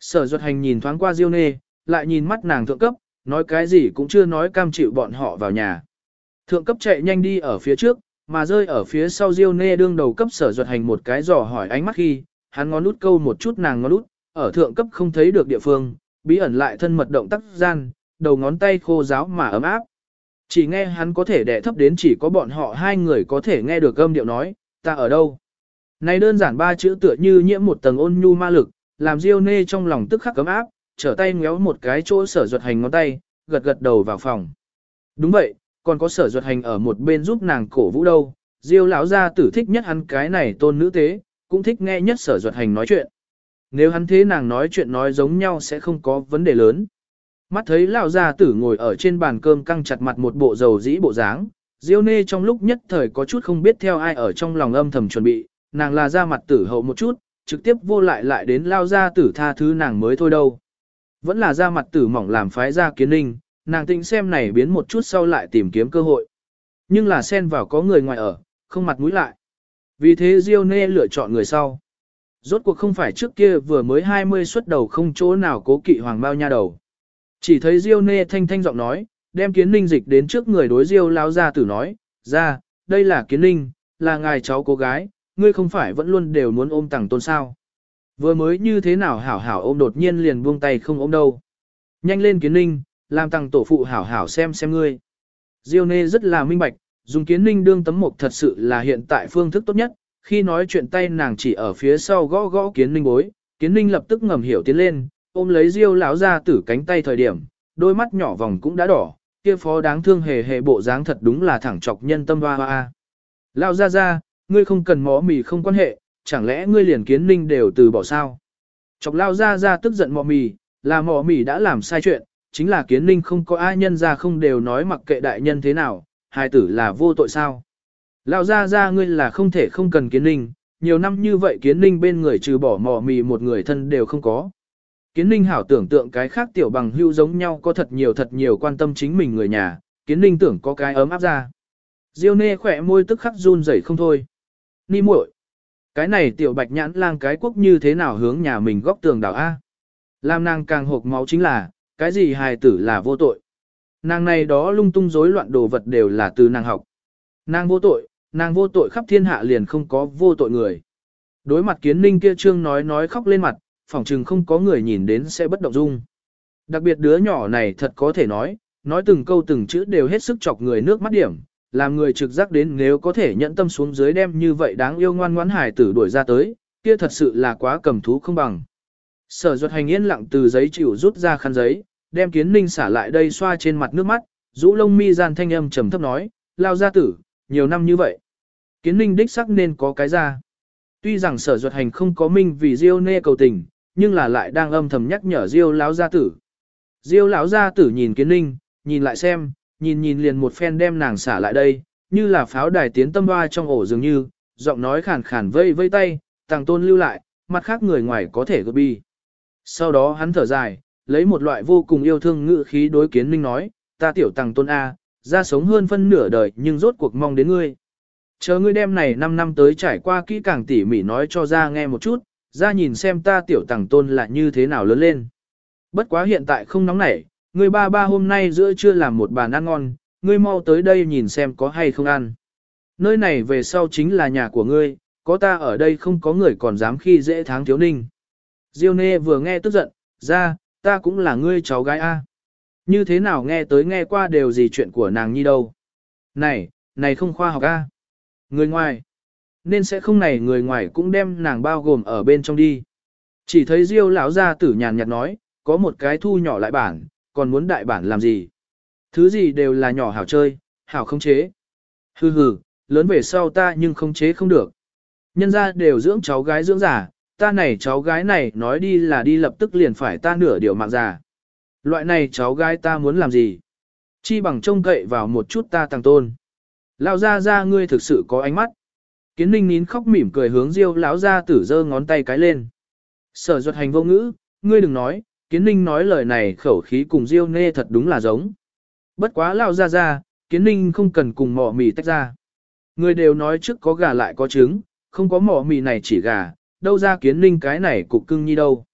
Sở Duật Hành nhìn thoáng qua Diêu Nê, lại nhìn mắt nàng thượng cấp, nói cái gì cũng chưa nói cam chịu bọn họ vào nhà. Thượng cấp chạy nhanh đi ở phía trước, mà rơi ở phía sau Diêu Nê đương đầu cấp Sở Duật Hành một cái dò hỏi ánh mắt khi, hắn ngón út câu một chút nàng ngón út, ở thượng cấp không thấy được địa phương, bí ẩn lại thân mật động tác gian, đầu ngón tay khô ráo mà ấm áp. Chỉ nghe hắn có thể đè thấp đến chỉ có bọn họ hai người có thể nghe được âm điệu nói, ta ở đâu. Này đơn giản ba chữ tựa như nhiễm một tầng ôn nhu ma lực, làm Diêu Nê trong lòng tức khắc cấm áp, trở tay ngéo một cái chỗ Sở Duật Hành ngón tay, gật gật đầu vào phòng. Đúng vậy, còn có Sở Duật Hành ở một bên giúp nàng cổ vũ đâu. Diêu lão gia tử thích nhất hắn cái này tôn nữ tế, cũng thích nghe nhất Sở Duật Hành nói chuyện. Nếu hắn thế nàng nói chuyện nói giống nhau sẽ không có vấn đề lớn. Mắt thấy lão gia tử ngồi ở trên bàn cơm căng chặt mặt một bộ dầu dĩ bộ dáng, Diêu Nê trong lúc nhất thời có chút không biết theo ai ở trong lòng âm thầm chuẩn bị, nàng là ra mặt tử hậu một chút, trực tiếp vô lại đến lao gia tử tha thứ nàng mới thôi đâu. Vẫn là ra mặt tử mỏng làm phái ra Kiến Ninh, nàng tĩnh xem này biến một chút sau lại tìm kiếm cơ hội. Nhưng là xen vào có người ngoài ở, không mặt mũi lại. Vì thế Diêu Nê lựa chọn người sau. Rốt cuộc không phải trước kia vừa mới 20 xuất đầu không chỗ nào cố kỵ hoàng bao nha đầu. Chỉ thấy Diêu Nê thanh thanh giọng nói, đem Kiến Ninh dịch đến trước người đối Diêu lão gia tử nói, ra, đây là Kiến Ninh, là ngài cháu cô gái, ngươi không phải vẫn luôn đều muốn ôm Tằng Tôn sao. Vừa mới như thế nào hảo hảo ôm đột nhiên liền buông tay không ôm đâu. Nhanh lên Kiến Ninh, làm Tằng tổ phụ hảo hảo xem ngươi. Diêu Nê rất là minh bạch, dùng Kiến Ninh đương tấm mục thật sự là hiện tại phương thức tốt nhất, khi nói chuyện tay nàng chỉ ở phía sau gõ gõ Kiến Ninh bối, Kiến Ninh lập tức ngầm hiểu tiến lên, ôm lấy Diêu lão gia tử cánh tay thời điểm, đôi mắt nhỏ vòng cũng đã đỏ, kia phó đáng thương hề bộ dáng thật đúng là thẳng chọc nhân tâm hoa hoa. Lão gia, ngươi không cần mỏ mì không quan hệ, chẳng lẽ ngươi liền Kiến Ninh đều từ bỏ sao? Chọc Lão gia tức giận mỏ mì, là mỏ mì đã làm sai chuyện, chính là Kiến Ninh không có ai nhân ra không đều nói mặc kệ đại nhân thế nào, hài tử là vô tội sao? Lão gia ngươi là không thể không cần Kiến Ninh, nhiều năm như vậy Kiến Ninh bên người trừ bỏ mỏ mì một người thân đều không có. Kiến Ninh hảo tưởng tượng cái khác tiểu bằng hữu giống nhau có thật nhiều quan tâm chính mình người nhà, Kiến Ninh tưởng có cái ấm áp ra. Diêu Nê khỏe môi tức khắc run rẩy không thôi. Ni muội, cái này tiểu bạch nhãn lang cái quốc như thế nào hướng nhà mình góc tường đảo A. Làm nàng càng hộp máu chính là, cái gì hài tử là vô tội. Nàng này đó lung tung rối loạn đồ vật đều là từ nàng học. Nàng vô tội khắp thiên hạ liền không có vô tội người. Đối mặt Kiến Ninh kia trương nói khóc lên mặt, phỏng chừng không có người nhìn đến sẽ bất động dung. Đặc biệt đứa nhỏ này thật có thể nói từng câu từng chữ đều hết sức chọc người nước mắt điểm, làm người trực giác đến nếu có thể nhẫn tâm xuống dưới đem như vậy đáng yêu ngoan ngoãn hài tử đuổi ra tới, kia thật sự là quá cầm thú không bằng. Sở Duật Hành yên lặng từ giấy chịu rút ra khăn giấy, đem Kiến Ninh xả lại đây xoa trên mặt nước mắt, rũ lông mi gian thanh âm trầm thấp nói, lao gia tử, nhiều năm như vậy. Kiến Ninh đích sắc nên có cái ra. Tuy rằng Sở Duật Hành không có minh vì Diêu Nê cầu tình, nhưng là lại đang âm thầm nhắc nhở Diêu lão gia tử. Diêu lão gia tử nhìn Kiến Ninh, nhìn lại xem, nhìn liền một phen đem nàng xả lại đây, như là pháo đài tiến tâm hoa trong ổ dường như, giọng nói khàn khàn vây tay, Tằng Tôn lưu lại, mặt khác người ngoài có thể gấp bi. Sau đó hắn thở dài, lấy một loại vô cùng yêu thương ngữ khí đối Kiến Ninh nói, ta tiểu Tằng Tôn A, ra sống hơn phân nửa đời nhưng rốt cuộc mong đến ngươi. Chờ ngươi đem này 5 năm tới trải qua kỹ càng tỉ mỉ nói cho ra nghe một chút, ra nhìn xem ta tiểu Tằng Tôn là như thế nào lớn lên. Bất quá hiện tại không nóng nảy, ngươi ba hôm nay giữa trưa làm một bàn ăn ngon, ngươi mau tới đây nhìn xem có hay không ăn. Nơi này về sau chính là nhà của ngươi, có ta ở đây không có người còn dám khi dễ tháng thiếu ninh. Diêu Nê vừa nghe tức giận, ra, ta cũng là ngươi cháu gái A. Như thế nào nghe tới nghe qua đều gì chuyện của nàng nhi đâu. Này không khoa học A. Người ngoài. Nên sẽ không này người ngoài cũng đem nàng bao gồm ở bên trong đi. Chỉ thấy Diêu lão gia tử nhàn nhạt nói, có một cái thu nhỏ lại bản, còn muốn đại bản làm gì. Thứ gì đều là nhỏ hảo chơi, hảo không chế. Hừ, lớn về sau ta nhưng không chế không được. Nhân ra đều dưỡng cháu gái dưỡng giả, ta này cháu gái này nói đi là đi lập tức liền phải ta nửa điều mạng già. Loại này cháu gái ta muốn làm gì? Chi bằng trông cậy vào một chút ta Tằng Tôn. Lão gia ngươi thực sự có ánh mắt. Kiến Ninh nín khóc mỉm cười hướng Diêu lão gia tử giơ ngón tay cái lên. Sở Duật Hành vô ngữ, ngươi đừng nói, Kiến Ninh nói lời này khẩu khí cùng Diêu Nê thật đúng là giống. Bất quá lão gia, Kiến Ninh không cần cùng mỏ mì tách ra. Người đều nói trước có gà lại có trứng, không có mỏ mì này chỉ gà, đâu ra Kiến Ninh cái này cục cưng nhi đâu.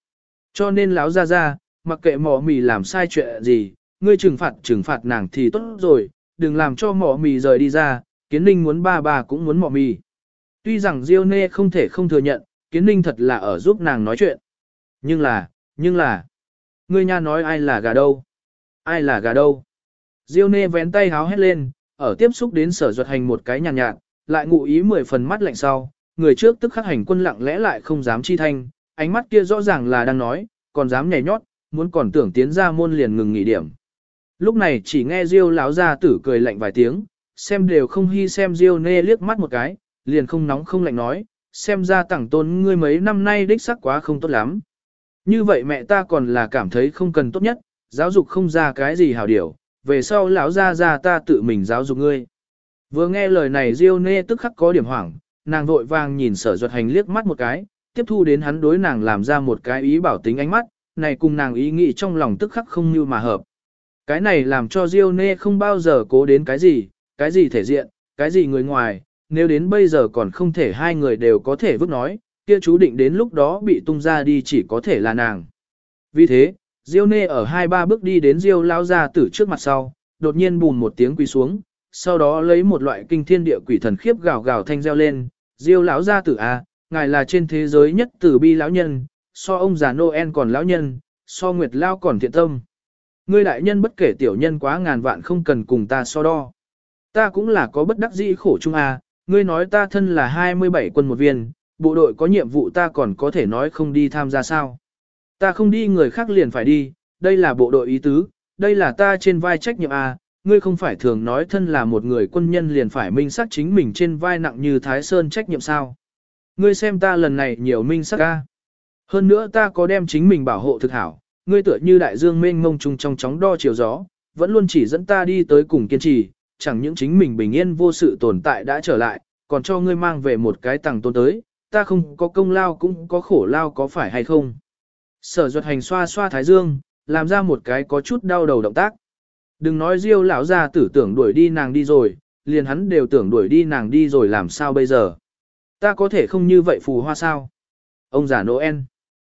Cho nên lão ra, mặc kệ mỏ mì làm sai chuyện gì, ngươi trừng phạt nàng thì tốt rồi, đừng làm cho mỏ mì rời đi ra, Kiến Ninh muốn bà cũng muốn mỏ mì. Tuy rằng Diêu Nê không thể không thừa nhận, Kiến Ninh thật là ở giúp nàng nói chuyện. Nhưng là, ngươi nha nói ai là gà đâu? Ai là gà đâu? Diêu Nê vén tay háo hét lên, ở tiếp xúc đến Sở Duật Hành một cái nhàn nhạt, lại ngụ ý 10 phần mắt lạnh sau, người trước tức khắc hành quân lặng lẽ lại không dám chi thanh, ánh mắt kia rõ ràng là đang nói, còn dám nhảy nhót, muốn còn tưởng tiến ra môn liền ngừng nghỉ điểm. Lúc này chỉ nghe Diêu lão gia tử cười lạnh vài tiếng, xem đều không hy xem Diêu Nê liếc mắt một cái, liền không nóng không lạnh nói, xem ra tẳng tôn ngươi mấy năm nay đích sắc quá không tốt lắm. Như vậy mẹ ta còn là cảm thấy không cần tốt nhất, giáo dục không ra cái gì hảo điều, về sau lão gia ta tự mình giáo dục ngươi. Vừa nghe lời này Diêu Nê tức khắc có điểm hoảng, nàng vội vàng nhìn Sở Duật Hành liếc mắt một cái, tiếp thu đến hắn đối nàng làm ra một cái ý bảo tính ánh mắt, này cùng nàng ý nghĩ trong lòng tức khắc không như mà hợp. Cái này làm cho Diêu Nê không bao giờ cố đến cái gì thể diện, cái gì người ngoài, nếu đến bây giờ còn không thể hai người đều có thể vứt nói, kia chú định đến lúc đó bị tung ra đi chỉ có thể là nàng. Vì thế, Diêu Nê ở 2-3 bước đi đến Diêu lão gia tử trước mặt sau, đột nhiên bùn một tiếng quỳ xuống, sau đó lấy một loại kinh thiên địa quỷ thần khiếp gào gào thanh reo lên, Diêu lão gia tử à, ngài là trên thế giới nhất tử bi lão nhân, so ông già Noel còn lão nhân, so Nguyệt Lao còn thiện tâm. Ngươi đại nhân bất kể tiểu nhân quá ngàn vạn không cần cùng ta so đo. Ta cũng là có bất đắc dĩ khổ chung à, ngươi nói ta thân là 27 quân một viên, bộ đội có nhiệm vụ ta còn có thể nói không đi tham gia sao. Ta không đi người khác liền phải đi, đây là bộ đội ý tứ, đây là ta trên vai trách nhiệm à, ngươi không phải thường nói thân là một người quân nhân liền phải minh xác chính mình trên vai nặng như Thái Sơn trách nhiệm sao. Ngươi xem ta lần này nhiều minh xác a. Hơn nữa ta có đem chính mình bảo hộ thực hảo, ngươi tựa như đại dương mênh mông trùng trong chóng đo chiều gió, vẫn luôn chỉ dẫn ta đi tới cùng kiên trì, chẳng những chính mình bình yên vô sự tồn tại đã trở lại, còn cho ngươi mang về một cái tàng tôn tới, ta không có công lao cũng có khổ lao có phải hay không. Sở Duật Hành xoa xoa thái dương, làm ra một cái có chút đau đầu động tác. Đừng nói Diêu lão gia tử tưởng đuổi đi nàng đi rồi, liền hắn đều tưởng đuổi đi nàng đi rồi làm sao bây giờ. Ta có thể không như vậy phù hoa sao? Ông già Noel.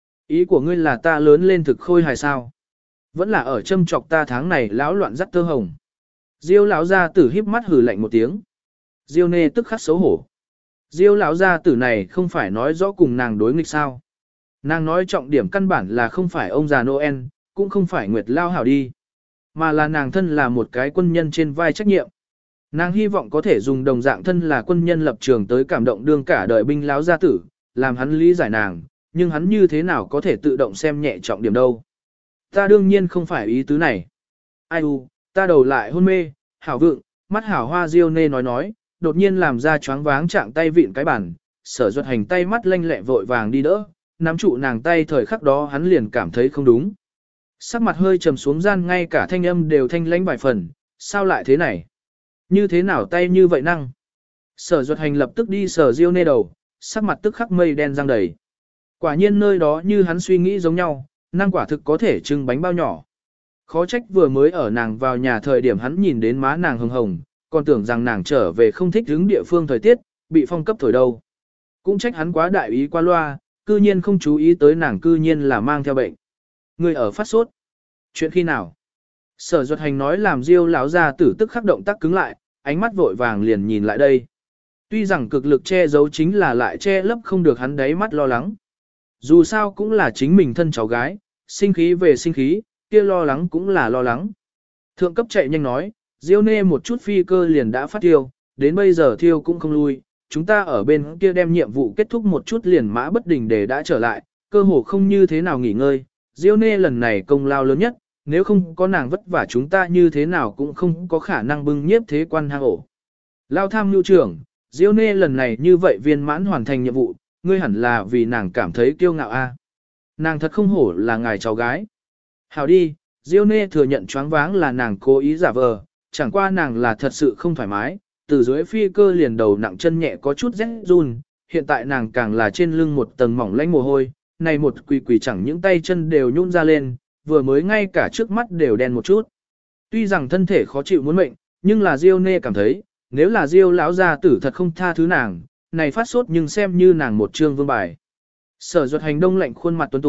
Ý của ngươi là ta lớn lên thực khôi hài sao? Vẫn là ở châm chọc ta tháng này lão loạn dắt tơ hồng. Diêu lão gia tử híp mắt hừ lạnh một tiếng. Diêu Nê tức khắc xấu hổ. Diêu lão gia tử này không phải nói rõ cùng nàng đối nghịch sao? Nàng nói trọng điểm căn bản là không phải ông già Noel, cũng không phải Nguyệt Lao hảo đi, mà là nàng thân là một cái quân nhân trên vai trách nhiệm. Nàng hy vọng có thể dùng đồng dạng thân là quân nhân lập trường tới cảm động đương cả đời binh lão gia tử, làm hắn lý giải nàng, nhưng hắn như thế nào có thể tự động xem nhẹ trọng điểm đâu. Ta đương nhiên không phải ý tứ này. Ai u, ta đầu lại hôn mê, hảo vượng, mắt hảo hoa Diêu Nê nói, đột nhiên làm ra choáng váng trạng tay vịn cái bàn, Sở Duật Hành tay mắt lanh lẹ vội vàng đi đỡ, nắm trụ nàng tay thời khắc đó hắn liền cảm thấy không đúng. Sắc mặt hơi trầm xuống gian ngay cả thanh âm đều thanh lãnh vài phần, sao lại thế này? Như thế nào tay như vậy năng? Sở Duật Hành lập tức đi sờ Diêu Nê đầu, sắc mặt tức khắc mây đen răng đầy. Quả nhiên nơi đó như hắn suy nghĩ giống nhau, năng quả thực có thể trưng bánh bao nhỏ. Khó trách vừa mới ở nàng vào nhà thời điểm hắn nhìn đến má nàng hồng hồng, còn tưởng rằng nàng trở về không thích hứng địa phương thời tiết, bị phong cấp thổi đâu. Cũng trách hắn quá đại ý qua loa, cư nhiên không chú ý tới nàng cư nhiên là mang theo bệnh. Người ở phát sốt. Chuyện khi nào? Sở Duật Hành nói làm Diêu lão gia tử tức khắc động tác cứng lại, ánh mắt vội vàng liền nhìn lại đây. Tuy rằng cực lực che giấu chính là lại che lấp không được hắn đáy mắt lo lắng. Dù sao cũng là chính mình thân cháu gái, sinh khí về sinh khí, kia lo lắng cũng là lo lắng. Thượng cấp chạy nhanh nói, Diêu Nê một chút phi cơ liền đã phát thiêu, đến bây giờ thiêu cũng không lui, chúng ta ở bên kia đem nhiệm vụ kết thúc một chút liền mã bất đình để đã trở lại, cơ hồ không như thế nào nghỉ ngơi. Diêu Nê lần này công lao lớn nhất, nếu không có nàng vất vả chúng ta như thế nào cũng không có khả năng bưng nhiếp thế quan hang ổ. Lao tham nhu trưởng, Diêu Nê lần này như vậy viên mãn hoàn thành nhiệm vụ, ngươi hẳn là vì nàng cảm thấy kiêu ngạo a. Nàng thật không hổ là ngài cháu gái. Hảo đi, Diêu Nê thừa nhận choáng váng là nàng cố ý giả vờ, chẳng qua nàng là thật sự không thoải mái, từ dưới phi cơ liền đầu nặng chân nhẹ có chút rét run, hiện tại nàng càng là trên lưng một tầng mỏng lạnh mồ hôi, này một quỳ chẳng những tay chân đều nhún ra lên, vừa mới ngay cả trước mắt đều đen một chút. Tuy rằng thân thể khó chịu muốn mệnh, nhưng là Diêu Nê cảm thấy, nếu là Diêu lão gia tử thật không tha thứ nàng, này phát sốt nhưng xem như nàng một trương vương bài. Sở Duật Hành đông lạnh khuôn mặt tuấn tú,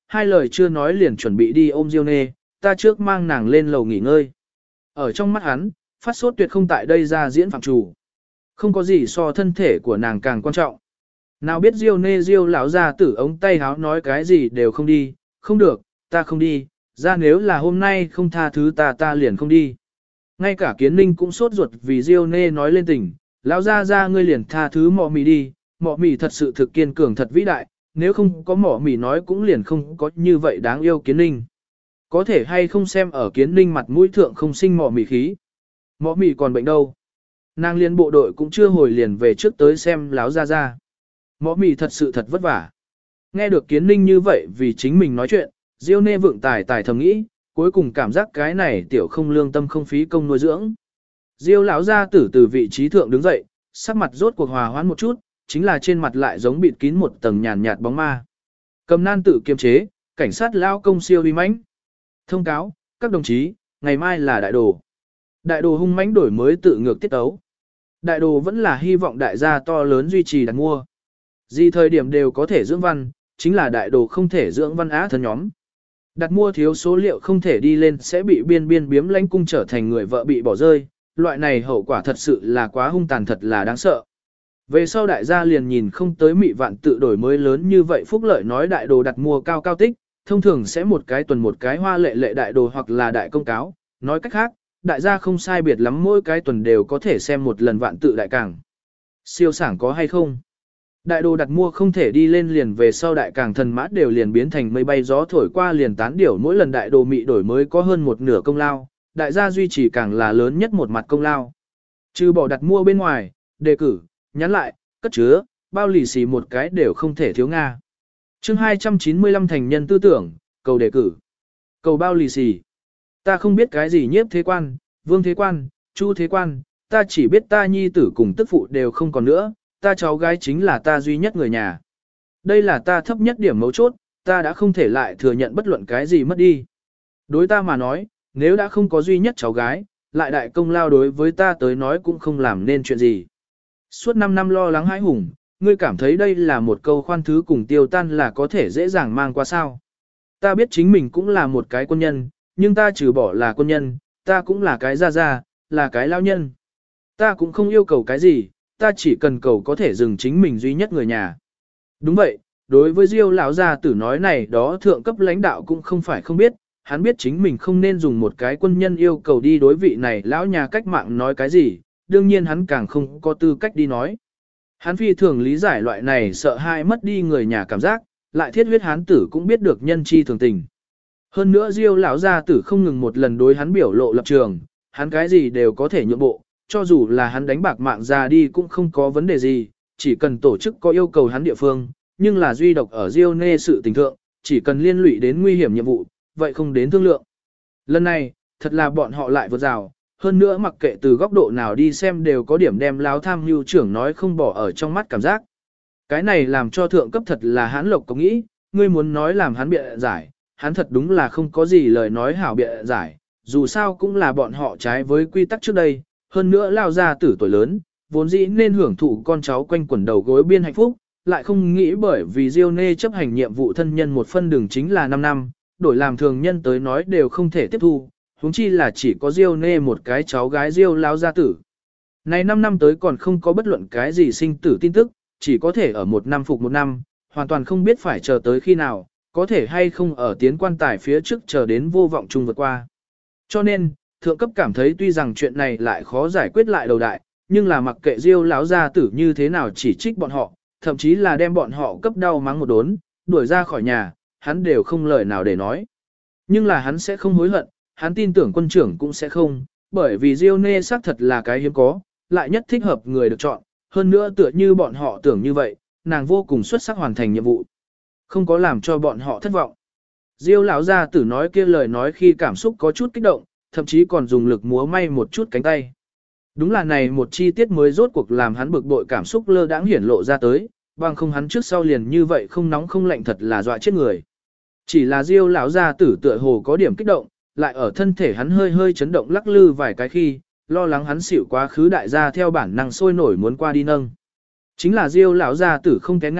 hai lời chưa nói liền chuẩn bị đi ôm Diêu Nê, ta trước mang nàng lên lầu nghỉ ngơi. Ở trong mắt hắn, phát sốt tuyệt không tại đây ra diễn phạm chủ. Không có gì so thân thể của nàng càng quan trọng. Nào biết Diêu Nê Diêu lão ra tử ống tay háo nói cái gì đều không đi, không được, ta không đi, ra nếu là hôm nay không tha thứ ta liền không đi. Ngay cả Kiến Ninh cũng sốt ruột vì Diêu Nê nói lên tình, lão ra ngươi liền tha thứ mọ mì đi, mọ mì thật sự thực kiên cường thật vĩ đại, nếu không có mọ mì nói cũng liền không có như vậy đáng yêu Kiến Ninh. Có thể hay không xem ở Kiến Ninh mặt mũi thượng không sinh mọ mì khí. Mọ mì còn bệnh đâu. Nàng liên bộ đội cũng chưa hồi liền về trước tới xem láo ra. Mọ mì thật sự thật vất vả. Nghe được Kiến Ninh như vậy vì chính mình nói chuyện, Diêu Nê vượng tài thầm nghĩ, cuối cùng cảm giác cái này tiểu không lương tâm không phí công nuôi dưỡng. Diêu lão gia tử từ vị trí thượng đứng dậy, sắc mặt rốt cuộc hòa hoãn một chút, chính là trên mặt lại giống bịt kín một tầng nhàn nhạt bóng ma. Cầm nan tự kiềm chế, cảnh sát lao công siêu uy mãnh. Thông cáo, các đồng chí, ngày mai là đại đồ. Đại đồ hung mãnh đổi mới tự ngược tiết tấu. Đại đồ vẫn là hy vọng đại gia to lớn duy trì đặt mua. Gì thời điểm đều có thể dưỡng văn, chính là đại đồ không thể dưỡng văn á thân nhóm. Đặt mua thiếu số liệu không thể đi lên sẽ bị biên biếm lãnh cung trở thành người vợ bị bỏ rơi, loại này hậu quả thật sự là quá hung tàn thật là đáng sợ. Về sau đại gia liền nhìn không tới mị vạn tự đổi mới lớn như vậy phúc lợi nói đại đồ đặt mua cao cao tích, thông thường sẽ một cái tuần một cái hoa lệ lệ đại đồ hoặc là đại công cáo, nói cách khác, đại gia không sai biệt lắm mỗi cái tuần đều có thể xem một lần vạn tự đại cảng. Siêu sảng có hay không? Đại đồ đặt mua không thể đi lên liền về sau đại cảng thần mã đều liền biến thành mây bay gió thổi qua liền tán điểu mỗi lần đại đồ mị đổi mới có hơn một nửa công lao, đại gia duy trì càng là lớn nhất một mặt công lao. Trừ bỏ đặt mua bên ngoài, đề cử, nhắn lại, cất chứa, bao lì xì một cái đều không thể thiếu Nga. Chương 295 thành nhân tư tưởng, cầu đề cử. Cầu bao lì xì. Ta không biết cái gì nhiếp thế quan, vương thế quan, chu thế quan, ta chỉ biết ta nhi tử cùng tức phụ đều không còn nữa, ta cháu gái chính là ta duy nhất người nhà. Đây là ta thấp nhất điểm mấu chốt, ta đã không thể lại thừa nhận bất luận cái gì mất đi. Đối ta mà nói, nếu đã không có duy nhất cháu gái, lại đại công lao đối với ta tới nói cũng không làm nên chuyện gì. Suốt 5 năm lo lắng hãi hùng, ngươi cảm thấy đây là một câu khoan thứ cùng tiêu tan là có thể dễ dàng mang qua sao. Ta biết chính mình cũng là một cái quân nhân, nhưng ta trừ bỏ là quân nhân, ta cũng là cái gia, là cái lao nhân. Ta cũng không yêu cầu cái gì, ta chỉ cần cầu có thể dừng chính mình duy nhất người nhà. Đúng vậy, đối với Diêu lão gia tử nói này đó thượng cấp lãnh đạo cũng không phải không biết, hắn biết chính mình không nên dùng một cái quân nhân yêu cầu đi đối vị này lão nhà cách mạng nói cái gì, đương nhiên hắn càng không có tư cách đi nói. Hắn phi thường lý giải loại này sợ hai mất đi người nhà cảm giác, lại thiết huyết hán tử cũng biết được nhân chi thường tình. Hơn nữa Diêu lão gia tử không ngừng một lần đối hắn biểu lộ lập trường, hắn cái gì đều có thể nhượng bộ, cho dù là hắn đánh bạc mạng ra đi cũng không có vấn đề gì, chỉ cần tổ chức có yêu cầu hắn địa phương, nhưng là duy độc ở Diêu nê sự tình thượng, chỉ cần liên lụy đến nguy hiểm nhiệm vụ, vậy không đến thương lượng. Lần này, thật là bọn họ lại vượt rào, hơn nữa mặc kệ từ góc độ nào đi xem đều có điểm đem láo tham mưu trưởng nói không bỏ ở trong mắt cảm giác. Cái này làm cho thượng cấp thật là hãn lộc có nghĩ, ngươi muốn nói làm hắn bịa giải, hắn thật đúng là không có gì lời nói hảo bịa giải, dù sao cũng là bọn họ trái với quy tắc trước đây, hơn nữa lao ra tử tuổi lớn, vốn dĩ nên hưởng thụ con cháu quanh quẩn đầu gối biên hạnh phúc, lại không nghĩ bởi vì Diêu nê chấp hành nhiệm vụ thân nhân một phân đường chính là 5 năm, đổi làm thường nhân tới nói đều không thể tiếp thu, huống chi là chỉ có Diêu nê một cái cháu gái Diêu lao gia tử. Này 5 năm tới còn không có bất luận cái gì sinh tử tin tức, chỉ có thể ở 1 năm phục 1 năm, hoàn toàn không biết phải chờ tới khi nào, có thể hay không ở tiến quan tài phía trước chờ đến vô vọng chung vượt qua. Cho nên, thượng cấp cảm thấy tuy rằng chuyện này lại khó giải quyết lại đầu đại, nhưng là mặc kệ Diêu lão gia tử như thế nào chỉ trích bọn họ, thậm chí là đem bọn họ cấp đau mắng một đốn, đuổi ra khỏi nhà, hắn đều không lời nào để nói. Nhưng là hắn sẽ không hối hận, hắn tin tưởng quân trưởng cũng sẽ không, bởi vì Diêu nê xác thật là cái hiếm có, lại nhất thích hợp người được chọn, hơn nữa tựa như bọn họ tưởng như vậy, nàng vô cùng xuất sắc hoàn thành nhiệm vụ. Không có làm cho bọn họ thất vọng. Diêu lão gia tử nói kia lời nói khi cảm xúc có chút kích động, thậm chí còn dùng lực múa may một chút cánh tay. Đúng là này một chi tiết mới rốt cuộc làm hắn bực bội cảm xúc lơ đãng hiển lộ ra tới, bằng không hắn trước sau liền như vậy không nóng không lạnh thật là dọa chết người. Chỉ là Diêu lão gia tử tựa hồ có điểm kích động, lại ở thân thể hắn hơi hơi chấn động lắc lư vài cái khi, lo lắng hắn xỉu quá khứ đại gia theo bản năng sôi nổi muốn qua đi nâng. Chính là Diêu lão gia tử không té ngã,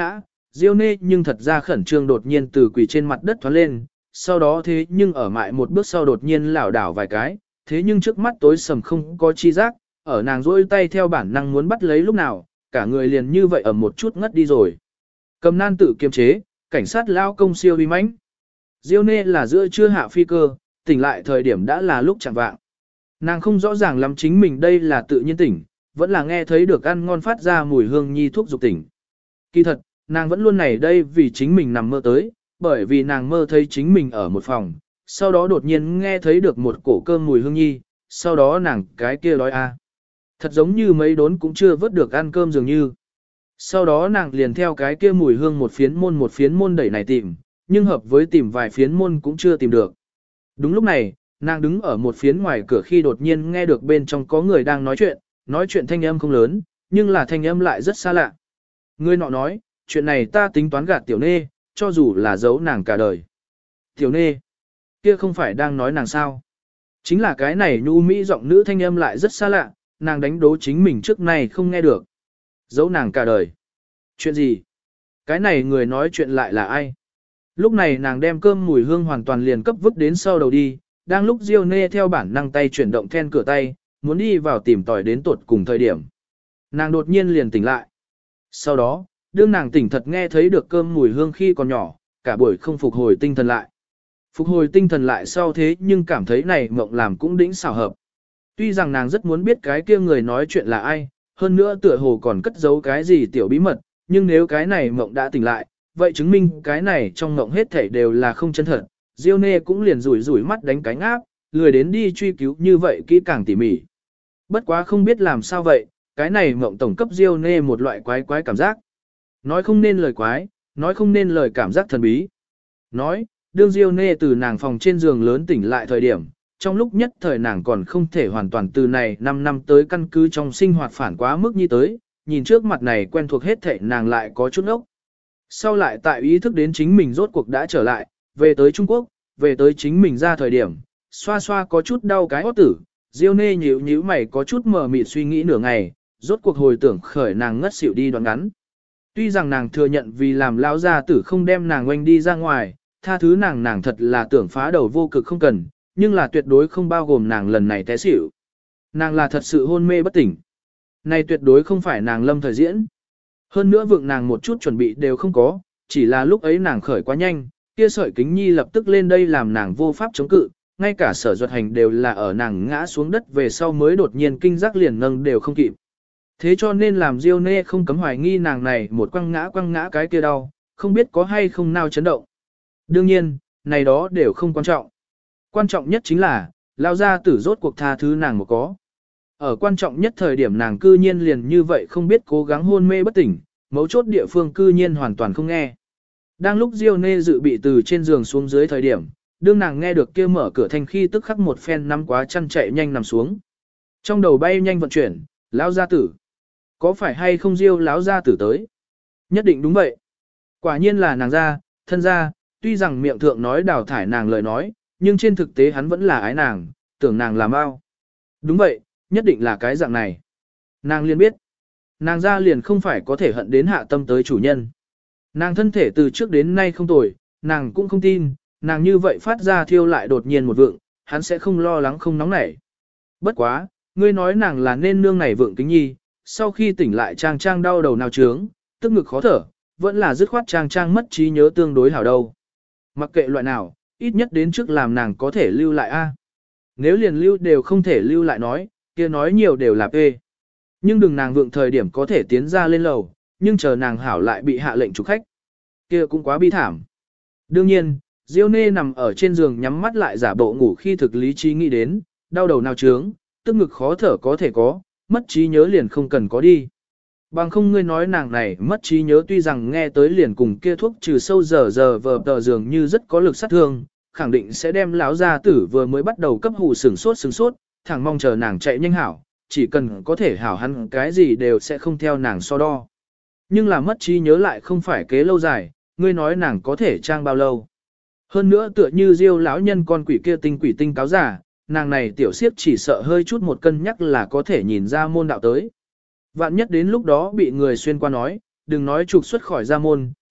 Diêu Nê nhưng thật ra khẩn trương đột nhiên từ quỳ trên mặt đất thoát lên, sau đó thế nhưng ở mại một bước sau đột nhiên lảo đảo vài cái, thế nhưng trước mắt tối sầm không có chi giác, ở nàng rỗi tay theo bản năng muốn bắt lấy lúc nào, cả người liền như vậy ở một chút ngất đi rồi. Cầm nan tự kiềm chế, cảnh sát lao công siêu uy mãnh. Diêu Nê là giữa trưa hạ phi cơ, tỉnh lại thời điểm đã là lúc chẳng vạng. Nàng không rõ ràng lắm chính mình đây là tự nhiên tỉnh, vẫn là nghe thấy được ăn ngon phát ra mùi hương nhi thuốc dục tỉnh. Kỳ thật, nàng vẫn luôn này đây vì chính mình nằm mơ tới, bởi vì nàng mơ thấy chính mình ở một phòng, sau đó đột nhiên nghe thấy được một cổ cơm mùi hương nhi, sau đó nàng cái kia đói a. Thật giống như mấy đốn cũng chưa vớt được ăn cơm dường như. Sau đó nàng liền theo cái kia mùi hương một phiến môn đẩy này tìm, nhưng hợp với tìm vài phiến môn cũng chưa tìm được. Đúng lúc này, nàng đứng ở một phiến ngoài cửa khi đột nhiên nghe được bên trong có người đang nói chuyện thanh âm không lớn, nhưng là thanh âm lại rất xa lạ. Người nọ nói, chuyện này ta tính toán gạt tiểu nê, cho dù là giấu nàng cả đời. Tiểu nê, kia không phải đang nói nàng sao? Chính là cái này nhu mỹ giọng nữ thanh âm lại rất xa lạ, nàng đánh đố chính mình trước nay không nghe được. Giấu nàng cả đời. Chuyện gì? Cái này người nói chuyện lại là ai? Lúc này nàng đem cơm mùi hương hoàn toàn liền cấp vứt đến sau đầu đi, đang lúc Diêu Nê theo bản năng tay chuyển động then cửa tay, muốn đi vào tìm tòi đến tột cùng thời điểm. Nàng đột nhiên liền tỉnh lại. Sau đó, đương nàng tỉnh thật nghe thấy được cơm mùi hương khi còn nhỏ, cả buổi không phục hồi tinh thần lại. Phục hồi tinh thần lại sau thế nhưng cảm thấy này mộng làm cũng đỉnh xảo hợp. Tuy rằng nàng rất muốn biết cái kia người nói chuyện là ai, hơn nữa tựa hồ còn cất giấu cái gì tiểu bí mật, nhưng nếu cái này mộng đã tỉnh lại, vậy chứng minh cái này trong mộng hết thảy đều là không chân thật. Diêu Nê cũng liền rủi rủi mắt đánh cánh áp, lười đến đi truy cứu như vậy kỹ càng tỉ mỉ. Bất quá không biết làm sao vậy, cái này mộng tổng cấp Diêu Nê một loại quái quái cảm giác. Nói không nên lời quái, nói không nên lời cảm giác thần bí. Nói, đương Diêu Nê từ nàng phòng trên giường lớn tỉnh lại thời điểm, trong lúc nhất thời nàng còn không thể hoàn toàn từ này 5 năm tới căn cứ trong sinh hoạt phản quá mức như tới, nhìn trước mặt này quen thuộc hết thảy nàng lại có chút ốc. Sau lại tại ý thức đến chính mình rốt cuộc đã trở lại, về tới Trung Quốc, về tới chính mình ra thời điểm, xoa xoa có chút đau cái hót tử, Diêu Nê nhíu mày có chút mờ mịt suy nghĩ nửa ngày, rốt cuộc hồi tưởng khởi nàng ngất xỉu đi đoạn ngắn. Tuy rằng nàng thừa nhận vì làm lão gia tử không đem nàng oanh đi ra ngoài, tha thứ nàng thật là tưởng phá đầu vô cực không cần, nhưng là tuyệt đối không bao gồm nàng lần này té xỉu. Nàng là thật sự hôn mê bất tỉnh. Này tuyệt đối không phải nàng lâm thời diễn. Hơn nữa vượng nàng một chút chuẩn bị đều không có, chỉ là lúc ấy nàng khởi quá nhanh, kia sợi kính nhi lập tức lên đây làm nàng vô pháp chống cự, ngay cả sở duật hành đều là ở nàng ngã xuống đất về sau mới đột nhiên kinh giác liền nâng đều không kịp. Thế cho nên làm Diêu Nê không cấm hoài nghi nàng này một quăng ngã cái kia đau, không biết có hay không nào chấn động. Đương nhiên, này đó đều không quan trọng. Quan trọng nhất chính là, lao gia tử rốt cuộc tha thứ nàng một có. Ở quan trọng nhất thời điểm nàng cư nhiên liền như vậy không biết cố gắng hôn mê bất tỉnh, mấu chốt địa phương cư nhiên hoàn toàn không nghe. Đang lúc Diêu Nê dự bị từ trên giường xuống dưới thời điểm, đương nàng nghe được kia mở cửa thanh khi tức khắc một phen nắm quá chăn chạy nhanh nằm xuống. Trong đầu bay nhanh vận chuyển, lão gia tử. Có phải hay không Diêu lão gia tử tới? Nhất định đúng vậy. Quả nhiên là nàng gia, thân gia, tuy rằng miệng thượng nói đào thải nàng lời nói, nhưng trên thực tế hắn vẫn là ái nàng, tưởng nàng làm bao. Đúng vậy, nhất định là cái dạng này. Nàng liền biết, nàng ra liền không phải có thể hận đến hạ tâm tới chủ nhân. Nàng thân thể từ trước đến nay không tồi, nàng cũng không tin, nàng như vậy phát ra thiêu lại đột nhiên một vượng, hắn sẽ không lo lắng không nóng nảy. Bất quá, ngươi nói nàng là nên nương này vượng kính nhi, sau khi tỉnh lại trang đau đầu nào trướng, tức ngực khó thở, vẫn là dứt khoát trang mất trí nhớ tương đối hảo đâu. Mặc kệ loại nào, ít nhất đến trước làm nàng có thể lưu lại a. Nếu liền lưu đều không thể lưu lại nói, kia nói nhiều đều là phê. Nhưng đừng nàng vượng thời điểm có thể tiến ra lên lầu, nhưng chờ nàng hảo lại bị hạ lệnh trục khách. Kia cũng quá bi thảm. Đương nhiên, Diêu Nê nằm ở trên giường nhắm mắt lại giả bộ ngủ khi thực lý trí nghĩ đến, đau đầu nào trướng, tức ngực khó thở có thể có, mất trí nhớ liền không cần có đi. Bằng không ngươi nói nàng này mất trí nhớ tuy rằng nghe tới liền cùng kia thuốc trừ sâu giờ vờ tờ dường như rất có lực sát thương, khẳng định sẽ đem lão gia tử vừa mới bắt đầu cấp hù sừng sốt, thẳng mong chờ nàng chạy nhanh hảo, chỉ cần có thể hảo hắn cái gì đều sẽ không theo nàng so đo. Nhưng là mất trí nhớ lại không phải kế lâu dài, ngươi nói nàng có thể trang bao lâu. Hơn nữa tựa như Diêu lão nhân con quỷ kia quỷ tinh cáo giả, nàng này tiểu siếp chỉ sợ hơi chút một cân nhắc là có thể nhìn ra môn đạo tới. Vạn nhất đến lúc đó bị người xuyên qua nói, đừng nói trục xuất khỏi gia môn,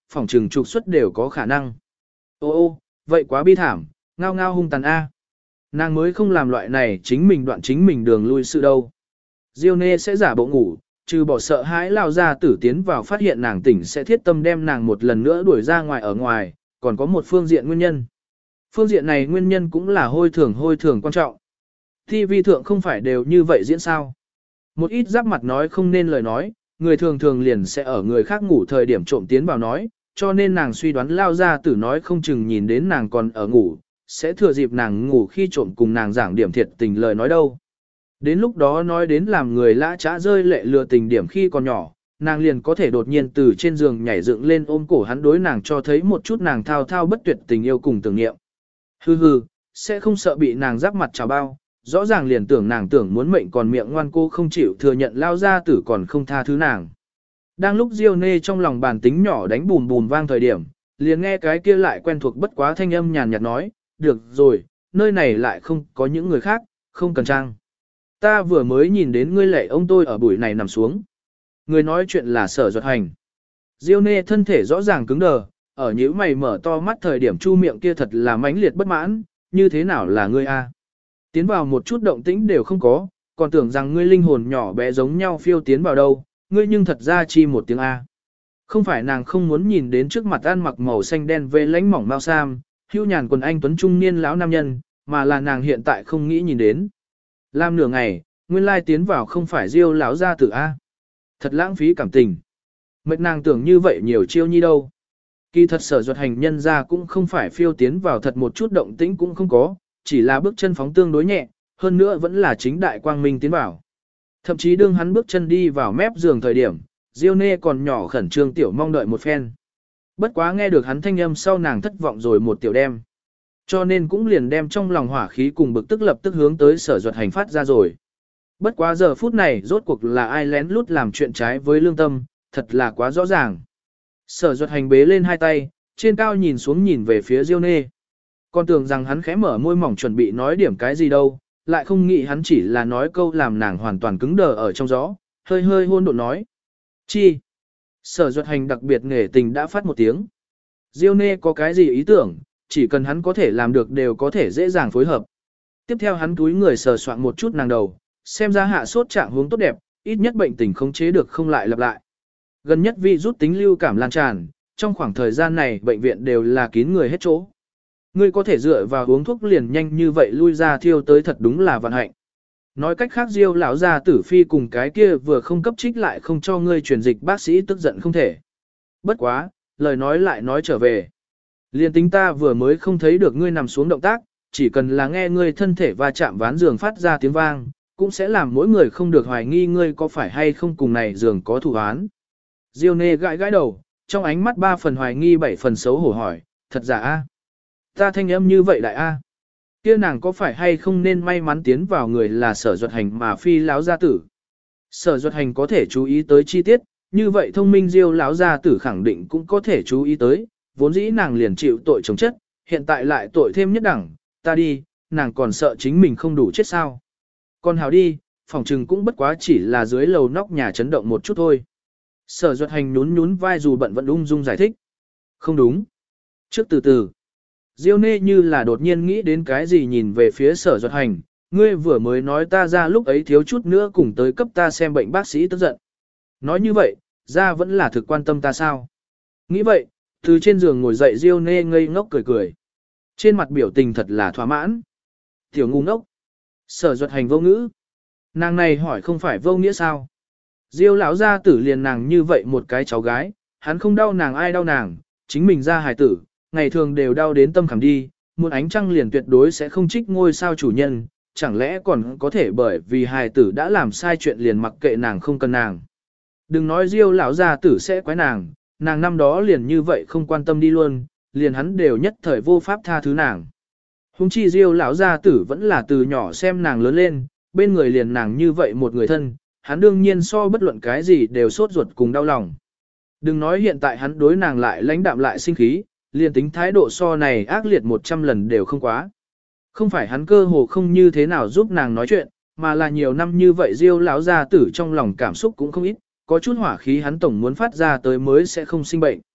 phỏng trừng trục xuất đều có khả năng. Ô ô, vậy quá bi thảm, ngao ngao hung tàn A. Nàng mới không làm loại này chính mình đoạn chính mình đường lui sự đâu. Diêu Nê sẽ giả bộ ngủ, trừ bỏ sợ hãi lao ra tử tiến vào phát hiện nàng tỉnh sẽ thiết tâm đem nàng một lần nữa đuổi ra ngoài ở ngoài, còn có một phương diện nguyên nhân. Phương diện này nguyên nhân cũng là hôi thường quan trọng. TV thượng không phải đều như vậy diễn sao. Một ít giáp mặt nói không nên lời nói, người thường thường liền sẽ ở người khác ngủ thời điểm trộm tiến vào nói, cho nên nàng suy đoán lao ra tử nói không chừng nhìn đến nàng còn ở ngủ, sẽ thừa dịp nàng ngủ khi trộm cùng nàng giảng điểm thiệt tình lời nói đâu. Đến lúc đó nói đến làm người lã trá rơi lệ lừa tình điểm khi còn nhỏ, nàng liền có thể đột nhiên từ trên giường nhảy dựng lên ôm cổ hắn đối nàng cho thấy một chút nàng thao thao bất tuyệt tình yêu cùng tưởng niệm. Hừ hừ, sẽ không sợ bị nàng giáp mặt chào bao, rõ ràng liền tưởng nàng tưởng muốn mệnh còn miệng ngoan cô không chịu thừa nhận lao ra tử còn không tha thứ nàng. Đang lúc Diêu Nê trong lòng bàn tính nhỏ đánh bùm bùm vang thời điểm, liền nghe cái kia lại quen thuộc bất quá thanh âm nhàn nhạt nói, được rồi, nơi này lại không có những người khác, không cần trang. Ta vừa mới nhìn đến ngươi lệ ông tôi ở bụi này nằm xuống. Người nói chuyện là Sở Duật Hành. Diêu Nê thân thể rõ ràng cứng đờ, ở nhíu mày mở to mắt thời điểm chu miệng kia thật là mãnh liệt bất mãn, như thế nào là ngươi a? Tiến vào một chút động tĩnh đều không có, còn tưởng rằng ngươi linh hồn nhỏ bé giống nhau phiêu tiến vào đâu, ngươi nhưng thật ra chi một tiếng a. Không phải nàng không muốn nhìn đến trước mặt ăn mặc màu xanh đen vê lánh mỏng mao sam, hưu nhàn quần anh tuấn trung niên lão nam nhân, mà là nàng hiện tại không nghĩ nhìn đến. Làm nửa ngày, nguyên lai tiến vào không phải Diêu lão gia tử a. Thật lãng phí cảm tình. Mệt nàng tưởng như vậy nhiều chiêu nhi đâu. Kỳ thật Sở Duật Hành nhân ra cũng không phải phiêu tiến vào thật một chút động tĩnh cũng không có, chỉ là bước chân phóng tương đối nhẹ, hơn nữa vẫn là chính đại quang minh tiến vào. Thậm chí đương hắn bước chân đi vào mép giường thời điểm, Diêu Nê còn nhỏ khẩn trương tiểu mong đợi một phen. Bất quá nghe được hắn thanh âm sau nàng thất vọng rồi một tiểu đem. Cho nên cũng liền đem trong lòng hỏa khí cùng bực tức lập tức hướng tới Sở Duật Hành phát ra rồi. Bất quá giờ phút này rốt cuộc là ai lén lút làm chuyện trái với lương tâm, thật là quá rõ ràng. Sở Duật Hành bế lên hai tay, trên cao nhìn xuống nhìn về phía Diêu Nê. Còn tưởng rằng hắn khẽ mở môi mỏng chuẩn bị nói điểm cái gì đâu, lại không nghĩ hắn chỉ là nói câu làm nàng hoàn toàn cứng đờ ở trong gió, hơi hơi hôn độn nói. Chi? Sở Duật Hành đặc biệt nghề tình đã phát một tiếng. Diêu Nê có cái gì ý tưởng, chỉ cần hắn có thể làm được đều có thể dễ dàng phối hợp. Tiếp theo hắn túi người sờ soạn một chút nàng đầu, xem ra hạ sốt trạng hướng tốt đẹp, ít nhất bệnh tình không chế được không lại lặp lại. Gần nhất vi rút tính lưu cảm lan tràn, trong khoảng thời gian này bệnh viện đều là kín người hết chỗ. Ngươi có thể dựa vào uống thuốc liền nhanh như vậy lui ra thiêu tới thật đúng là vận hạnh. Nói cách khác Diêu lão gia tử phi cùng cái kia vừa không cấp trích lại không cho ngươi truyền dịch bác sĩ tức giận không thể. Bất quá, lời nói lại nói trở về. Liên tính ta vừa mới không thấy được ngươi nằm xuống động tác, chỉ cần là nghe ngươi thân thể va chạm ván giường phát ra tiếng vang, cũng sẽ làm mỗi người không được hoài nghi ngươi có phải hay không cùng này giường có thủ án. Diêu Nê gãi gãi đầu, trong ánh mắt 3 phần hoài nghi 7 phần xấu hổ hỏi, thật giả a? Ta thanh âm như vậy đại a? Kia nàng có phải hay không nên may mắn tiến vào người là Sở Duật Hành mà phi láo gia tử? Sở Duật Hành có thể chú ý tới chi tiết, như vậy thông minh Diêu láo gia tử khẳng định cũng có thể chú ý tới, vốn dĩ nàng liền chịu tội chống chất, hiện tại lại tội thêm nhất đẳng, ta đi, nàng còn sợ chính mình không đủ chết sao? Còn hào đi, phòng trừng cũng bất quá chỉ là dưới lầu nóc nhà chấn động một chút thôi. Sở Duật Hành nhún nhún vai dù bận vẫn ung dung giải thích. Không đúng. Trước từ từ. Diêu Nê như là đột nhiên nghĩ đến cái gì nhìn về phía Sở Duật Hành, ngươi vừa mới nói ta ra lúc ấy thiếu chút nữa cùng tới cấp ta xem bệnh bác sĩ tức giận. Nói như vậy, ra vẫn là thực quan tâm ta sao? Nghĩ vậy, từ trên giường ngồi dậy Diêu Nê ngây ngốc cười cười. Trên mặt biểu tình thật là thỏa mãn. Tiểu ngu ngốc. Sở Duật Hành vô ngữ. Nàng này hỏi không phải vô nghĩa sao? Diêu lão gia tử liền nàng như vậy một cái cháu gái, hắn không đau nàng ai đau nàng, chính mình ra hài tử, ngày thường đều đau đến tâm khảm đi, muốn ánh trăng liền tuyệt đối sẽ không trích ngôi sao chủ nhân, chẳng lẽ còn có thể bởi vì hài tử đã làm sai chuyện liền mặc kệ nàng không cần nàng. Đừng nói Diêu lão gia tử sẽ quái nàng năm đó liền như vậy không quan tâm đi luôn, liền hắn đều nhất thời vô pháp tha thứ nàng. Hùng chi Diêu lão gia tử vẫn là từ nhỏ xem nàng lớn lên, bên người liền nàng như vậy một người thân, hắn đương nhiên so bất luận cái gì đều sốt ruột cùng đau lòng. Đừng nói hiện tại hắn đối nàng lại lãnh đạm lại sinh khí, liền tính thái độ so này ác liệt 100 lần đều không quá. Không phải hắn cơ hồ không như thế nào giúp nàng nói chuyện, mà là nhiều năm như vậy Diêu lão gia tử trong lòng cảm xúc cũng không ít, có chút hỏa khí hắn tổng muốn phát ra tới mới sẽ không sinh bệnh.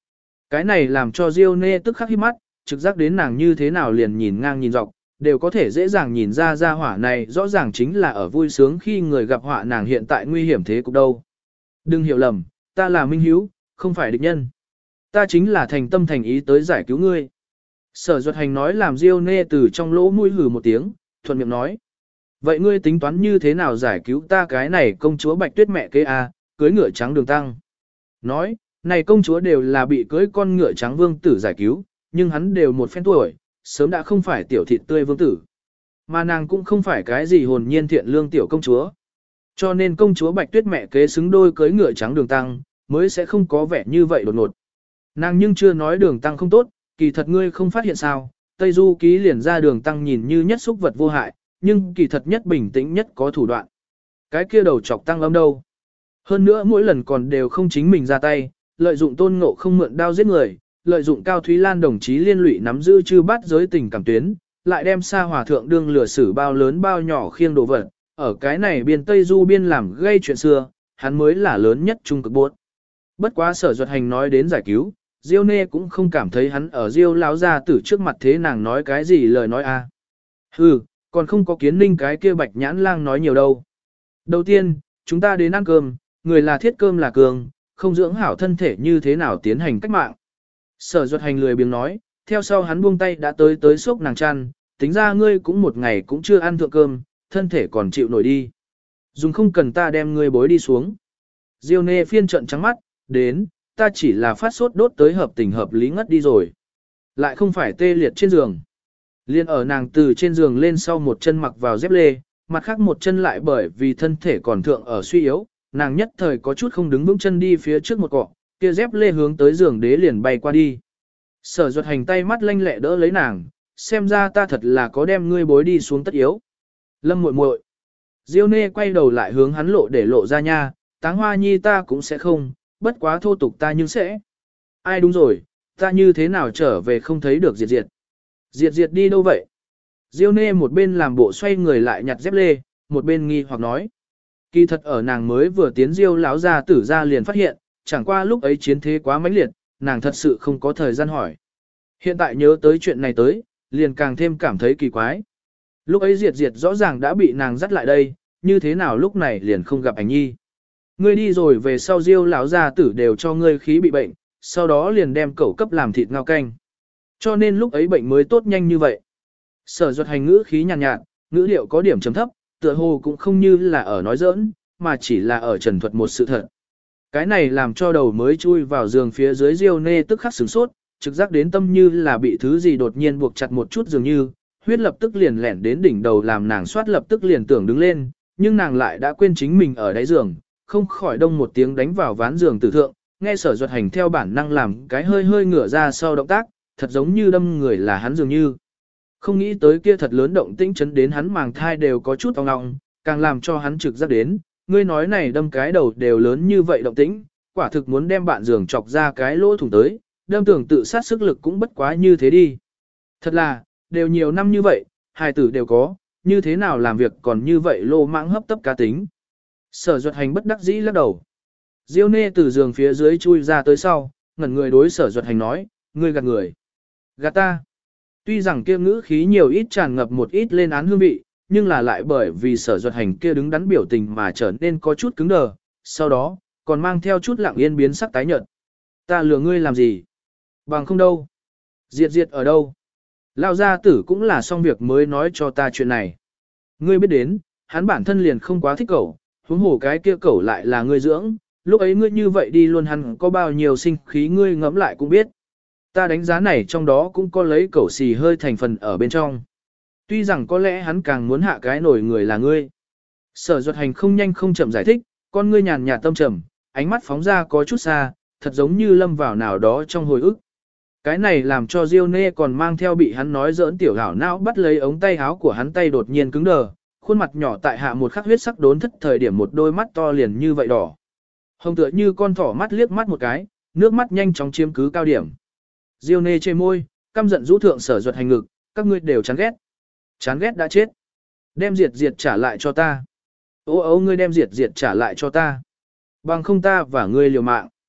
Cái này làm cho Diêu Nê tức khắc hít mắt, trực giác đến nàng như thế nào liền nhìn ngang nhìn dọc, đều có thể dễ dàng nhìn ra ra hỏa này rõ ràng chính là ở vui sướng khi người gặp họa nàng hiện tại nguy hiểm thế cục đâu. Đừng hiểu lầm, ta là Minh Hiếu, không phải địch nhân. Ta chính là thành tâm thành ý tới giải cứu ngươi. Sở Duật Hành nói làm Diêu Nê từ trong lỗ mũi hừ một tiếng, thuận miệng nói. Vậy ngươi tính toán như thế nào giải cứu ta cái này công chúa Bạch Tuyết mẹ kế à, cưới ngựa trắng đường tăng. Nói, này công chúa đều là bị cưới con ngựa trắng vương tử giải cứu, nhưng hắn đều một phen tuổi, sớm đã không phải tiểu thịt tươi vương tử. Mà nàng cũng không phải cái gì hồn nhiên thiện lương tiểu công chúa. Cho nên công chúa Bạch Tuyết mẹ kế xứng đôi cưới ngựa trắng đường tăng, mới sẽ không có vẻ như vậy đột ngột. Nàng nhưng chưa nói đường tăng không tốt, kỳ thật ngươi không phát hiện sao, Tây Du ký liền ra đường tăng nhìn như nhất xúc vật vô hại, nhưng kỳ thật nhất bình tĩnh nhất có thủ đoạn. Cái kia đầu chọc tăng âm đâu. Hơn nữa mỗi lần còn đều không chính mình ra tay, lợi dụng Tôn Ngộ không mượn đao giết người, lợi dụng Cao Thúy Lan đồng chí liên lụy nắm giữ chư bát giới tình cảm tuyến, lại đem Sa Hòa Thượng đương lừa xử bao lớn bao nhỏ khiêng đồ vật, ở cái này biên Tây Du biên làm gây chuyện xưa, hắn mới là lớn nhất trung cực bốt. Bất quá Sở Duật Hành nói đến giải cứu, Diêu Nê cũng không cảm thấy hắn ở Diêu lão gia tử trước mặt thế nàng nói cái gì lời nói a. Hừ, còn không có Kiến Ninh cái kia Bạch Nhãn Lang nói nhiều đâu. Đầu tiên, chúng ta đến ăn cơm, người là thiết cơm là cường, không dưỡng hảo thân thể như thế nào tiến hành cách mạng. Sở Duật Hành lười biếng nói, theo sau hắn buông tay đã tới xốc nàng chăn, tính ra ngươi cũng một ngày cũng chưa ăn thượng cơm, thân thể còn chịu nổi đi. Dùng không cần ta đem ngươi bối đi xuống. Diêu Nê phiên trận trắng mắt, đến, ta chỉ là phát sốt đốt tới hợp tình hợp lý ngất đi rồi. Lại không phải tê liệt trên giường. Liên ở nàng từ trên giường lên sau một chân mặc vào dép lê, mặt khác một chân lại bởi vì thân thể còn thượng ở suy yếu, nàng nhất thời có chút không đứng vững chân đi phía trước một cọ, kia dép lê hướng tới giường đế liền bay qua đi. Sở Duật Hành tay mắt lanh lẹ đỡ lấy nàng, xem ra ta thật là có đem ngươi bối đi xuống tất yếu. Lâm muội muội. Diêu Nê quay đầu lại hướng hắn lộ để lộ ra nha, Táng Hoa Nhi ta cũng sẽ không, bất quá thô tục ta nhưng sẽ. Ai đúng rồi, ta như thế nào trở về không thấy được Diệt Diệt. Diệt Diệt đi đâu vậy? Diêu Nê một bên làm bộ xoay người lại nhặt dép lê, một bên nghi hoặc nói. Kỳ thật ở nàng mới vừa tiến Diêu lão gia tử ra liền phát hiện, chẳng qua lúc ấy chiến thế quá mãnh liệt, nàng thật sự không có thời gian hỏi. Hiện tại nhớ tới chuyện này tới, liền càng thêm cảm thấy kỳ quái. Lúc ấy Diệt Diệt rõ ràng đã bị nàng dắt lại đây, như thế nào lúc này liền không gặp ảnh nhi. Ngươi đi rồi về sau Diêu lão gia tử đều cho ngươi khí bị bệnh, sau đó liền đem cẩu cấp làm thịt ngao canh. Cho nên lúc ấy bệnh mới tốt nhanh như vậy. Sở Duật Hành ngữ khí nhàn nhạt, ngữ điệu có điểm trầm thấp, tựa hồ cũng không như là ở nói giỡn, mà chỉ là ở trần thuật một sự thật. Cái này làm cho đầu mới chui vào giường phía dưới Diêu Nê tức khắc sửng sốt, trực giác đến tâm như là bị thứ gì đột nhiên buộc chặt một chút dường như, huyết lập tức liền lẻn đến đỉnh đầu làm nàng soát lập tức liền tưởng đứng lên, nhưng nàng lại đã quên chính mình ở đáy giường, không khỏi đông một tiếng đánh vào ván giường tử thượng, nghe Sở Duật Hành theo bản năng làm cái hơi hơi ngửa ra sau động tác, thật giống như đâm người là hắn dường như. Không nghĩ tới kia thật lớn động tĩnh chấn đến hắn màng thai đều có chút ong ong, càng làm cho hắn trực giác đến, ngươi nói này đâm cái đầu đều lớn như vậy động tĩnh, quả thực muốn đem bạn giường chọc ra cái lỗ thủng tới, đâm tưởng tự sát sức lực cũng bất quá như thế đi. Thật là, đều nhiều năm như vậy, hài tử đều có, như thế nào làm việc còn như vậy lô mãng hấp tấp cá tính. Sở Duật Hành bất đắc dĩ lắc đầu. Diêu Nê từ giường phía dưới chui ra tới sau, ngẩn người đối Sở Duật Hành nói, ngươi gạt người. Gạt ta. Tuy rằng kia ngữ khí nhiều ít tràn ngập một ít lên án hương vị, nhưng là lại bởi vì Sở Duật Hành kia đứng đắn biểu tình mà trở nên có chút cứng đờ, sau đó, còn mang theo chút lặng yên biến sắc tái nhợt. Ta lừa ngươi làm gì? Bằng không đâu. Diệt Diệt ở đâu? Lão gia tử cũng là xong việc mới nói cho ta chuyện này. Ngươi biết đến, hắn bản thân liền không quá thích cẩu, huống hồ cái kia cẩu lại là ngươi dưỡng, lúc ấy ngươi như vậy đi luôn hắn có bao nhiêu sinh khí ngươi ngẫm lại cũng biết. Ta đánh giá này trong đó cũng có lấy cẩu xì hơi thành phần ở bên trong. Tuy rằng có lẽ hắn càng muốn hạ cái nổi người là ngươi. Sở Duật Hành không nhanh không chậm giải thích, con ngươi nhàn nhạt tâm trầm, ánh mắt phóng ra có chút xa, thật giống như lâm vào nào đó trong hồi ức. Cái này làm cho Diêu Nê còn mang theo bị hắn nói giỡn tiểu hảo não bắt lấy ống tay áo của hắn tay đột nhiên cứng đờ, khuôn mặt nhỏ tại hạ một khắc huyết sắc đốn thất thời điểm một đôi mắt to liền như vậy đỏ. Hồng tựa như con thỏ mắt liếc mắt một cái, nước mắt nhanh chóng chiếm cứ cao điểm. Diêu Nê chê môi, căm giận rũ thượng Sở Duật Hành ngực, các ngươi đều chán ghét. Chán ghét đã chết. Đem Diệt Diệt trả lại cho ta. Ô ô ngươi đem Diệt Diệt trả lại cho ta. Bằng không ta và ngươi liều mạng.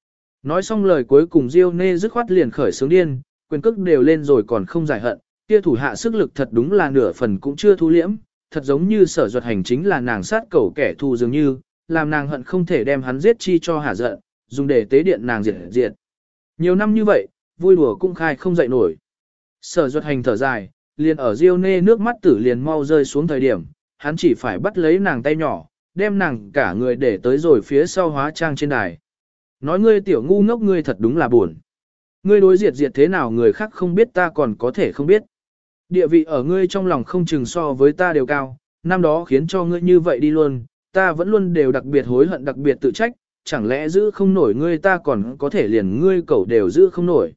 Nói xong lời cuối cùng Diêu Nê dứt khoát liền khởi sướng điên, quyền cước đều lên rồi còn không giải hận, kia thủ hạ sức lực thật đúng là nửa phần cũng chưa thu liễm, thật giống như Sở Duật Hành chính là nàng sát cẩu kẻ thù dường như, làm nàng hận không thể đem hắn giết chi cho hả giận, dùng để tế điện nàng diệt diệt. Nhiều năm như vậy, vui đùa cũng khai không dậy nổi. Sở Duật Hành thở dài, liền ở Diêu Nê nước mắt tử liền mau rơi xuống thời điểm, hắn chỉ phải bắt lấy nàng tay nhỏ, đem nàng cả người để tới rồi phía sau hóa trang trên đài. Nói ngươi tiểu ngu ngốc ngươi thật đúng là buồn. Ngươi đối diệt diệt thế nào người khác không biết ta còn có thể không biết. Địa vị ở ngươi trong lòng không chừng so với ta đều cao, năm đó khiến cho ngươi như vậy đi luôn, ta vẫn luôn đều đặc biệt hối hận đặc biệt tự trách, chẳng lẽ giữ không nổi ngươi ta còn có thể liền ngươi cẩu đều giữ không nổi.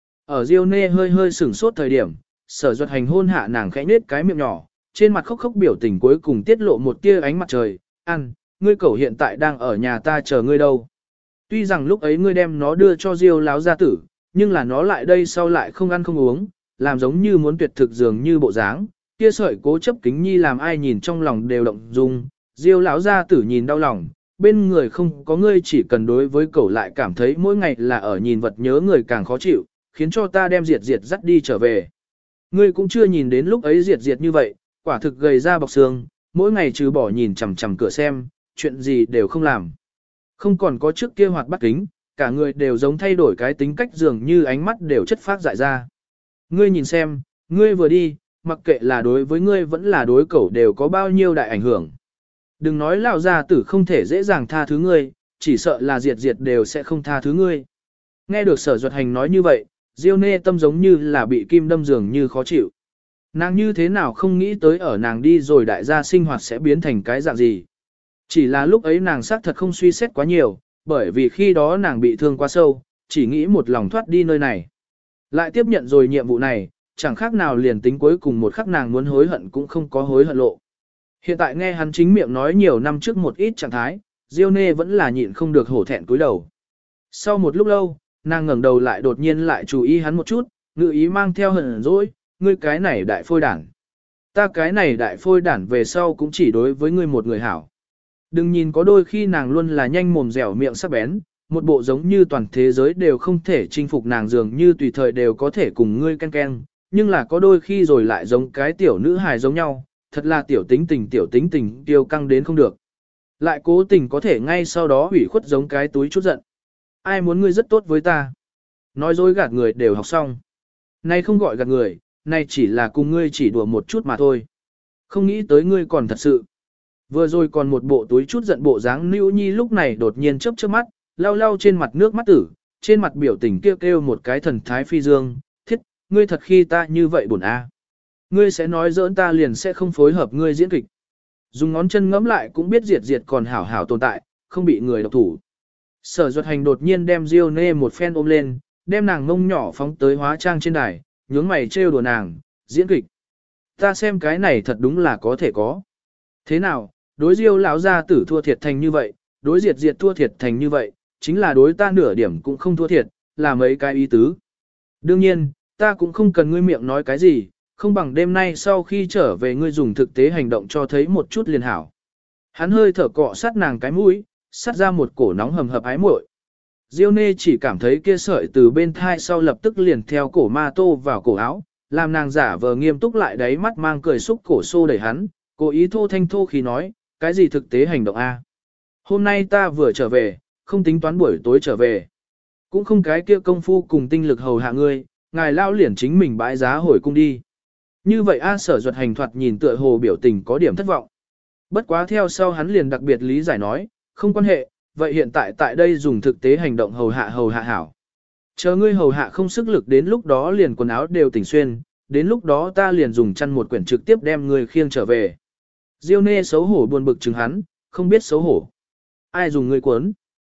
Ở Diêu Nê hơi hơi sửng sốt thời điểm, Sở Duật Hành hôn hạ nàng khẽ nết cái miệng nhỏ, trên mặt khóc khóc biểu tình cuối cùng tiết lộ một tia ánh mặt trời, ăn, ngươi cẩu hiện tại đang ở nhà ta chờ ngươi đâu. Tuy rằng lúc ấy ngươi đem nó đưa cho Diêu láo gia tử, nhưng là nó lại đây sau lại không ăn không uống, làm giống như muốn tuyệt thực dường như bộ dáng, kia sợi cố chấp kính nhi làm ai nhìn trong lòng đều động dung. Diêu lão gia tử nhìn đau lòng, bên người không có ngươi chỉ cần đối với cậu lại cảm thấy mỗi ngày là ở nhìn vật nhớ người càng khó chịu, khiến cho ta đem diệt diệt dắt đi trở về. Ngươi cũng chưa nhìn đến lúc ấy diệt diệt như vậy, quả thực gầy ra bọc xương, mỗi ngày trừ bỏ nhìn chằm chằm cửa xem, chuyện gì đều không làm. Không còn có trước kia hoạt bát kính, cả người đều giống thay đổi cái tính cách dường như ánh mắt đều chất phát dại ra. Ngươi nhìn xem, ngươi vừa đi, mặc kệ là đối với ngươi vẫn là đối cẩu đều có bao nhiêu đại ảnh hưởng. Đừng nói lão gia tử không thể dễ dàng tha thứ ngươi, chỉ sợ là diệt diệt đều sẽ không tha thứ ngươi. Nghe được Sở Duật Hành nói như vậy, Diêu Nê tâm giống như là bị kim đâm dường như khó chịu. Nàng như thế nào không nghĩ tới ở nàng đi rồi đại gia sinh hoạt sẽ biến thành cái dạng gì. Chỉ là lúc ấy nàng xác thật không suy xét quá nhiều, bởi vì khi đó nàng bị thương quá sâu, chỉ nghĩ một lòng thoát đi nơi này. Lại tiếp nhận rồi nhiệm vụ này, chẳng khác nào liền tính cuối cùng một khắc nàng muốn hối hận cũng không có hối hận lộ. Hiện tại nghe hắn chính miệng nói nhiều năm trước một ít trạng thái, Diêu Nê vẫn là nhịn không được hổ thẹn cúi đầu. Sau một lúc lâu, nàng ngẩng đầu lại đột nhiên lại chú ý hắn một chút, ngự ý mang theo hận dỗi, ngươi cái này đại phôi đản. Ta cái này đại phôi đản về sau cũng chỉ đối với ngươi một người hảo. Đừng nhìn có đôi khi nàng luôn là nhanh mồm dẻo miệng sắc bén, một bộ giống như toàn thế giới đều không thể chinh phục nàng dường như tùy thời đều có thể cùng ngươi ken ken, nhưng là có đôi khi rồi lại giống cái tiểu nữ hài giống nhau, thật là tiểu tính tình tiêu căng đến không được. Lại cố tình có thể ngay sau đó hủy khuất giống cái túi chút giận. Ai muốn ngươi rất tốt với ta? Nói dối gạt người đều học xong. Nay không gọi gạt người, nay chỉ là cùng ngươi chỉ đùa một chút mà thôi. Không nghĩ tới ngươi còn thật sự. Vừa rồi còn một bộ túi chút giận bộ dáng Nữu Nhi lúc này đột nhiên chớp chớp mắt, lau lau trên mặt nước mắt tử, trên mặt biểu tình kêu một cái thần thái phi dương, thiết, ngươi thật khi ta như vậy buồn a. Ngươi sẽ nói giỡn ta liền sẽ không phối hợp ngươi diễn kịch. Dùng ngón chân ngẫm lại cũng biết diệt diệt còn hảo hảo tồn tại, không bị người độc thủ. Sở Duật Hành đột nhiên đem Diêu Nê một phen ôm lên, đem nàng mông nhỏ phóng tới hóa trang trên đài, nhướng mày trêu đùa nàng, diễn kịch. Ta xem cái này thật đúng là có thể có. Thế nào, đối Diêu lão gia tử thua thiệt thành như vậy, đối diệt diệt thua thiệt thành như vậy, chính là đối ta nửa điểm cũng không thua thiệt, là mấy cái ý tứ. Đương nhiên, ta cũng không cần ngươi miệng nói cái gì, không bằng đêm nay sau khi trở về ngươi dùng thực tế hành động cho thấy một chút liền hảo. Hắn hơi thở cọ sát nàng cái mũi, sát ra một cổ nóng hầm hập ái muội. Diêu Nê chỉ cảm thấy kia sợi từ bên thai sau lập tức liền theo cổ ma tô vào cổ áo, làm nàng giả vờ nghiêm túc lại đáy mắt mang cười xúc cổ xô đẩy hắn, cố ý thô thanh thô khí nói, cái gì thực tế hành động a? Hôm nay ta vừa trở về, không tính toán buổi tối trở về. Cũng không cái kia công phu cùng tinh lực hầu hạ ngươi, ngài lao liền chính mình bãi giá hồi cung đi. Như vậy A Sở Duật Hành thoạt nhìn tựa hồ biểu tình có điểm thất vọng. Bất quá theo sau hắn liền đặc biệt lý giải nói, không quan hệ, vậy hiện tại tại đây dùng thực tế hành động hầu hạ hảo. Chờ ngươi hầu hạ không sức lực đến lúc đó liền quần áo đều tỉnh xuyên, đến lúc đó ta liền dùng chăn một quyển trực tiếp đem ngươi khiêng trở về. Diêu Nê xấu hổ buồn bực chừng hắn, không biết xấu hổ. Ai dùng ngươi cuốn?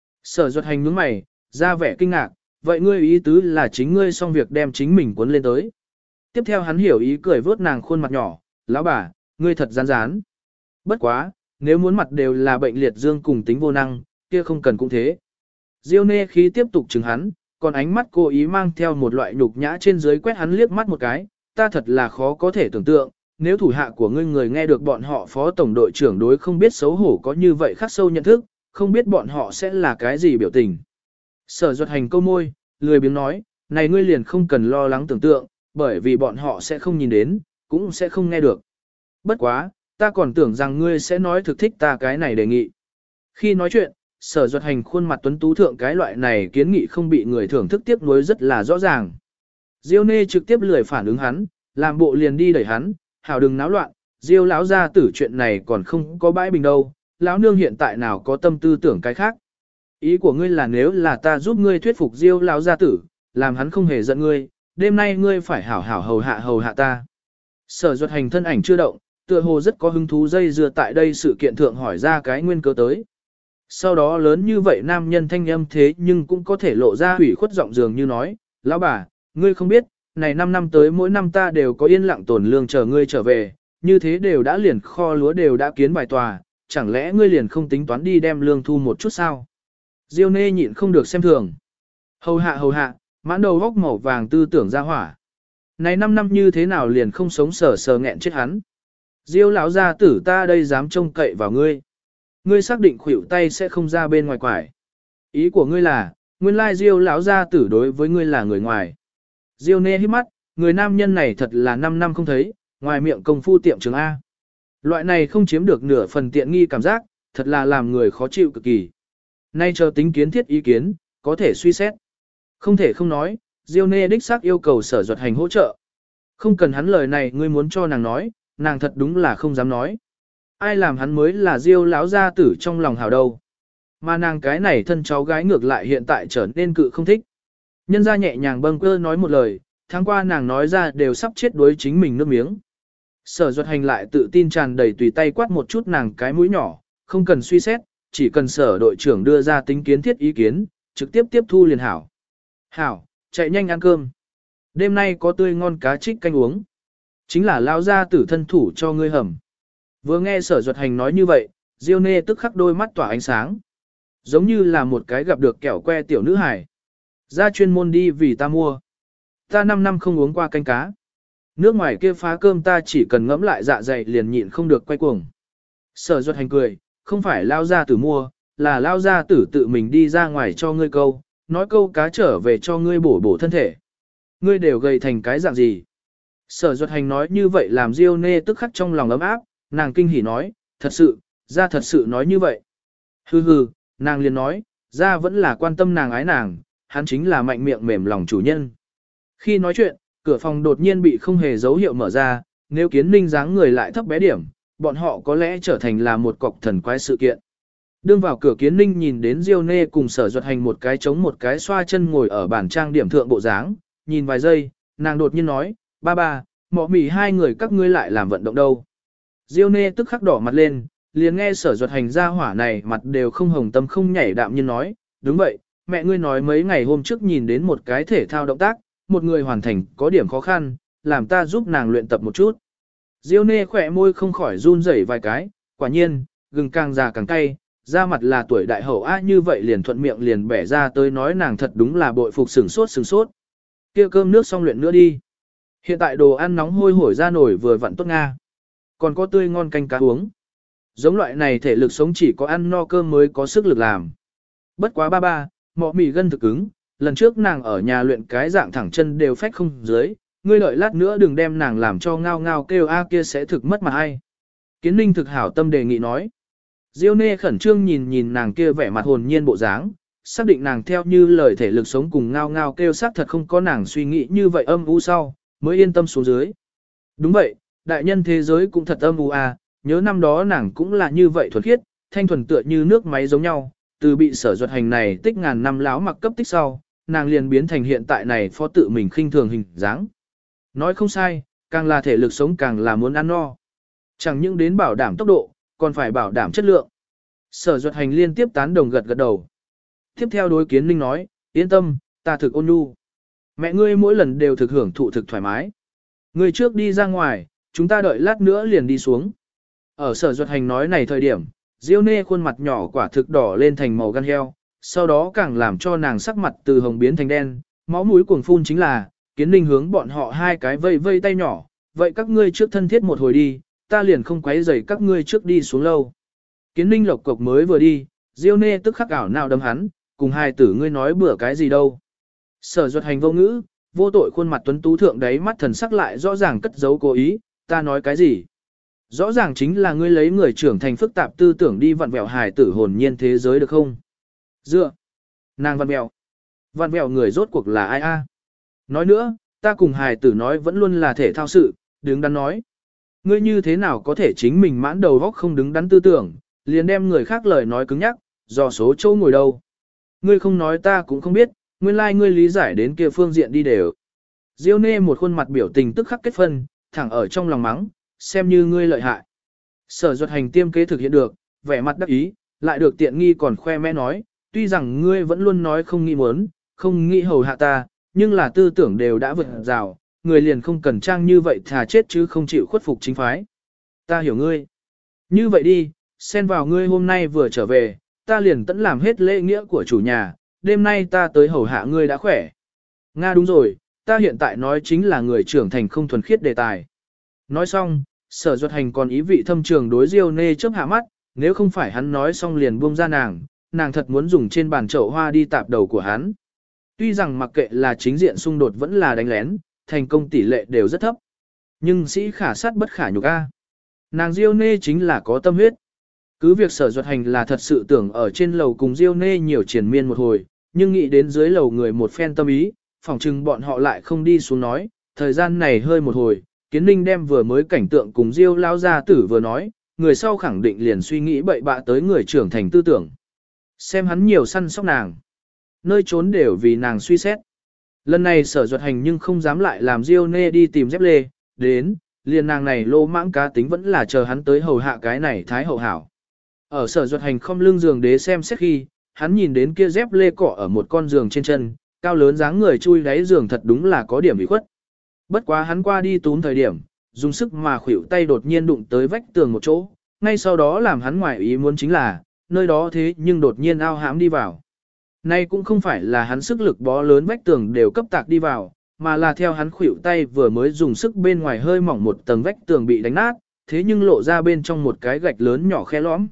Sở Duật Hành nhướng mày, ra vẻ kinh ngạc, vậy ngươi ý tứ là chính ngươi xong việc đem chính mình cuốn lên tới. Tiếp theo hắn hiểu ý cười vớt nàng khuôn mặt nhỏ, lão bà, ngươi thật rán rán. Bất quá, nếu muốn mặt đều là bệnh liệt dương cùng tính vô năng, kia không cần cũng thế. Diêu Nê khí tiếp tục chừng hắn, còn ánh mắt cố ý mang theo một loại nhục nhã trên dưới quét hắn liếc mắt một cái, ta thật là khó có thể tưởng tượng, nếu thủ hạ của ngươi người nghe được bọn họ phó tổng đội trưởng đối không biết xấu hổ có như vậy khắc sâu nhận thức, không biết bọn họ sẽ là cái gì biểu tình. Sở Duật Hành câu môi, lười biếng nói, này ngươi liền không cần lo lắng tưởng tượng, bởi vì bọn họ sẽ không nhìn đến, cũng sẽ không nghe được. Bất quá, ta còn tưởng rằng ngươi sẽ nói thực thích ta cái này đề nghị. Khi nói chuyện, Sở Duật Hành khuôn mặt tuấn tú thượng cái loại này kiến nghị không bị người thưởng thức tiếc nuối rất là rõ ràng. Diêu Nê trực tiếp lười phản ứng hắn, làm bộ liền đi đẩy hắn, hảo đừng náo loạn, Diêu lão gia tử chuyện này còn không có bãi bình đâu, lão nương hiện tại nào có tâm tư tưởng cái khác. Ý của ngươi là nếu là ta giúp ngươi thuyết phục Diêu lão gia tử, làm hắn không hề giận ngươi, đêm nay ngươi phải hảo hảo hầu hạ ta. Sở Duật Hành thân ảnh chưa động, tựa hồ rất có hứng thú dây dưa tại đây sự kiện thượng hỏi ra cái nguyên cớ tới. Sau đó lớn như vậy nam nhân thanh âm thế nhưng cũng có thể lộ ra hủy khuất giọng dường như nói, lão bà, ngươi không biết, này 5 năm tới mỗi năm ta đều có yên lặng tổn lương chờ ngươi trở về, như thế đều đã liền kho lúa đều đã kiến bài tòa, chẳng lẽ ngươi liền không tính toán đi đem lương thu một chút sao? Diêu Nê nhịn không được xem thường. Hầu hạ, mãn đầu góc màu vàng tư tưởng ra hỏa. Này 5 năm như thế nào liền không sống sờ nghẹn chết hắn. Diêu lão gia tử ta đây dám trông cậy vào ngươi. Ngươi xác định khuỷu tay sẽ không ra bên ngoài quải. Ý của ngươi là, nguyên lai Diêu lão gia tử đối với ngươi là người ngoài. Diêu Nê hít mắt, người nam nhân này thật là 5 năm không thấy, ngoài miệng công phu tiệm trường A. Loại này không chiếm được nửa phần tiện nghi cảm giác, thật là làm người khó chịu cực kỳ. Nay chờ tính kiến thiết ý kiến, có thể suy xét. Không thể không nói, Diêu Nê đích xác yêu cầu Sở Duật Hành hỗ trợ. Không cần hắn lời này ngươi muốn cho nàng nói, nàng thật đúng là không dám nói. Ai làm hắn mới là Diêu lão gia tử trong lòng hào đâu. Mà nàng cái này thân cháu gái ngược lại hiện tại trở nên cự không thích. Nhân ra nhẹ nhàng bâng quơ nói một lời, tháng qua nàng nói ra đều sắp chết đuối chính mình nước miếng. Sở Duật Hành lại tự tin tràn đầy tùy tay quát một chút nàng cái mũi nhỏ, không cần suy xét, chỉ cần sở đội trưởng đưa ra tính kiến thiết ý kiến, trực tiếp tiếp thu liền hảo. Hảo, chạy nhanh ăn cơm. Đêm nay có tươi ngon cá trích canh uống. Chính là lao ra tử thân thủ cho ngươi hầm. Vừa nghe Sở Duật Hành nói như vậy, Diêu Nê tức khắc đôi mắt tỏa ánh sáng. Giống như là một cái gặp được kẻo que tiểu nữ hài. Ra chuyên môn đi vì ta mua. Ta 5 năm không uống qua canh cá. Nước ngoài kia phá cơm ta chỉ cần ngẫm lại dạ dày liền nhịn không được quay cuồng. Sở Duật Hành cười, không phải lao ra tử mua, là lao ra tử tự mình đi ra ngoài cho ngươi câu, nói câu cá trở về cho ngươi bổ thân thể. Ngươi đều gầy thành cái dạng gì. Sở Duật Hành nói như vậy làm Diêu Nê tức khắc trong lòng ấm áp, nàng kinh hỉ nói, thật sự nói như vậy. Hừ, nàng liền nói, ra vẫn là quan tâm nàng ái nàng, hắn chính là mạnh miệng mềm lòng chủ nhân. Khi nói chuyện, cửa phòng đột nhiên bị không hề dấu hiệu mở ra, nếu Kiến Ninh dáng người lại thấp bé điểm, bọn họ có lẽ trở thành là một cọc thần quái sự kiện. Đương vào cửa Kiến Ninh nhìn đến Diêu Nê cùng Sở Duật Hành một cái chống một cái xoa chân ngồi ở bàn trang điểm thượng bộ dáng, nhìn vài giây, nàng đột nhiên nói, ba, mọ mỉ hai người các ngươi lại làm vận động đâu. Diêu Nê tức khắc đỏ mặt lên, liền nghe Sở Duật Hành ra hỏa này mặt đều không hồng tâm không nhảy đạm nhiên nói, đúng vậy, mẹ ngươi nói mấy ngày hôm trước nhìn đến một cái thể thao động tác, một người hoàn thành có điểm khó khăn, làm ta giúp nàng luyện tập một chút. Diêu Nê khỏe môi không khỏi run rẩy vài cái, quả nhiên, gừng càng già càng cay, da mặt là tuổi đại hậu á như vậy liền thuận miệng liền bẻ ra tới nói nàng thật đúng là bội phục sừng sốt. Kia cơm nước xong luyện nữa đi. Hiện tại đồ ăn nóng hôi hổi ra nổi vừa vặn tốt nga. Còn có tươi ngon canh cá uống. Giống loại này thể lực sống chỉ có ăn no cơm mới có sức lực làm. Bất quá ba, mọ mì gân thực cứng, lần trước nàng ở nhà luyện cái dạng thẳng chân đều phách không dưới, ngươi đợi lát nữa đừng đem nàng làm cho ngao ngao kêu a kia sẽ thực mất mà ai. Kiến Ninh thực hảo tâm đề nghị nói. Diêu Nê khẩn trương nhìn nàng kia vẻ mặt hồn nhiên bộ dáng, xác định nàng theo như lời thể lực sống cùng ngao ngao kêu xác thật không có nàng suy nghĩ như vậy âm u sau, mới yên tâm xuống dưới. Đúng vậy, đại nhân thế giới cũng thật âm u à, nhớ năm đó nàng cũng là như vậy thuần khiết, thanh thuần tựa như nước máy giống nhau, từ bị Sở Duật Hành này tích ngàn năm láo mặc cấp tích sau, nàng liền biến thành hiện tại này phó tự mình khinh thường hình dáng. Nói không sai, càng là thể lực sống càng là muốn ăn no. Chẳng những đến bảo đảm tốc độ, còn phải bảo đảm chất lượng. Sở Duật Hành liên tiếp tán đồng gật đầu. Tiếp theo đối Kiến Ninh nói, yên tâm, ta thực ôn nhu. Mẹ ngươi mỗi lần đều thực hưởng thụ thực thoải mái. Ngươi trước đi ra ngoài, chúng ta đợi lát nữa liền đi xuống. Ở Sở Duật Hành nói này thời điểm, Diêu Nê khuôn mặt nhỏ quả thực đỏ lên thành màu gan heo, sau đó càng làm cho nàng sắc mặt từ hồng biến thành đen, máu mũi cuồng phun chính là, Kiến Ninh hướng bọn họ hai cái vây tay nhỏ, vậy các ngươi trước thân thiết một hồi đi, ta liền không quấy rầy các ngươi trước đi xuống lâu. Kiến Ninh lộc cộc mới vừa đi, Diêu Nê tức khắc ảo nào đấm hắn, cùng hài tử ngươi nói bữa cái gì đâu. Sở Duật Hành vô ngữ, vô tội khuôn mặt tuấn tú thượng đấy mắt thần sắc lại rõ ràng cất giấu cố ý, ta nói cái gì? Rõ ràng chính là ngươi lấy người trưởng thành phức tạp tư tưởng đi vặn vẹo hài tử hồn nhiên thế giới được không? Dựa, nàng vặn vẹo người rốt cuộc là ai a? Nói nữa, ta cùng hài tử nói vẫn luôn là thể thao sự, đứng đắn nói. Ngươi như thế nào có thể chính mình mãn đầu góc không đứng đắn tư tưởng, liền đem người khác lời nói cứng nhắc, do số châu ngồi đâu. Ngươi không nói ta cũng không biết, nguyên lai ngươi lý giải đến kia phương diện đi đều. Diêu Nê một khuôn mặt biểu tình tức khắc kết phân, thẳng ở trong lòng mắng, xem như ngươi lợi hại. Sở Duật Hành tiêm kế thực hiện được, vẻ mặt đắc ý, lại được tiện nghi còn khoe mẽ nói, tuy rằng ngươi vẫn luôn nói không nghĩ muốn, không nghĩ hầu hạ ta, nhưng là tư tưởng đều đã vượt rào, người liền không cần trang như vậy thà chết chứ không chịu khuất phục chính phái. Ta hiểu ngươi. Như vậy đi, xen vào ngươi hôm nay vừa trở về, ta liền tẫn làm hết lễ nghĩa của chủ nhà, đêm nay ta tới hầu hạ ngươi đã khỏe. Nga đúng rồi, ta hiện tại nói chính là người trưởng thành không thuần khiết đề tài. Nói xong, Sở Duật Hành còn ý vị thâm trường đối Diêu Nê chớp hạ mắt, nếu không phải hắn nói xong liền buông ra nàng thật muốn dùng trên bàn chậu hoa đi tạp đầu của hắn. Tuy rằng mặc kệ là chính diện xung đột vẫn là đánh lén, thành công tỷ lệ đều rất thấp. Nhưng sĩ khả sát bất khả nhục a. Nàng Diêu Nê chính là có tâm huyết. Cứ việc Sở Duật Hành là thật sự tưởng ở trên lầu cùng Diêu Nê nhiều triển miên một hồi, nhưng nghĩ đến dưới lầu người một phen tâm ý, phỏng chừng bọn họ lại không đi xuống nói, thời gian này hơi một hồi, Kiến Ninh đem vừa mới cảnh tượng cùng Diêu lao gia tử vừa nói, người sau khẳng định liền suy nghĩ bậy bạ tới người trưởng thành tư tưởng. Xem hắn nhiều săn sóc nàng, nơi trốn đều vì nàng suy xét. Lần này Sở Duật Hành nhưng không dám lại làm Diêu Nê đi tìm dép lê, đến, liền nàng này lô mãng cá tính vẫn là chờ hắn tới hầu hạ cái này thái hậu hảo. Ở Sở Duật Hành không lưng giường đế xem xét khi, hắn nhìn đến kia dép lê cỏ ở một con giường trên chân, cao lớn dáng người chui đáy giường thật đúng là có điểm bị khuất. Bất quá hắn qua đi túm thời điểm, dùng sức mà khuỷu tay đột nhiên đụng tới vách tường một chỗ, ngay sau đó làm hắn ngoài ý muốn chính là, nơi đó thế nhưng đột nhiên ao hãm đi vào. Nay cũng không phải là hắn sức lực bó lớn vách tường đều cấp tạc đi vào, mà là theo hắn khuỷu tay vừa mới dùng sức bên ngoài hơi mỏng một tầng vách tường bị đánh nát, thế nhưng lộ ra bên trong một cái gạch lớn nhỏ khe lõm.